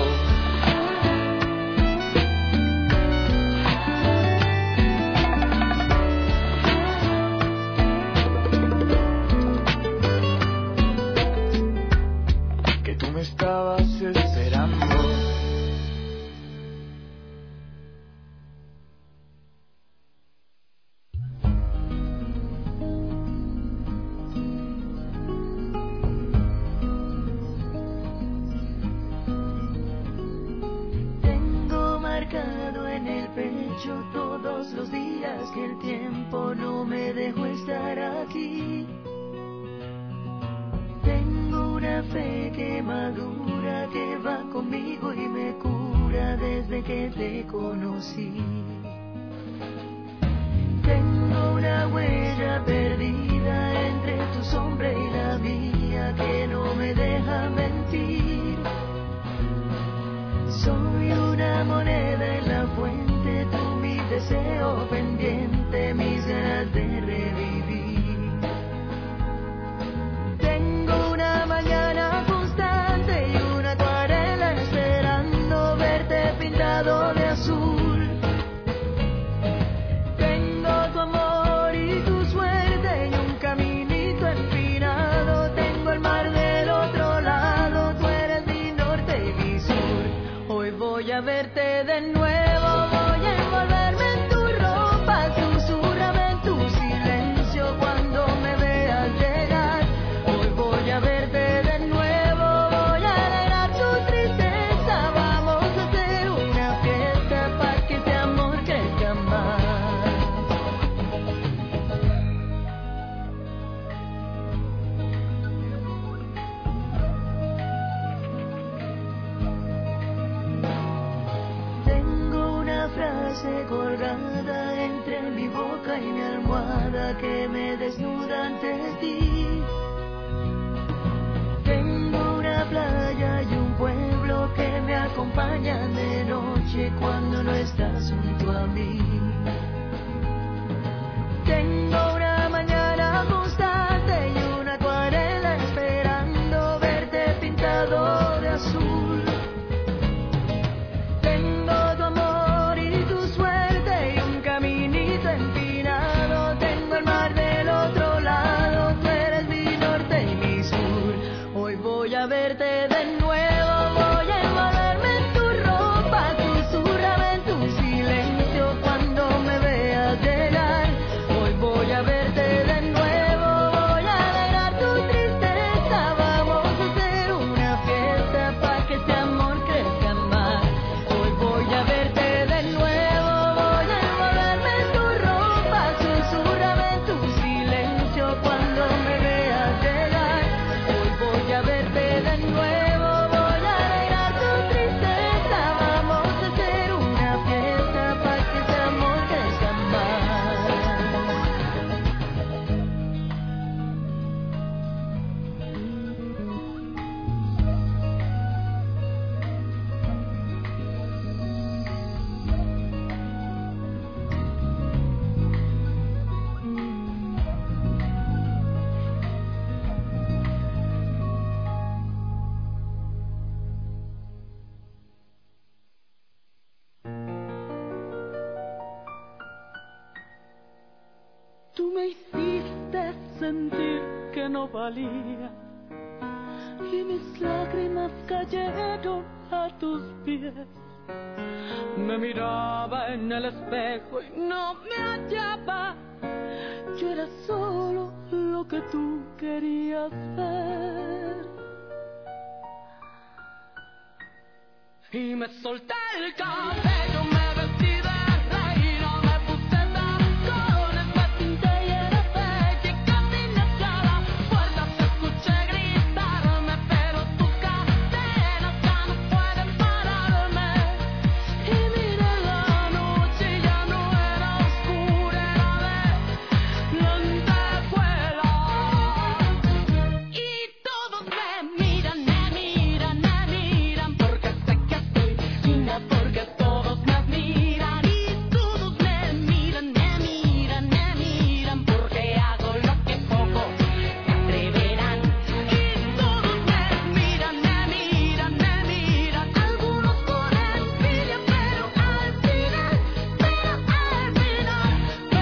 Que tú me estabas esperando. Tengo marcado en el pecho todos los días que el tiempo no me dejó estar aquí. Tengo una fe que madura, que va conmigo y me cura desde que te conocí. Tengo una huella perdida entre tu sombra y la mía que no me deja mentir. Soy una moneda en la fuente, tú mi deseo pendiente, mis ganas de revivir. Tengo una mañana constante y una acuarela esperando verte pintado de azul. Tengo tu amor y tu suerte y un caminito empinado. Tengo el mar del otro lado, tú eres mi norte y mi sur. Hoy voy a verte de nuevo, voy a envolverme en tu ropa, susurrame en tu silencio cuando me veas llegar. Hoy voy a verte de nuevo, voy a alegrar tu tristeza. Vamos a hacer una fiesta para que este amor crezca más. Tengo una frase colgada entre mi boca y mi almohada que me desnuda ante ti. Tengo una playa y un pueblo que me acompañan de noche cuando no estás junto a mí. Tengo una mañana constante y una acuarela esperando verte pintado de azul. Tengo tu amor y tu suerte y un caminito empinado. Tengo el mar del otro lado, tú eres mi norte y mi sur. Hoy voy a verte de nuevo, voy a envolverme en tu ropa, susurrame en tu silencio sentir que no valía y mis lágrimas cayeron a tus pies. Me miraba en el espejo y no me hallaba. Yo era solo lo que tú querías ver. Y me solté el cabello, me vestí de reina, me puse tacones, me pinté y era bella y caminé hacia la puerta. Te escuché gritarme, pero tus cadenas ya no pueden pararme. Y miré la noche y ya no era oscura, era de lentejuelas. Y todos me miran, porque sé que estoy linda, porque todos me admiran. Y todos me miran, porque hago lo que pocos se atreverán. Y todos me miran, algunos por envidia, pero al final, todos me amarán.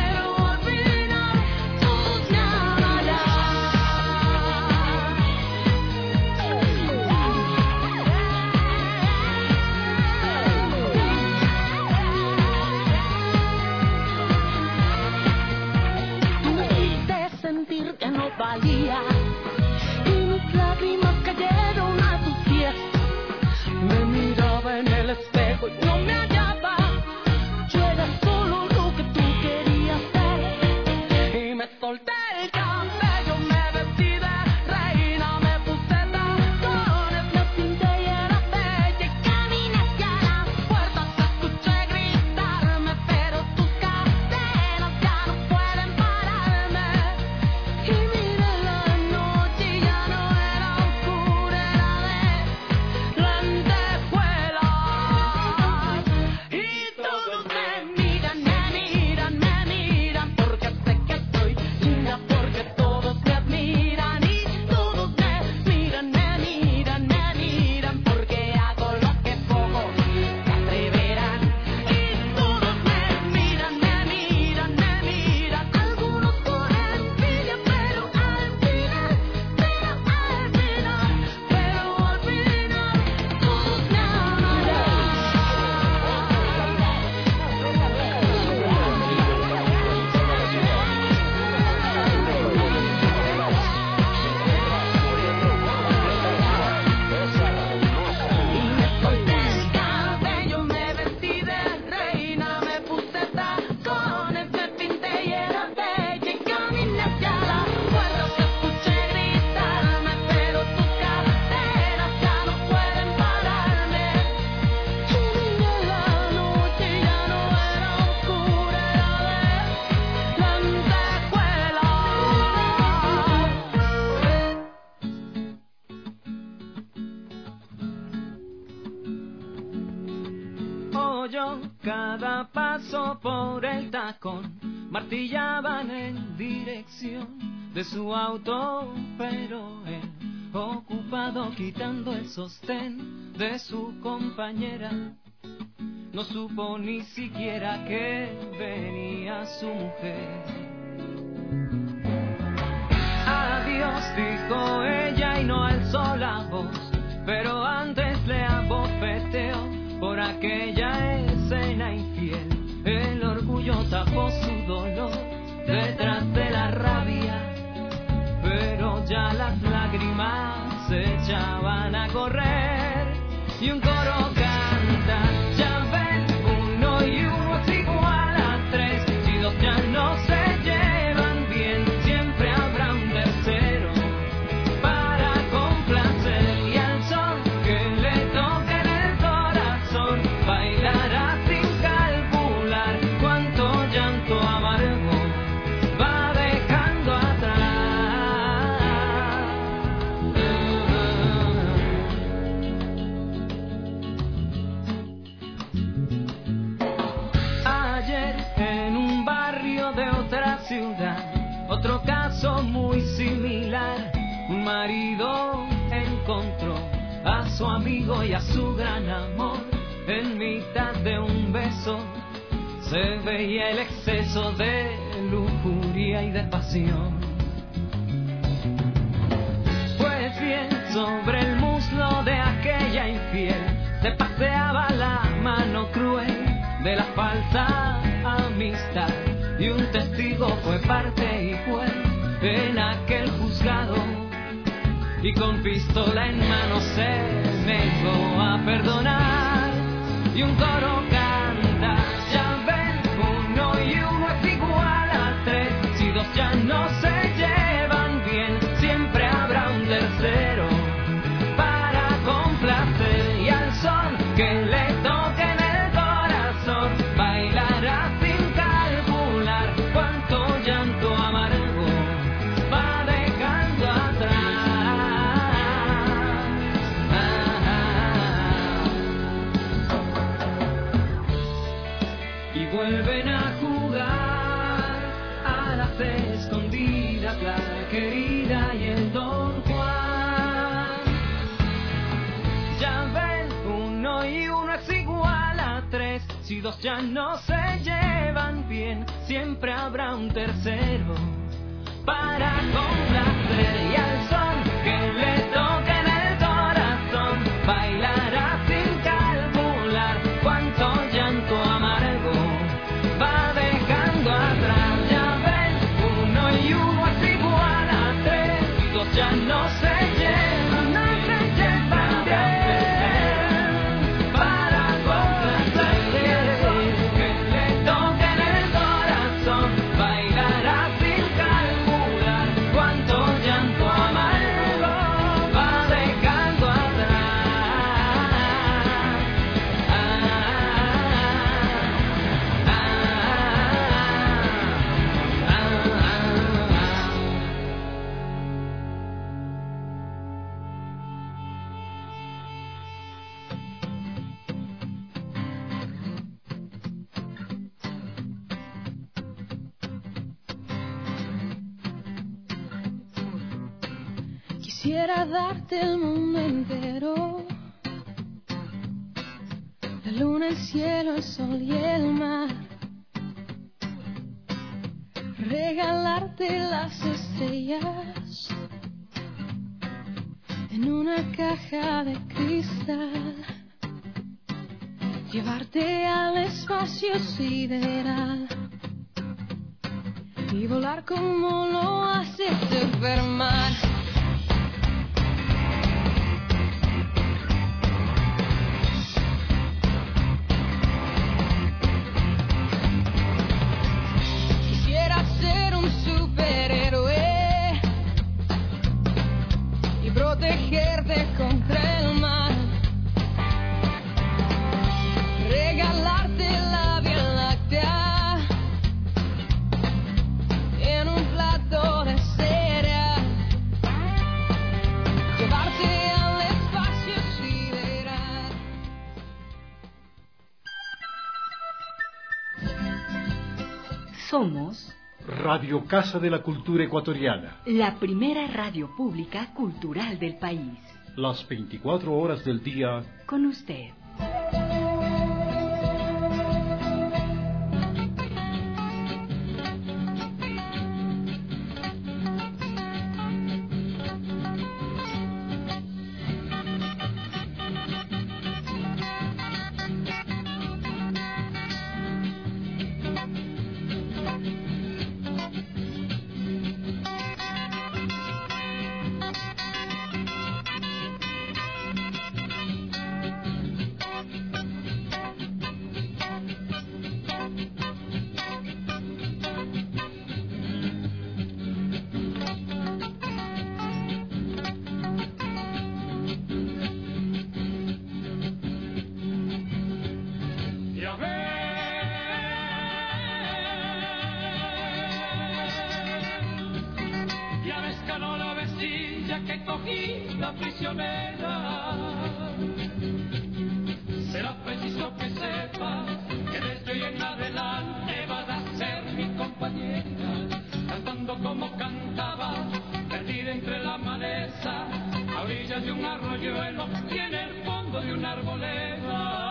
Tú me hiciste sentir que no valía y mis lágrimas cayeron a tus pies. Me miraba en el espejo y no me hallaba. Yo era solo lo que tú querías ser. Y me solté el cabello, me vestí de reina, me puse tacones, me pinté y era bella y caminé hacia la puerta. Te escuché gritarme, pero tus cadenas ya no pueden pararme. Y miré la noche y ya no era oscura, era de lentejuelas. Y todos me miran, porque sé que estoy linda, porque todos me admiran. Y todos me miran, porque hago lo que pocos se atreverán. Y todos me miran, algunos por envidia, pero al final, todos me amarán. Y me solté el cabello, me vestí de reina, me puse tacones, me pinté y era bella y caminé hacia la puerta. Te escuché gritarme, pero tus cadenas ya no pueden pararme. Y miré la noche y ya no era oscura, era de lentejuelas. Oyó cada paso por el tacón, martillaban en dirección de su auto, pero él, ocupado quitando el sostén de su compañera, no supo ni siquiera que venía su mujer. Adiós, dijo ella y no alzó la voz, pero antes le abofeteó por aquella escena infiel. El orgullo tapó su dolor detrás de la rabia, pero ya las lágrimas se echaban a correr y un coro canta, ya ven, 1 y 1 es igual a 3, si 2 ya no se llevan bien, siempre habrá un tercero para complacer, y al sol que le toque en el corazón bailará sin calcular cuánto llanto amargo va dejando atrás. Ayer en un barrio de otra ciudad, otro caso muy similar, un marido encontró a su amigo y a su gran amor en mitad de un beso. Se veía el exceso de lujuria y de pasión. piel sobre el muslo de aquella infiel. Se paseaba la mano cruel de la falsa amistad. Y un testigo fue parte y juez en aquel juzgado. Y con pistola en mano se negó a perdonar. Y un coro canta, ya ven, 1 y 1 es igual a 3. Si 2 ya no se llevan bien, siempre habrá un tercero para complacer. Y al son que le toque en el corazón, bailará sin calcular cuánto llanto amargo va dejando atrás. Y vuelven a jugar a las escondidas la querida y el Don Juan. Ya ven, 1 y 1 es igual a 3. Si 2 ya no se llevan bien, siempre habrá un tercero para complacer. Y al son que le toque en el corazón, bailará sin calcular cuánto llanto amargo va dejando atrás. Ya ven, 1 y 1 es igual a 3. Si 2 ya no se llevan, no se llevan bien, para complacer. Que le toque en el corazón, bailará sin calcular cuánto llanto amargo va dejando atrás. Quisiera darte el mundo entero, la luna, el cielo, el sol y el mar. Regalarte las estrellas en una caja de cristal. Llevarte al espacio sideral y volar como lo hace Superman. Quisiera ser un superhéroe y protegerte contra el mal. Regalarte la Vía Láctea en un plato de cereal. Llevarte al espacio sideral. Somos Radio Casa de la Cultura Ecuatoriana. la primera radio pública cultural del país. Las 24 horas del día. Con usted. Ya ves, ganó la vestilla que cogí la prisionera. Será preciso que sepas que desde hoy en adelante vas a ser mi compañera, cantando como cantaba, perdida entre la maleza, a orillas de un arroyuelo y en el fondo de una arboleda.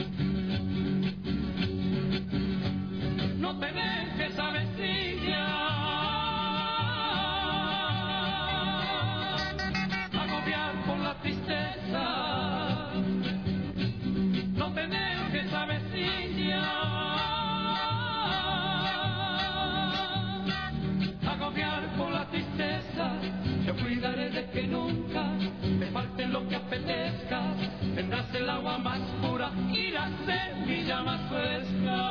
No te dejes, avecilla, agua más pura y la semilla más fresca.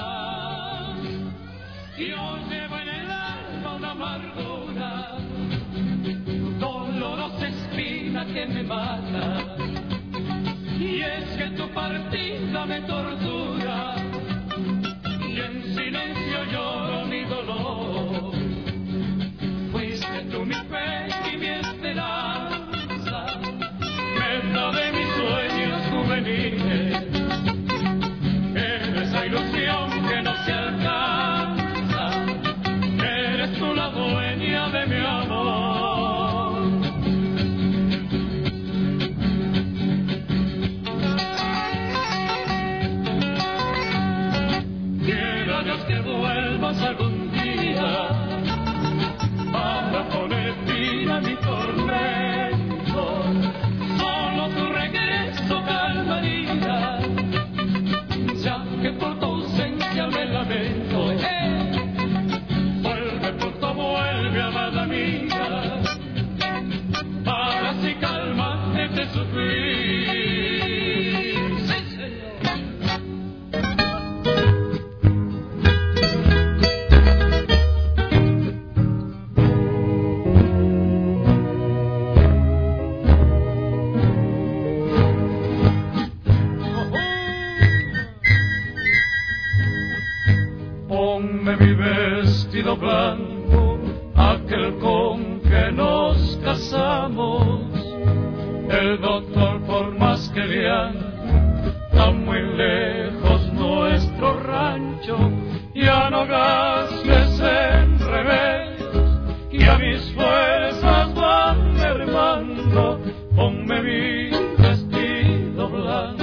Yo llevo en el alma una amargura, dolorosa espina que me mata. Y es que tu partida me tortura, y en silencio lloro mi dolor. Fuiste tú mi fe y mi esperanza, meta de mis sueños juveniles. Eres la ilusión que no se alcanza, eres tú la dueña de mi amor. Que vuelvas algún día para poner fin a mi tormento. Solo tu regreso calmaría, ya que por tu ausencia me lamento. Vuelve pronto, vuelve, amada amiga, para así calmarte de sufrir. Ponme mi vestido blanco, aquel con que nos casamos. El doctor, por más que vean, está muy lejos nuestro rancho. Ya no gastes en remedios, y a mis fuerzas van mermando. Ponme mi vestido blanco.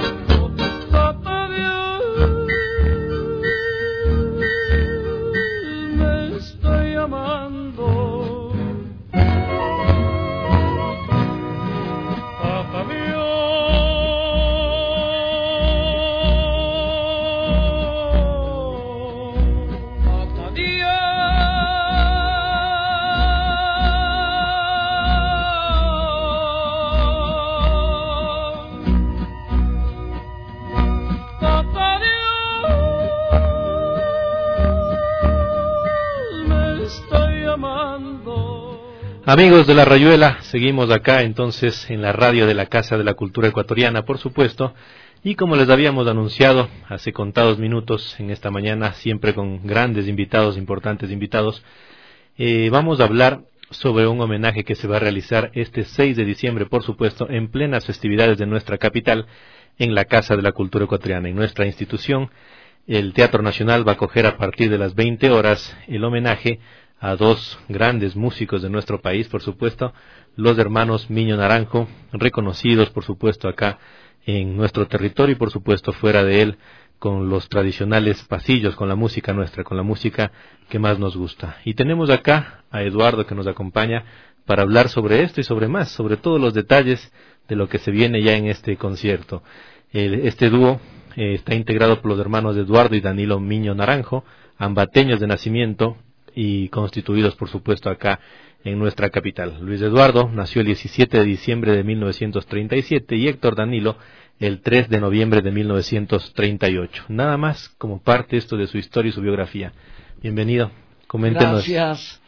Amigos de La Rayuela, seguimos acá entonces en la radio de la Casa de la Cultura Ecuatoriana, por supuesto, y como les habíamos anunciado hace contados minutos en esta mañana, siempre con grandes invitados, importantes invitados, vamos a hablar sobre un homenaje que se va a realizar este 6 de diciembre, por supuesto, en plenas festividades de nuestra capital, en la Casa de la Cultura Ecuatoriana, en nuestra institución. El Teatro Nacional va a acoger a partir de las 20 horas el homenaje a dos grandes músicos de nuestro país, por supuesto, los hermanos Miño Naranjo, reconocidos, por supuesto, acá en nuestro territorio y, por supuesto, fuera de él, con los tradicionales pasillos, con la música nuestra, con la música que más nos gusta. Y tenemos acá a Eduardo, que nos acompaña para hablar sobre esto y sobre más, sobre todos los detalles de lo que se viene ya en este concierto. Este dúo está integrado por los hermanos Eduardo y Danilo Miño Naranjo, ambateños de nacimiento, y constituidos, por supuesto, acá en nuestra capital. Luis Eduardo nació el 17 de diciembre de 1937 y Héctor Danilo el 3 de noviembre de 1938. Nada más como parte esto de su historia y su biografía. Bienvenido, coméntenos. Gracias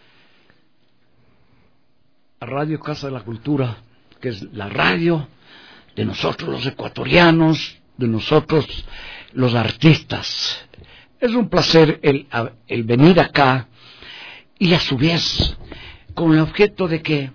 a Radio Casa de la Cultura, que es la radio de nosotros los ecuatorianos, de nosotros los artistas. Es un placer el venir acá, y a su vez con el objeto de que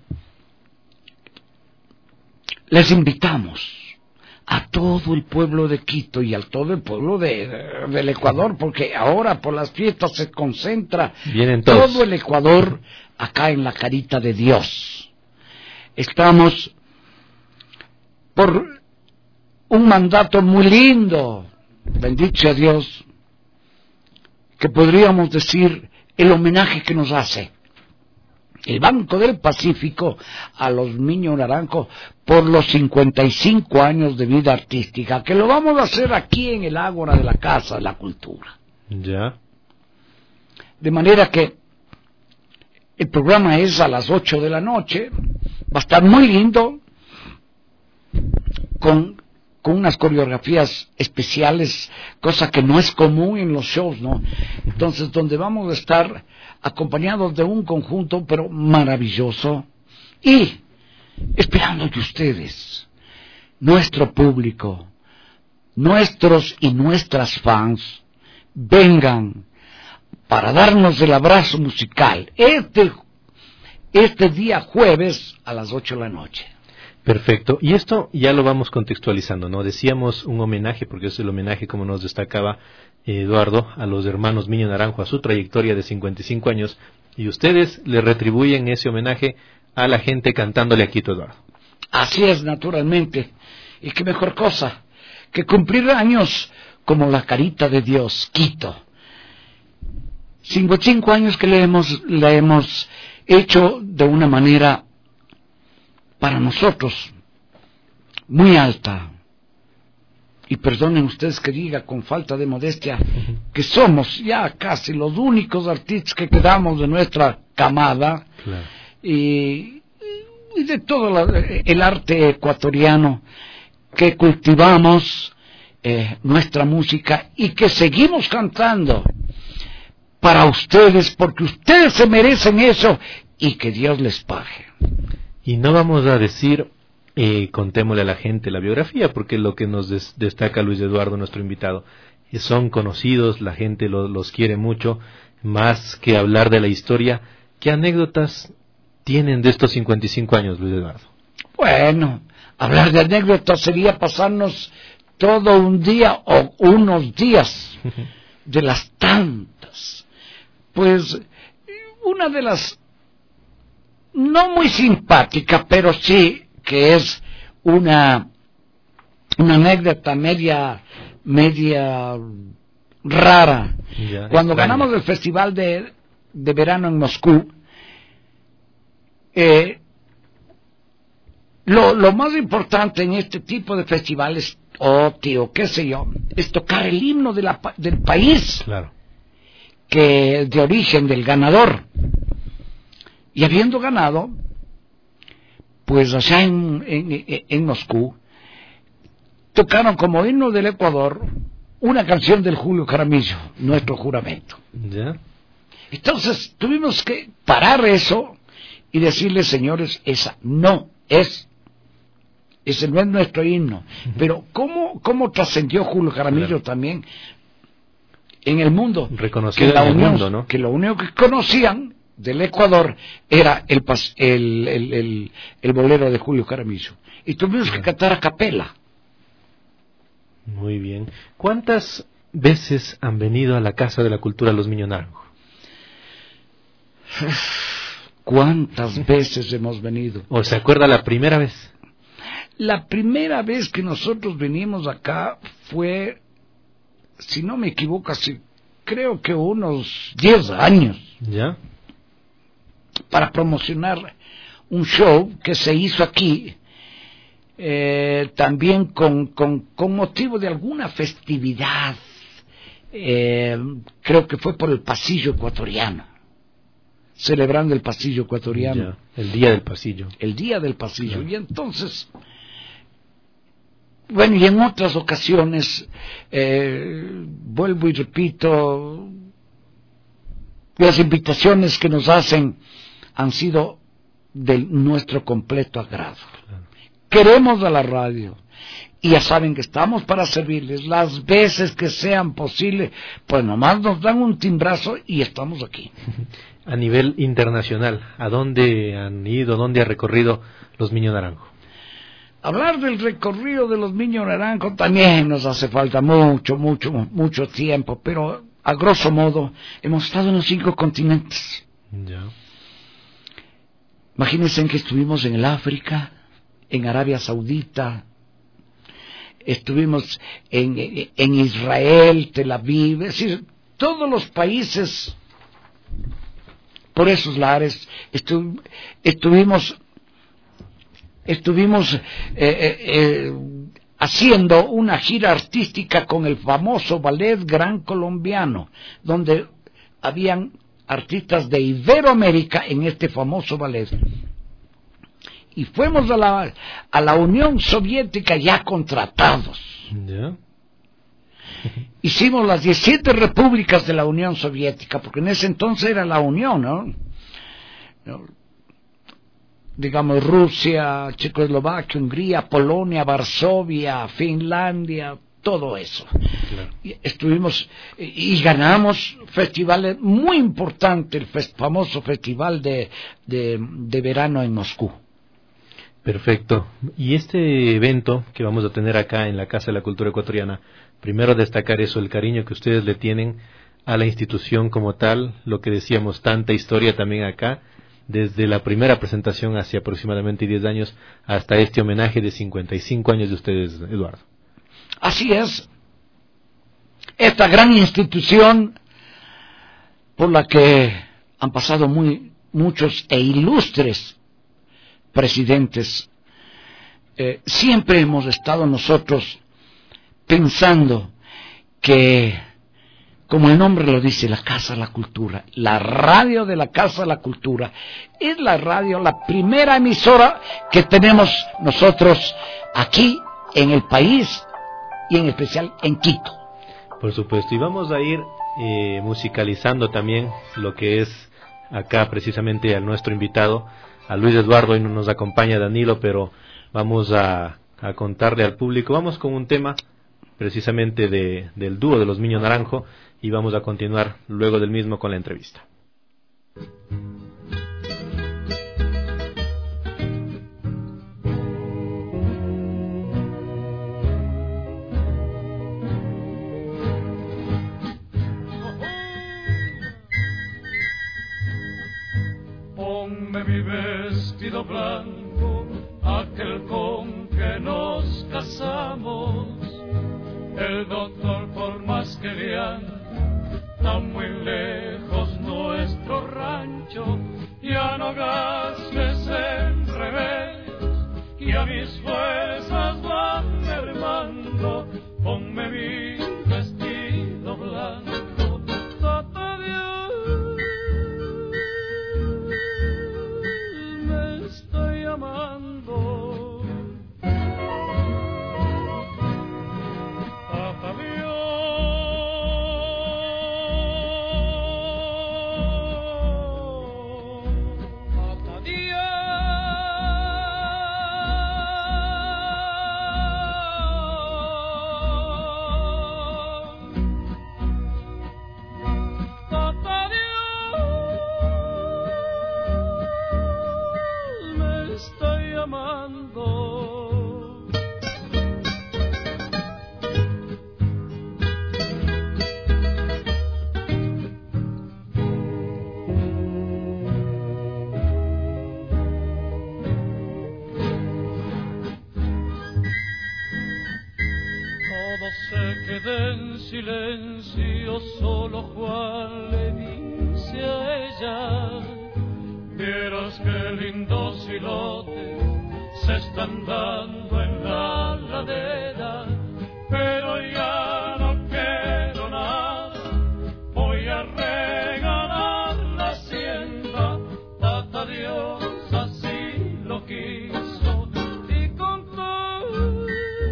les invitamos a todo el pueblo de Quito y a todo el pueblo del Ecuador, porque ahora por las fiestas se concentra todo el Ecuador acá en la carita de Dios. Estamos por un mandato muy lindo, bendito sea Dios, que podríamos decir el homenaje que nos hace el Banco del Pacífico a los Miño Naranjo por los 55 años de vida artística, que lo vamos a hacer aquí en el Ágora de la Casa de la Cultura. Ya. De manera que el programa es a las 8 de la noche, va a estar muy lindo, con con unas coreografías especiales, cosa que no es común en los shows, ¿no? Entonces, donde vamos a estar acompañados de un conjunto, pero maravilloso, y esperando que ustedes, nuestro público, nuestros y nuestras fans, vengan para darnos el abrazo musical este día jueves a las 8 de la noche. Perfecto, y esto ya lo vamos contextualizando, ¿no? Decíamos un homenaje, porque es el homenaje, como nos destacaba Eduardo, a los hermanos Miño Naranjo, a su trayectoria de 55 años, y ustedes le retribuyen ese homenaje a la gente cantándole a Quito, Eduardo. Así es, naturalmente, y qué mejor cosa que cumplir años como la carita de Dios, Quito. 55 años que le hemos hecho de una manera para nosotros muy alta, y perdonen ustedes que diga con falta de modestia que somos ya casi los únicos artistas que quedamos de nuestra camada, claro. y de todo el arte ecuatoriano que cultivamos nuestra música y que seguimos cantando para ustedes, porque ustedes se merecen eso y que Dios les pague. Y no vamos a decir, contémosle a la gente la biografía, porque lo que nos destaca Luis Eduardo, nuestro invitado, son conocidos, la gente los quiere mucho, más que hablar de la historia. ¿Qué anécdotas tienen de estos 55 años, Luis Eduardo? Bueno, hablar de anécdotas sería pasarnos todo un día o unos días de las tantas. Pues una de las no muy simpática, pero sí que es una anécdota media rara. Ya, cuando extraña. ganamos el festival de verano en Moscú, lo más importante en este tipo de festivales, qué sé yo, es tocar el himno del país, claro, que de origen del ganador. Y habiendo ganado, pues allá en Moscú, tocaron como himno del Ecuador una canción del Julio Jaramillo, Nuestro Juramento. ¿Ya? Entonces tuvimos que parar eso y decirles, señores, ese no es nuestro himno. Pero ¿cómo trascendió Julio Jaramillo, claro, también en el mundo? Reconocido en el mundo, ¿no? Que lo único que conocían del Ecuador era el bolero de Julio Jaramillo, y tuvimos que cantar a capela. Muy bien. ¿Cuántas veces han venido a la Casa de la Cultura los Miño Naranjo? ¿Cuántas veces hemos venido? ¿O se acuerda la primera vez? La primera vez que nosotros venimos acá fue, si no me equivoco, creo que unos 10 años. ¿Ya? Para promocionar un show que se hizo aquí, también con motivo de alguna festividad, creo que fue por el Pasillo Ecuatoriano, celebrando el Pasillo Ecuatoriano. Ya, el Día del Pasillo. El Día del Pasillo. Claro. Y entonces, bueno, y en otras ocasiones, vuelvo y repito, las invitaciones que nos hacen han sido de nuestro completo agrado. Claro. Queremos a la radio y ya saben que estamos para servirles las veces que sean posible, pues nomás nos dan un timbrazo y estamos aquí. A nivel internacional, ¿a dónde han ido, dónde ha recorrido los Miño Naranjo? Hablar del recorrido de los Miño Naranjo también nos hace falta mucho tiempo, pero a grosso modo hemos estado en los 5 continentes. Ya. Imagínense que estuvimos en el África, en Arabia Saudita, estuvimos en Israel, Tel Aviv, es decir, todos los países por esos lares. Estuvimos haciendo una gira artística con el famoso Ballet Gran Colombiano, donde habían artistas de Iberoamérica en este famoso ballet. y fuimos a la Unión Soviética ya contratados. ¿Ya? Hicimos las 17 repúblicas de la Unión Soviética, porque en ese entonces era la Unión, ¿no? Digamos Rusia, Checoslovaquia, Hungría, Polonia, Varsovia, Finlandia, todo eso. Claro. Estuvimos y ganamos festivales muy importantes, el famoso festival de verano en Moscú. Perfecto. Y este evento que vamos a tener acá en la Casa de la Cultura Ecuatoriana, primero destacar eso, el cariño que ustedes le tienen a la institución como tal, lo que decíamos, tanta historia también acá, desde la primera presentación hace aproximadamente 10 años hasta este homenaje de 55 años de ustedes, Eduardo. Así es. Esta gran institución por la que han pasado muchos e ilustres presidentes, siempre hemos estado nosotros pensando que, como el nombre lo dice, la Casa de la Cultura, la radio de la Casa de la Cultura, es la radio, la primera emisora que tenemos nosotros aquí en el país y en especial en Quito. Por supuesto, y vamos a ir musicalizando también lo que es acá precisamente a nuestro invitado, a Luis Eduardo. Hoy no nos acompaña Danilo, pero vamos a contarle al público. Vamos con un tema precisamente del dúo de los Miño Naranjo y vamos a continuar luego del mismo con la entrevista. Ponme mi vestido blanco, aquel con que nos casamos. El doctor, por más que vean, está muy lejos nuestro rancho. Ya no gastes en remedios, y a mis fuerzas van mermando. Ponme mi vestido blanco, Tata Dios me está llamando. Tata Dios, Tata Dios. Tata Dios me está llamando. Todo se queda en silencio, solo Juan le dice a ella: vieras qué lindos hilotes se están dando en la ladera, pero ya no quiero nada, voy a regalar la hacienda. Tata Dios así lo quiso y con todo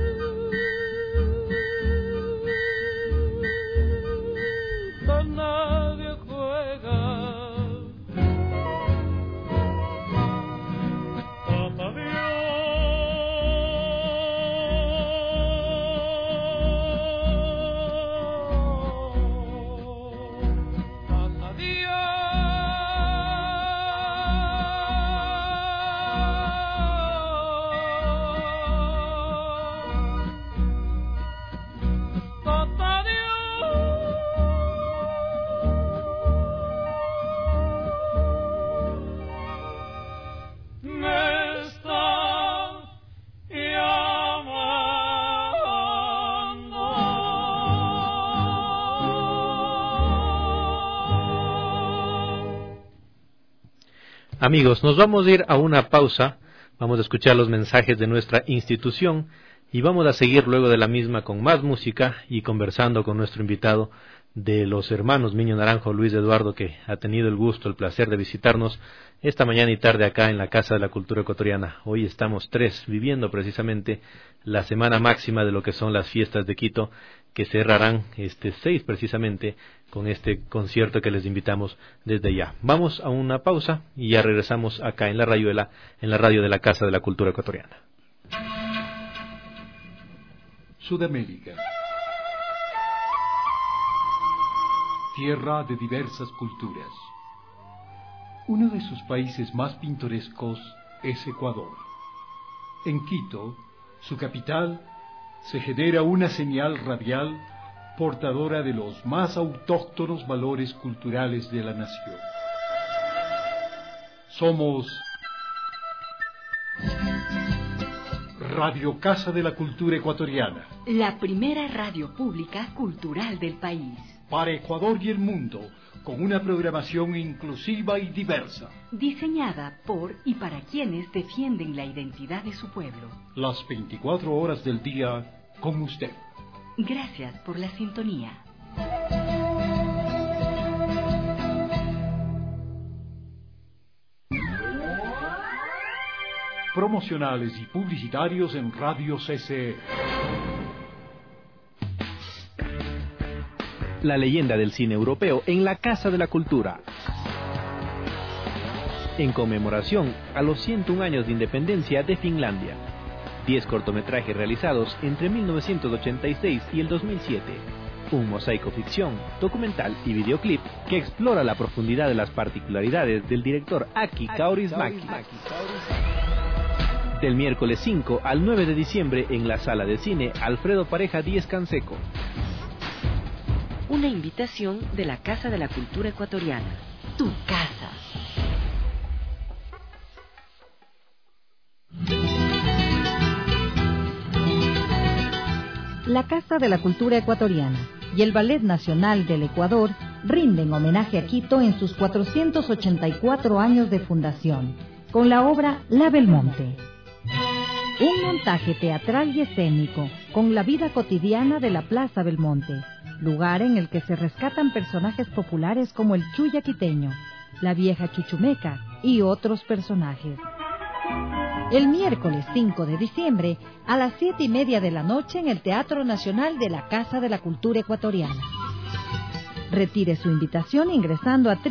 nadie juega. Tata me está llamando. Amigos, nos vamos a ir a una pausa, vamos a escuchar los mensajes de nuestra institución Y vamos a seguir luego de la misma con más música y conversando con nuestro invitado de los hermanos Miño Naranjo, Luis Eduardo, que ha tenido el gusto, el placer de visitarnos esta mañana y tarde acá en la Casa de la Cultura Ecuatoriana. Hoy estamos 3 viviendo precisamente la semana máxima de lo que son las fiestas de Quito, que cerrarán 6 precisamente con este concierto que les invitamos desde ya. Vamos a una pausa y ya regresamos acá en la Rayuela, en la radio de la Casa de la Cultura Ecuatoriana. Sudamérica, tierra de diversas culturas. Uno de sus países más pintorescos es Ecuador. En Quito, su capital, se genera una señal radial portadora de los más autóctonos valores culturales de la nación. Somos Radio Casa de la Cultura Ecuatoriana, la primera radio pública cultural del país. Para Ecuador y el mundo, con una programación inclusiva y diversa. Diseñada por y para quienes defienden la identidad de su pueblo. Las 24 horas del día con usted. Gracias por la sintonía. Promocionales y publicitarios en Radio CCE. La leyenda del cine europeo en la Casa de la Cultura. En conmemoración a los 101 años de independencia de Finlandia. 10 cortometrajes realizados entre 1986 y el 2007. Un mosaico ficción, documental y videoclip que explora la profundidad de las particularidades del director Aki Kaurismäki. Del miércoles 5 al 9 de diciembre en la Sala de Cine Alfredo Pareja Díez Canseco. Una invitación de la Casa de la Cultura Ecuatoriana. Tu casa. La Casa de la Cultura Ecuatoriana y el Ballet Nacional del Ecuador rinden homenaje a Quito en sus 484 años de fundación, con la obra La Belmonte. Un montaje teatral y escénico con la vida cotidiana de la Plaza Belmonte, lugar en el que se rescatan personajes populares como el Chuya Quiteño, la vieja Chuchumeca y otros personajes. El miércoles 5 de diciembre a las 7:30 de la noche en el Teatro Nacional de la Casa de la Cultura Ecuatoriana. Retire su invitación ingresando a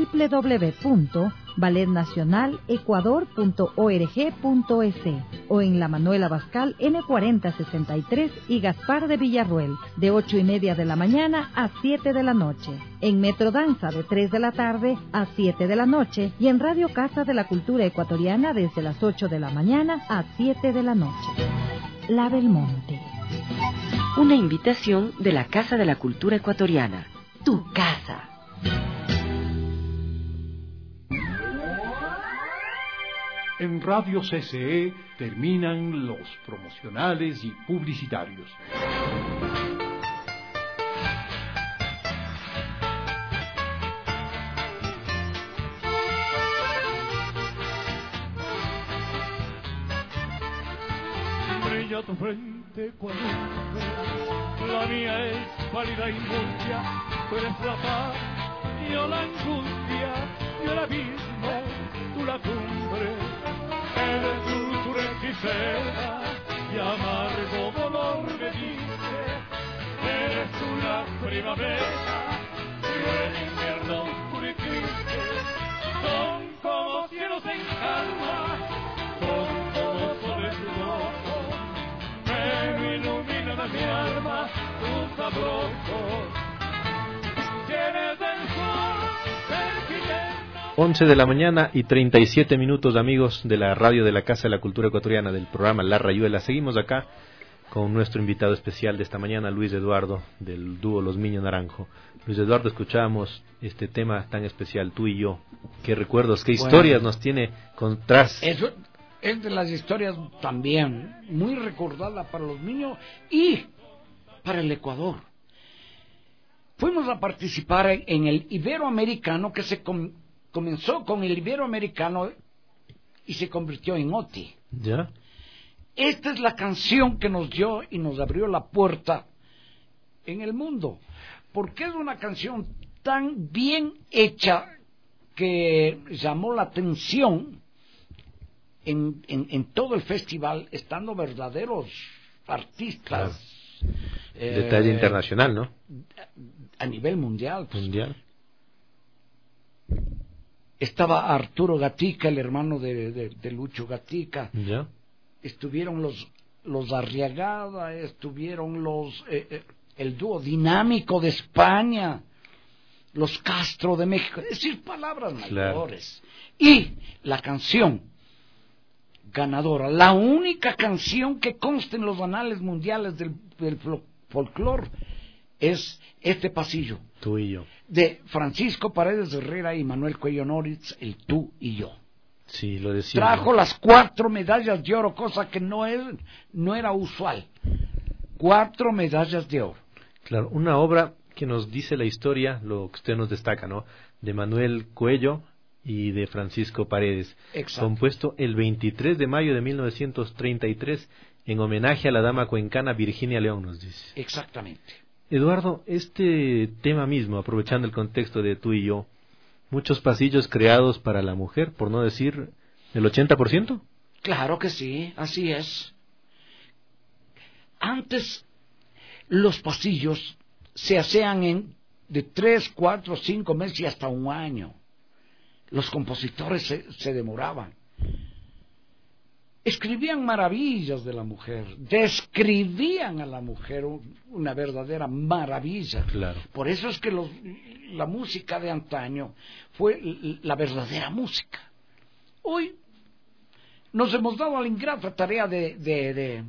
www.balletnacionalecuador.org.es o en la Manuel Abascal N4063 y Gaspar de Villarruel, de 8:30 de la mañana a 7 de la noche. En Metrodanza de 3 de la tarde a 7 de la noche y en Radio Casa de la Cultura Ecuatoriana desde las 8 de la mañana a 7 de la noche. La Belmonte. Una invitación de la Casa de la Cultura Ecuatoriana. Tu casa. En Radio CCE terminan los promocionales y publicitarios. Brilla tu frente cuando la mía es pálida y mucha. Tú eres la paz, yo la angustia, yo el abismo, tú la cumbre. Eres dulzura hechicera y amargo dolor me dice. Eres tú la primavera, yo el invierno oscuro y triste. Son como cielos en calma, son como soles dudosos. Pero iluminan a mi alma tus abrojos. 11 de la mañana y 37 minutos, amigos de la radio de la Casa de la Cultura Ecuatoriana, del programa La Rayuela. Seguimos acá con nuestro invitado especial de esta mañana, Luis Eduardo, del dúo Los Miño Naranjo. Luis Eduardo, escuchábamos este tema tan especial, tú y yo. ¿Qué recuerdos, qué historias nos tiene tras? Eso es de las historias también muy recordada para los niños y para el Ecuador. Fuimos a participar en el Iberoamericano, que se comenzó con el Iberoamericano y se convirtió en OTI. ¿Ya? esta es la canción que nos dio y nos abrió la puerta en el mundo, porque es una canción tan bien hecha que llamó la atención en todo el festival, estando verdaderos artistas. De talla internacional, ¿no? A nivel mundial. Pues. Mundial. Estaba Arturo Gatica, el hermano de Lucho Gatica. ¿Ya? Estuvieron los Arriagada, estuvieron el dúo Dinámico de España, los Castro de México, es decir, palabras mayores. Claro. Y la canción ganadora, la única canción que consta en los anales mundiales del folclore, es este pasillo. Tú y yo. De Francisco Paredes Herrera y Manuel Cuello Noritz, el Tú y yo. Sí, lo decía. Trajo las 4 medallas de oro, cosa que no era usual. 4 medallas de oro. Claro, una obra que nos dice la historia, lo que usted nos destaca, ¿no? De Manuel Cuello y de Francisco Paredes. Exacto. Compuesto el 23 de mayo de 1933 en homenaje a la dama cuencana Virginia León, nos dice. Exactamente. Eduardo, este tema mismo, aprovechando el contexto de Tú y yo, muchos pasillos creados para la mujer, por no decir el 80%. Claro que sí, así es. Antes los pasillos se hacían de 3, 4, 5 meses y hasta un año. Los compositores se demoraban. Escribían maravillas de la mujer, describían a la mujer una verdadera maravilla. Claro. Por eso es que la música de antaño fue la verdadera música. Hoy nos hemos dado la ingrata tarea de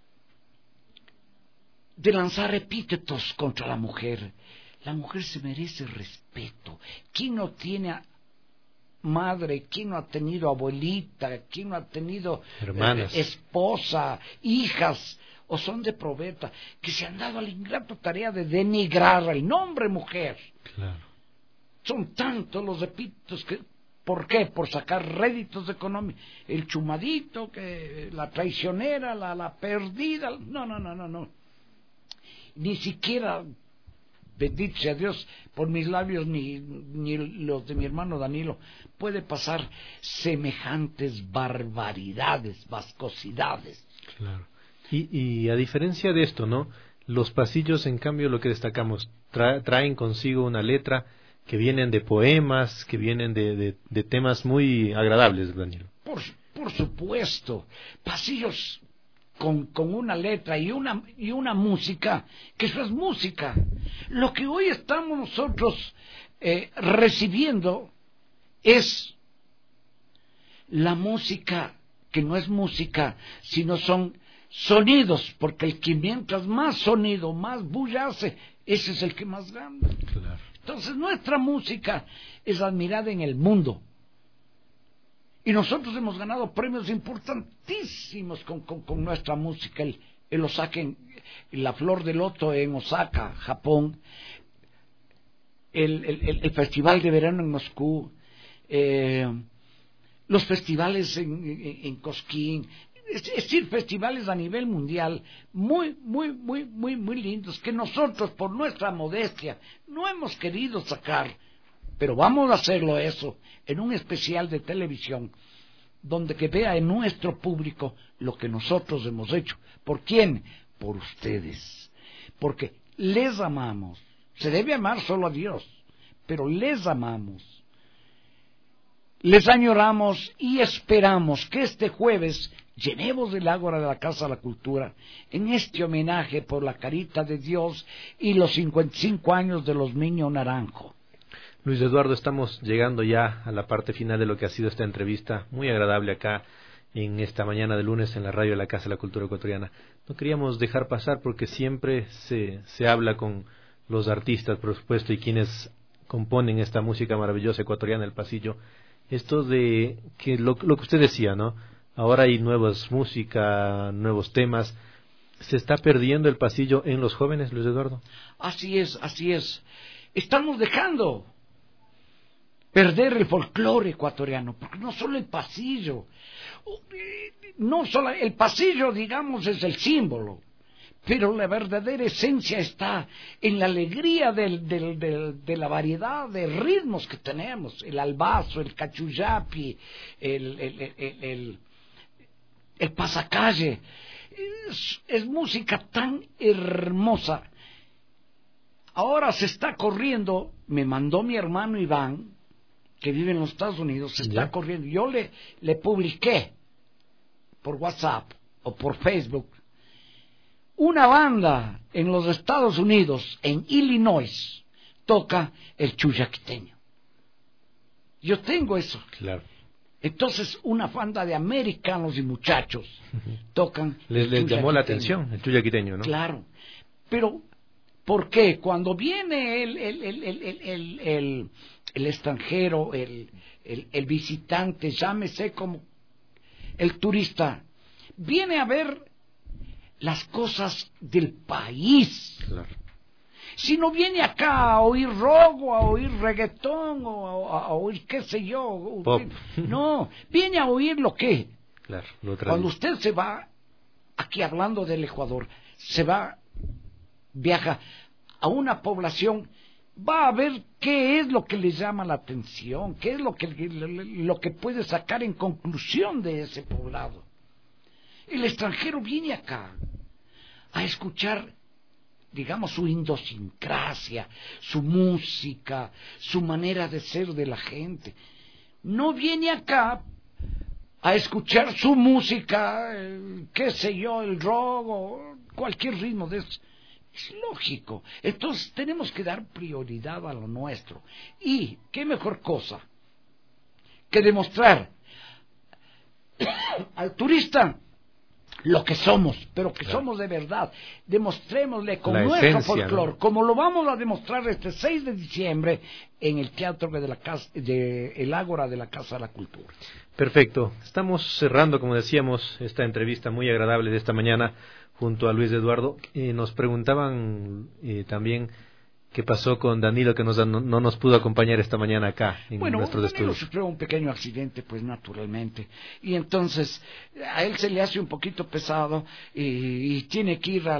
lanzar epítetos contra la mujer. La mujer se merece respeto. ¿Quién no tiene madre? ¿Quién no ha tenido abuelita? ¿Quién no ha tenido hermanas, esposa, hijas, o son de probeta, que se han dado a la ingrata tarea de denigrar el nombre mujer? Claro. Son tantos los epítetos que... ¿Por qué? Por sacar réditos económicos. El chumadito, que la traicionera, la perdida. No. Ni siquiera, bendito sea Dios, por mis labios ni los de mi hermano Danilo, puede pasar semejantes barbaridades, vascosidades. Claro. Y a diferencia de esto, ¿no? Los pasillos, en cambio, lo que destacamos, traen consigo una letra que vienen de poemas, que vienen de temas muy agradables, Danilo. Por supuesto, pasillos con una letra y una música, que eso es música. Lo que hoy estamos nosotros recibiendo es la música que no es música, sino son sonidos, porque el que mientras más sonido, más bulla hace, ese es el que más gana. Claro. Entonces nuestra música es admirada en el mundo. Y nosotros hemos ganado premios importantísimos con nuestra música. El Osaka, la Flor de Loto en Osaka, Japón. El Festival de Verano en Moscú. Los festivales en Cosquín. Es decir, festivales a nivel mundial muy lindos, que nosotros por nuestra modestia no hemos querido sacar, pero vamos a hacerlo eso en un especial de televisión, donde que vea en nuestro público lo que nosotros hemos hecho. ¿Por quién? Por ustedes, porque les amamos. Se debe amar solo a Dios, pero les amamos, les añoramos y esperamos que este jueves llenemos el ágora de la Casa de la Cultura en este homenaje por la Carita de Dios y los 55 años de los Niños Naranjo. Luis Eduardo, estamos llegando ya a la parte final de lo que ha sido esta entrevista, muy agradable acá en esta mañana de lunes en la radio de la Casa de la Cultura Ecuatoriana. No queríamos dejar pasar porque siempre se habla con los artistas, por supuesto, y quienes componen esta música maravillosa ecuatoriana, el pasillo. Esto de que lo que usted decía, ¿no? Ahora hay nuevas música, nuevos temas. ¿Se está perdiendo el pasillo en los jóvenes, Luis Eduardo? Así es. Estamos dejando perder el folclore ecuatoriano, porque no solo el pasillo, no solo el pasillo, digamos, es el símbolo, pero la verdadera esencia está en la alegría de la variedad de ritmos que tenemos, el albazo, el cachuyapi, el pasacalle. Es música tan hermosa. Ahora se está corriendo, me mandó mi hermano Iván, que vive en los Estados Unidos, se está corriendo. Yo le publiqué por WhatsApp o por Facebook una banda en los Estados Unidos, en Illinois, toca el chuyaquiteño. Yo tengo eso. Claro. Entonces, una banda de americanos y muchachos tocan. Les llamó la atención el chuyaquiteño, ¿no? Claro. Pero, ¿por qué? Cuando viene el extranjero, el visitante, llámese como el turista, viene a ver las cosas del país. Claro. Si no viene acá a oír rock, a oír reggaetón, o a oír qué sé yo, pop. No, viene a oír lo que. Claro, cuando usted se va, aquí hablando del Ecuador, viaja a una población, va a ver qué es lo que le llama la atención, qué es lo que puede sacar en conclusión de ese poblado. El extranjero viene acá a escuchar, digamos, su idiosincrasia, su música, su manera de ser de la gente. No viene acá a escuchar su música, qué sé yo, el rock o cualquier ritmo de eso. Es lógico. Entonces tenemos que dar prioridad a lo nuestro. Y qué mejor cosa que demostrar al turista lo que somos, pero que somos de verdad. Demostrémosle con nuestro folclore, ¿no? Como lo vamos a demostrar este 6 de diciembre en el Teatro el Ágora de la Casa de la Cultura. Perfecto. Estamos cerrando, como decíamos, esta entrevista muy agradable de esta mañana junto a Luis Eduardo. Nos preguntaban también qué pasó con Danilo, que no nos pudo acompañar esta mañana acá en nuestros estudios. Bueno, sufrió un pequeño accidente, pues naturalmente, y entonces a él se le hace un poquito pesado y tiene que ir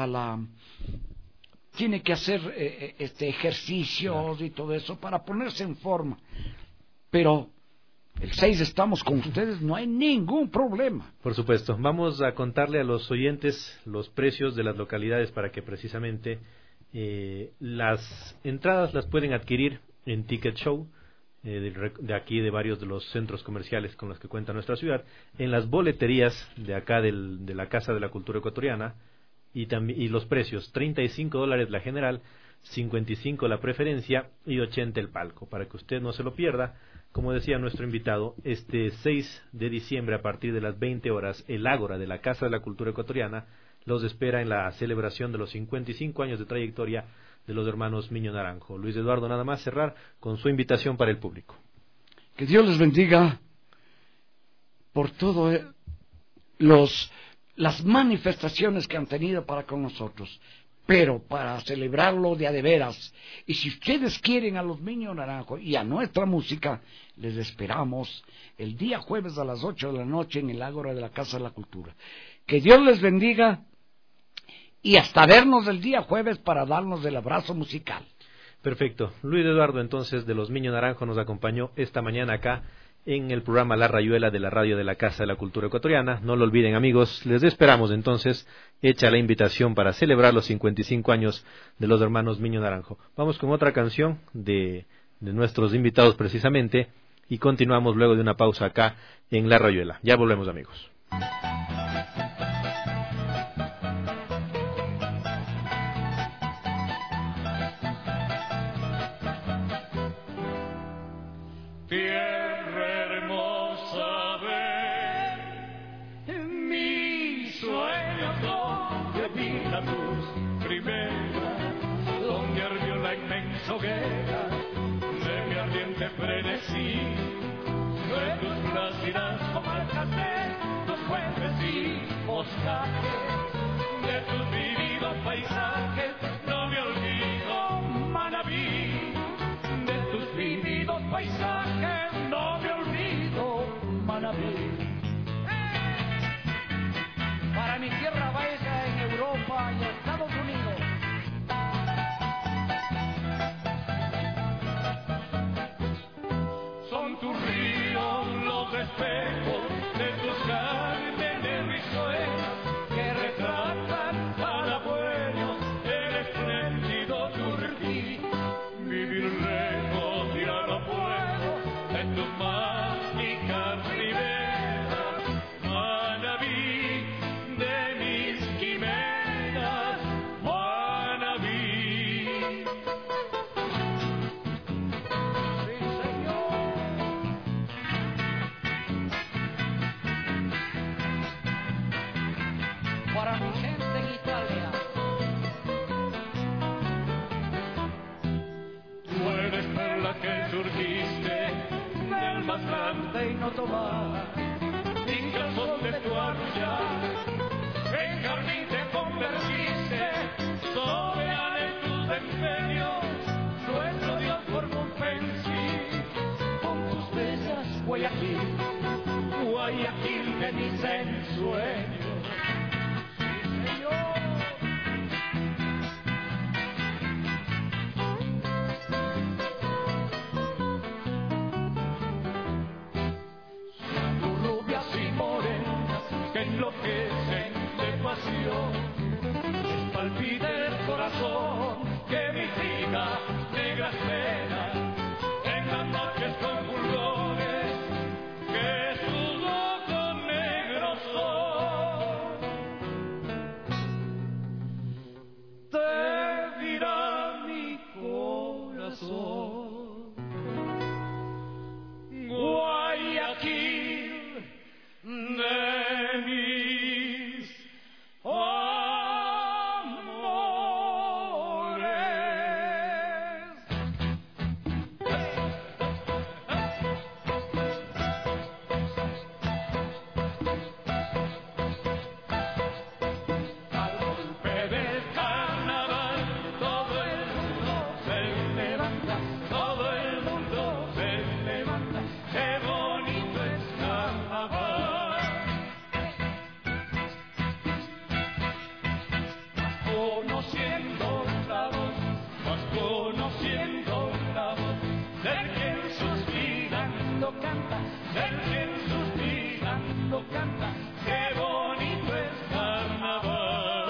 tiene que hacer ejercicios y todo eso para ponerse en forma. Pero el 6 estamos con ustedes, no hay ningún problema. Por supuesto. Vamos a contarle a los oyentes los precios de las localidades para que precisamente las entradas las pueden adquirir en Ticket Show, de aquí, de varios de los centros comerciales con los que cuenta nuestra ciudad, en las boleterías de acá de la Casa de la Cultura Ecuatoriana, y los precios: $35 la general, $55 la preferencia y $80 el palco, para que usted no se lo pierda. Como decía nuestro invitado, este 6 de diciembre a partir de las 20 horas, el Ágora de la Casa de la Cultura Ecuatoriana los espera en la celebración de los 55 años de trayectoria de los hermanos Miño Naranjo. Luis Eduardo, nada más cerrar con su invitación para el público. Que Dios les bendiga por todo las manifestaciones que han tenido para con nosotros, pero para celebrarlo de a de veras. Y si ustedes quieren a los Miño Naranjo y a nuestra música, les esperamos el día jueves a las 8 de la noche en el Ágora de la Casa de la Cultura. Que Dios les bendiga y hasta vernos el día jueves para darnos el abrazo musical. Perfecto. Luis Eduardo, entonces, de los Miño Naranjo, nos acompañó esta mañana acá en el programa La Rayuela de la radio de la Casa de la Cultura Ecuatoriana. No lo olviden, amigos, les esperamos entonces, hecha la invitación para celebrar los 55 años de los hermanos Miño Naranjo. Vamos con otra canción de nuestros invitados precisamente y continuamos luego de una pausa acá en La Rayuela. Ya volvemos, amigos. Hoguera de mi ardiente frenesí, de tus plácidas comarcas, de tus jueves y boscajes, de tus vividos paisajes, no me olvido, Manabí, de tus vividos paisajes. espejo de tus cármenes risueños que retratan al abuelo el espléndido Turquí. Vivir lejos ya no puedo de tus mágicas riberas, Manabí de mis quimeras, Manabí. Para mi gente en Italia. Tú eres perla que surgiste del más grande y no tomar, Incasón de tu arrullar, en carmín te convertiste, soberana en tus empeños, nuestro Dios formó un pensil, con tus bellas Guayaquil, Guayaquil de mis ensueños. Que enloquecen de pasión, palpita el corazón que mitiga negras penas en las noches con fulgores que sus ojos negros son. Te dirá mi corazón, Guayaquil de mis amores. Al golpe del carnaval todo el mundo se levanta, todo el mundo se levanta. Qué bonito es carnaval. Conociendo la voz del quien suspirando canta, del quien suspirando canta, qué bonito es carnaval.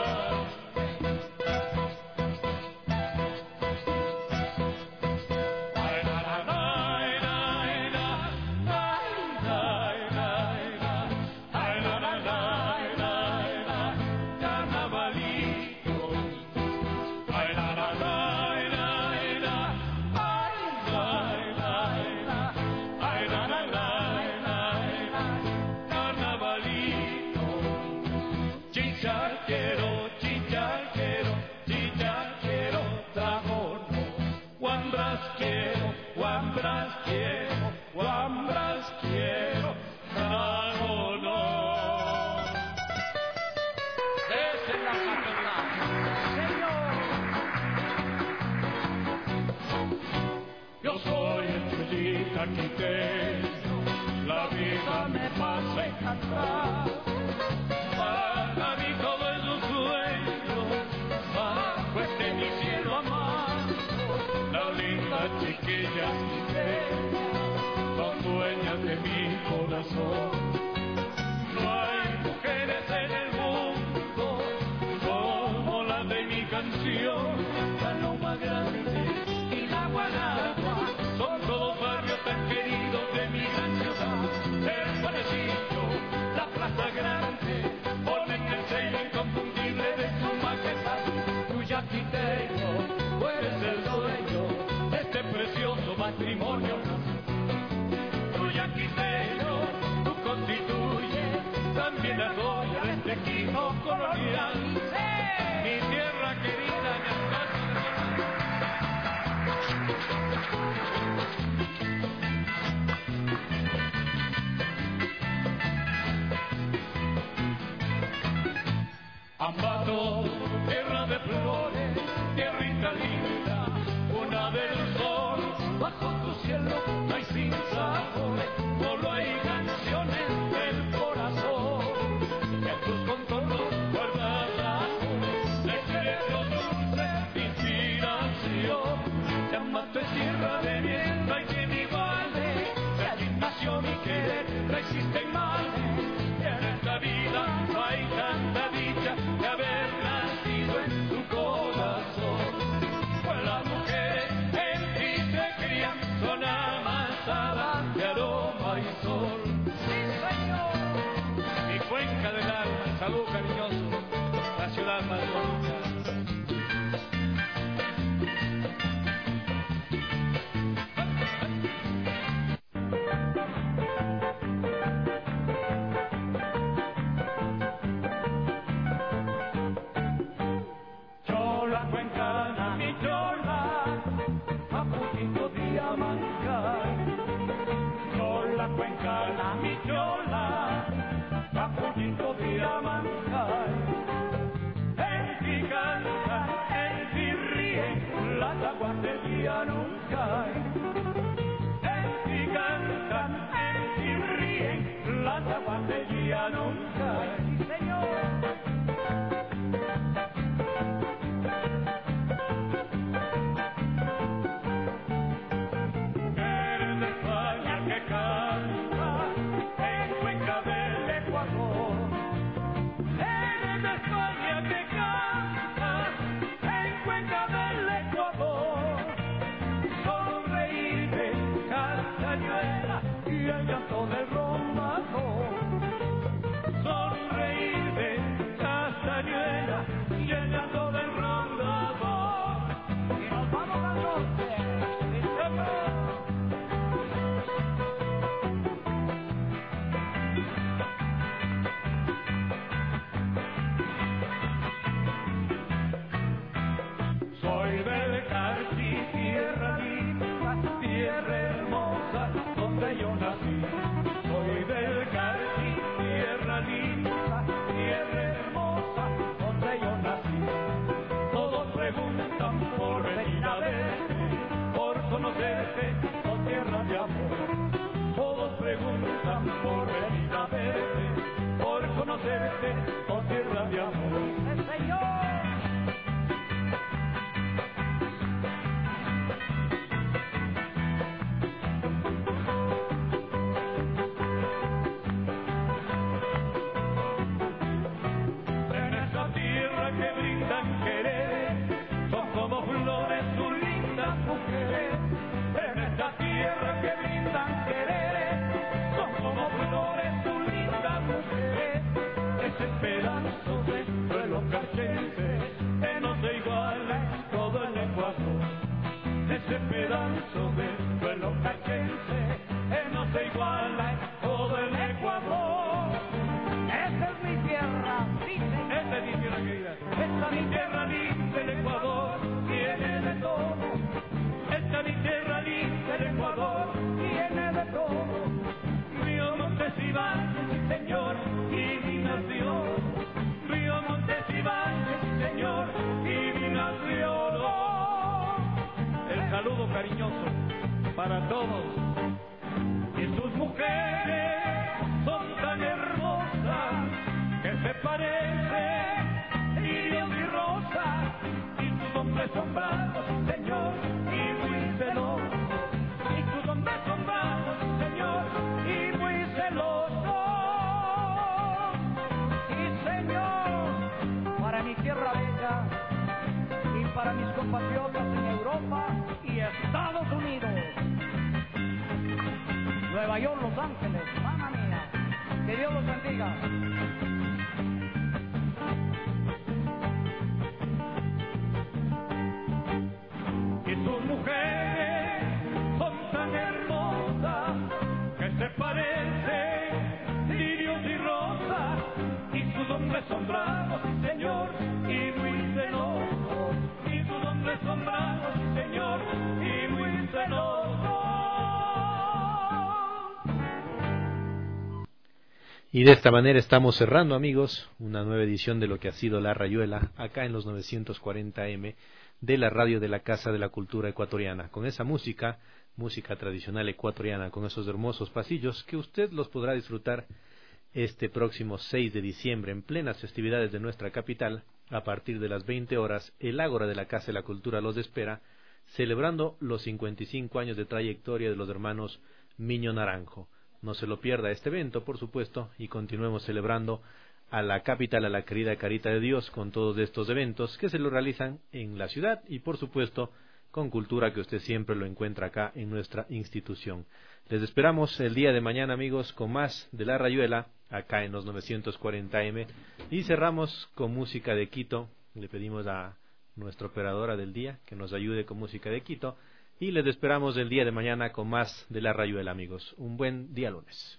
Ay, la, la, la, la, la, la, la, ay, la, la, la, la, carnavalito. Ay, la, la, la, la, la, ay, la, la, la, carnavalito. Chicharquero, chicharquero, chicharquero, trajono. Guambras quiero, guambras quiero, guambras quiero, trajono. Esa es la paternal. Yo soy el chulita quiteño, la vida me pasa en cantar. Para mí todo es un sueño, bajo este mi cielo amado. Las lindas chiquillas quiteñas son dueñas de mi corazón. No hay mujeres en el mundo como las de mi canción. La Loma Grande y la Guanagua son todos barrios tan queridos de mi gran ciudad. El Panecillo, la Plaza Grande, ponen el sello inconfundible de su majestad. Tu yaquiteño, tú eres el dueño de este precioso matrimonio. Tu yaquiteño, tú constituyes también la gloria de este Quito colonial. Mi tierra querida, mi alcance. Ambato, tierra de flores, tierrita linda, una del sol, bajo tu cielo no hay sin sabores, solo hay canciones del corazón, que tus contornos guardas la ríen, las aguas del día nunca. En sí cantan, en sí ríen, las aguas del día nunca. Sí, señor. Por venir a verte, por conocerte, oh tierra de amor. ¡El Señor! En esta tierra que brindan querer, son como flores sus lindas mujeres. En esta tierra que brindan querer, como flores sus lindas mujeres, ese pedazo de suelo carchense que no se iguala en todo el Ecuador. Ese pedazo de suelo carchense que no se iguala en todo el Ecuador. Esta es mi tierra, dicen. Esta es mi tierra querida. Esta es mi tierra linda, el Ecuador tiene de todo. Esta es mi tierra linda, el Ecuador tiene de todo. Río Montes y Valles, sí señor, y mi nación. Río Montes y Valles, sí señor, y mi nación. El saludo cariñoso para todos. Y sus mujeres son tan hermosas que se parecen lirios y rosas. Y sus hombres son bravos, sí señor, y muy celosos. Y sus hombres son bravos, sí señor, y muy celoso. Sí, señor, para mi tierra bella y para mis compatriotas en Europa y Estados Unidos, Nueva York, Los Ángeles, mamá mía, que Dios los bendiga. Y sus mujeres son tan hermosas que se parecen lirios y rosas, y sus hombres son bravos, sí señor, y muy celosos. Y sus hombres son bravos, sí señor, y muy celosos. Y de esta manera estamos cerrando, amigos, una nueva edición de lo que ha sido La Rayuela, acá en los 940M de la radio de la Casa de la Cultura Ecuatoriana, con esa música tradicional ecuatoriana, con esos hermosos pasillos que usted los podrá disfrutar este próximo 6 de diciembre, en plenas festividades de nuestra capital. A partir de las 20 horas, el Ágora de la Casa de la Cultura los espera, celebrando los 55 años de trayectoria de los hermanos Miño Naranjo. No se lo pierda este evento, por supuesto, y continuemos celebrando a la capital, a la querida Carita de Dios, con todos estos eventos que se lo realizan en la ciudad y, por supuesto, con cultura que usted siempre lo encuentra acá en nuestra institución. Les esperamos el día de mañana, amigos, con más de La Rayuela, acá en los 940M, y cerramos con música de Quito. Le pedimos a nuestra operadora del día que nos ayude con música de Quito, y les esperamos el día de mañana con más de La Rayuela, amigos. Un buen día lunes.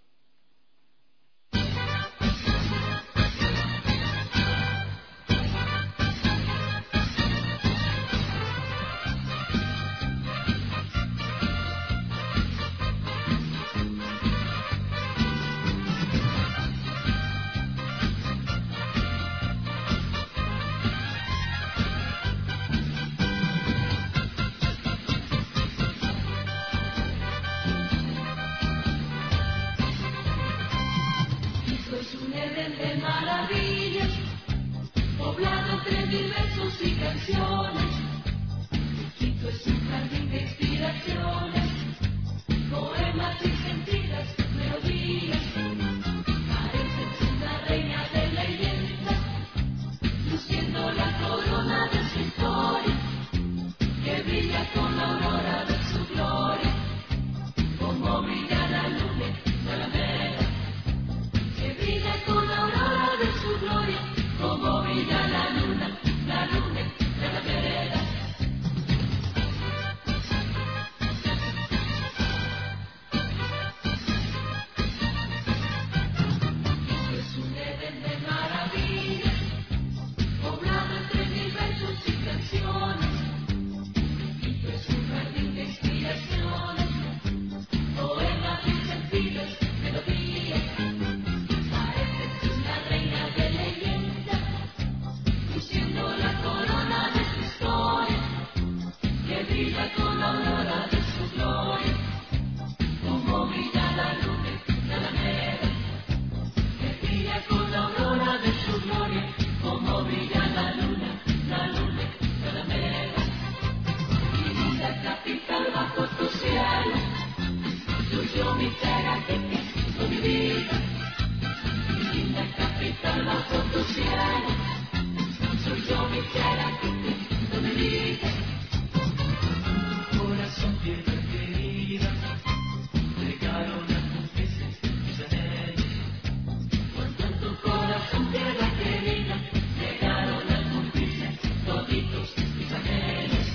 brilla con la aurora de su gloria, como brilla la luna de la Alameda, que brilla con la aurora de su gloria, como brilla la luna de la Alameda. Mi linda capital bajo tu cielo, tuyo mi tierra que es mi vida. Mi linda capital bajo tu cielo, tuyo mi tierra que es mi vida. Corazón, tierra querida, llegaron a cumplirse mis anhelos. Cuando en tu corazón, tierra querida, llegaron a cumplirse toditos mis anhelos.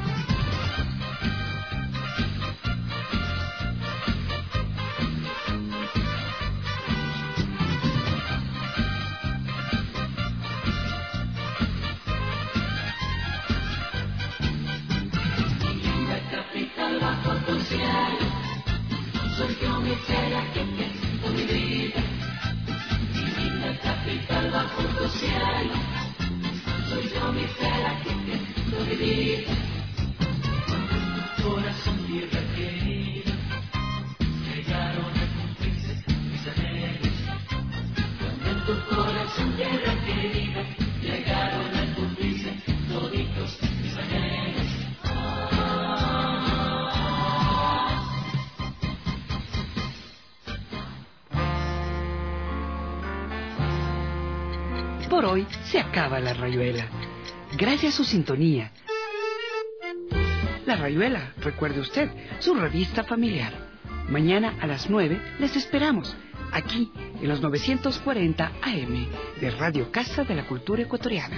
Bajo tu cielo, soy yo mi tierra que es mi vida. Mi linda capital bajo tu cielo, soy yo mi tierra que es mi vida. Corazón, tierra querida, llegaron a cumplirse mis anhelos. Cuando en tu corazón, tierra querida, llegaron a cumplirse toditos mis anhelos. Por hoy se acaba La Rayuela. Gracias a su sintonía. La Rayuela, recuerde usted, su revista familiar. Mañana a las 9 les esperamos, aquí en los 940 AM de Radio Casa de la Cultura Ecuatoriana.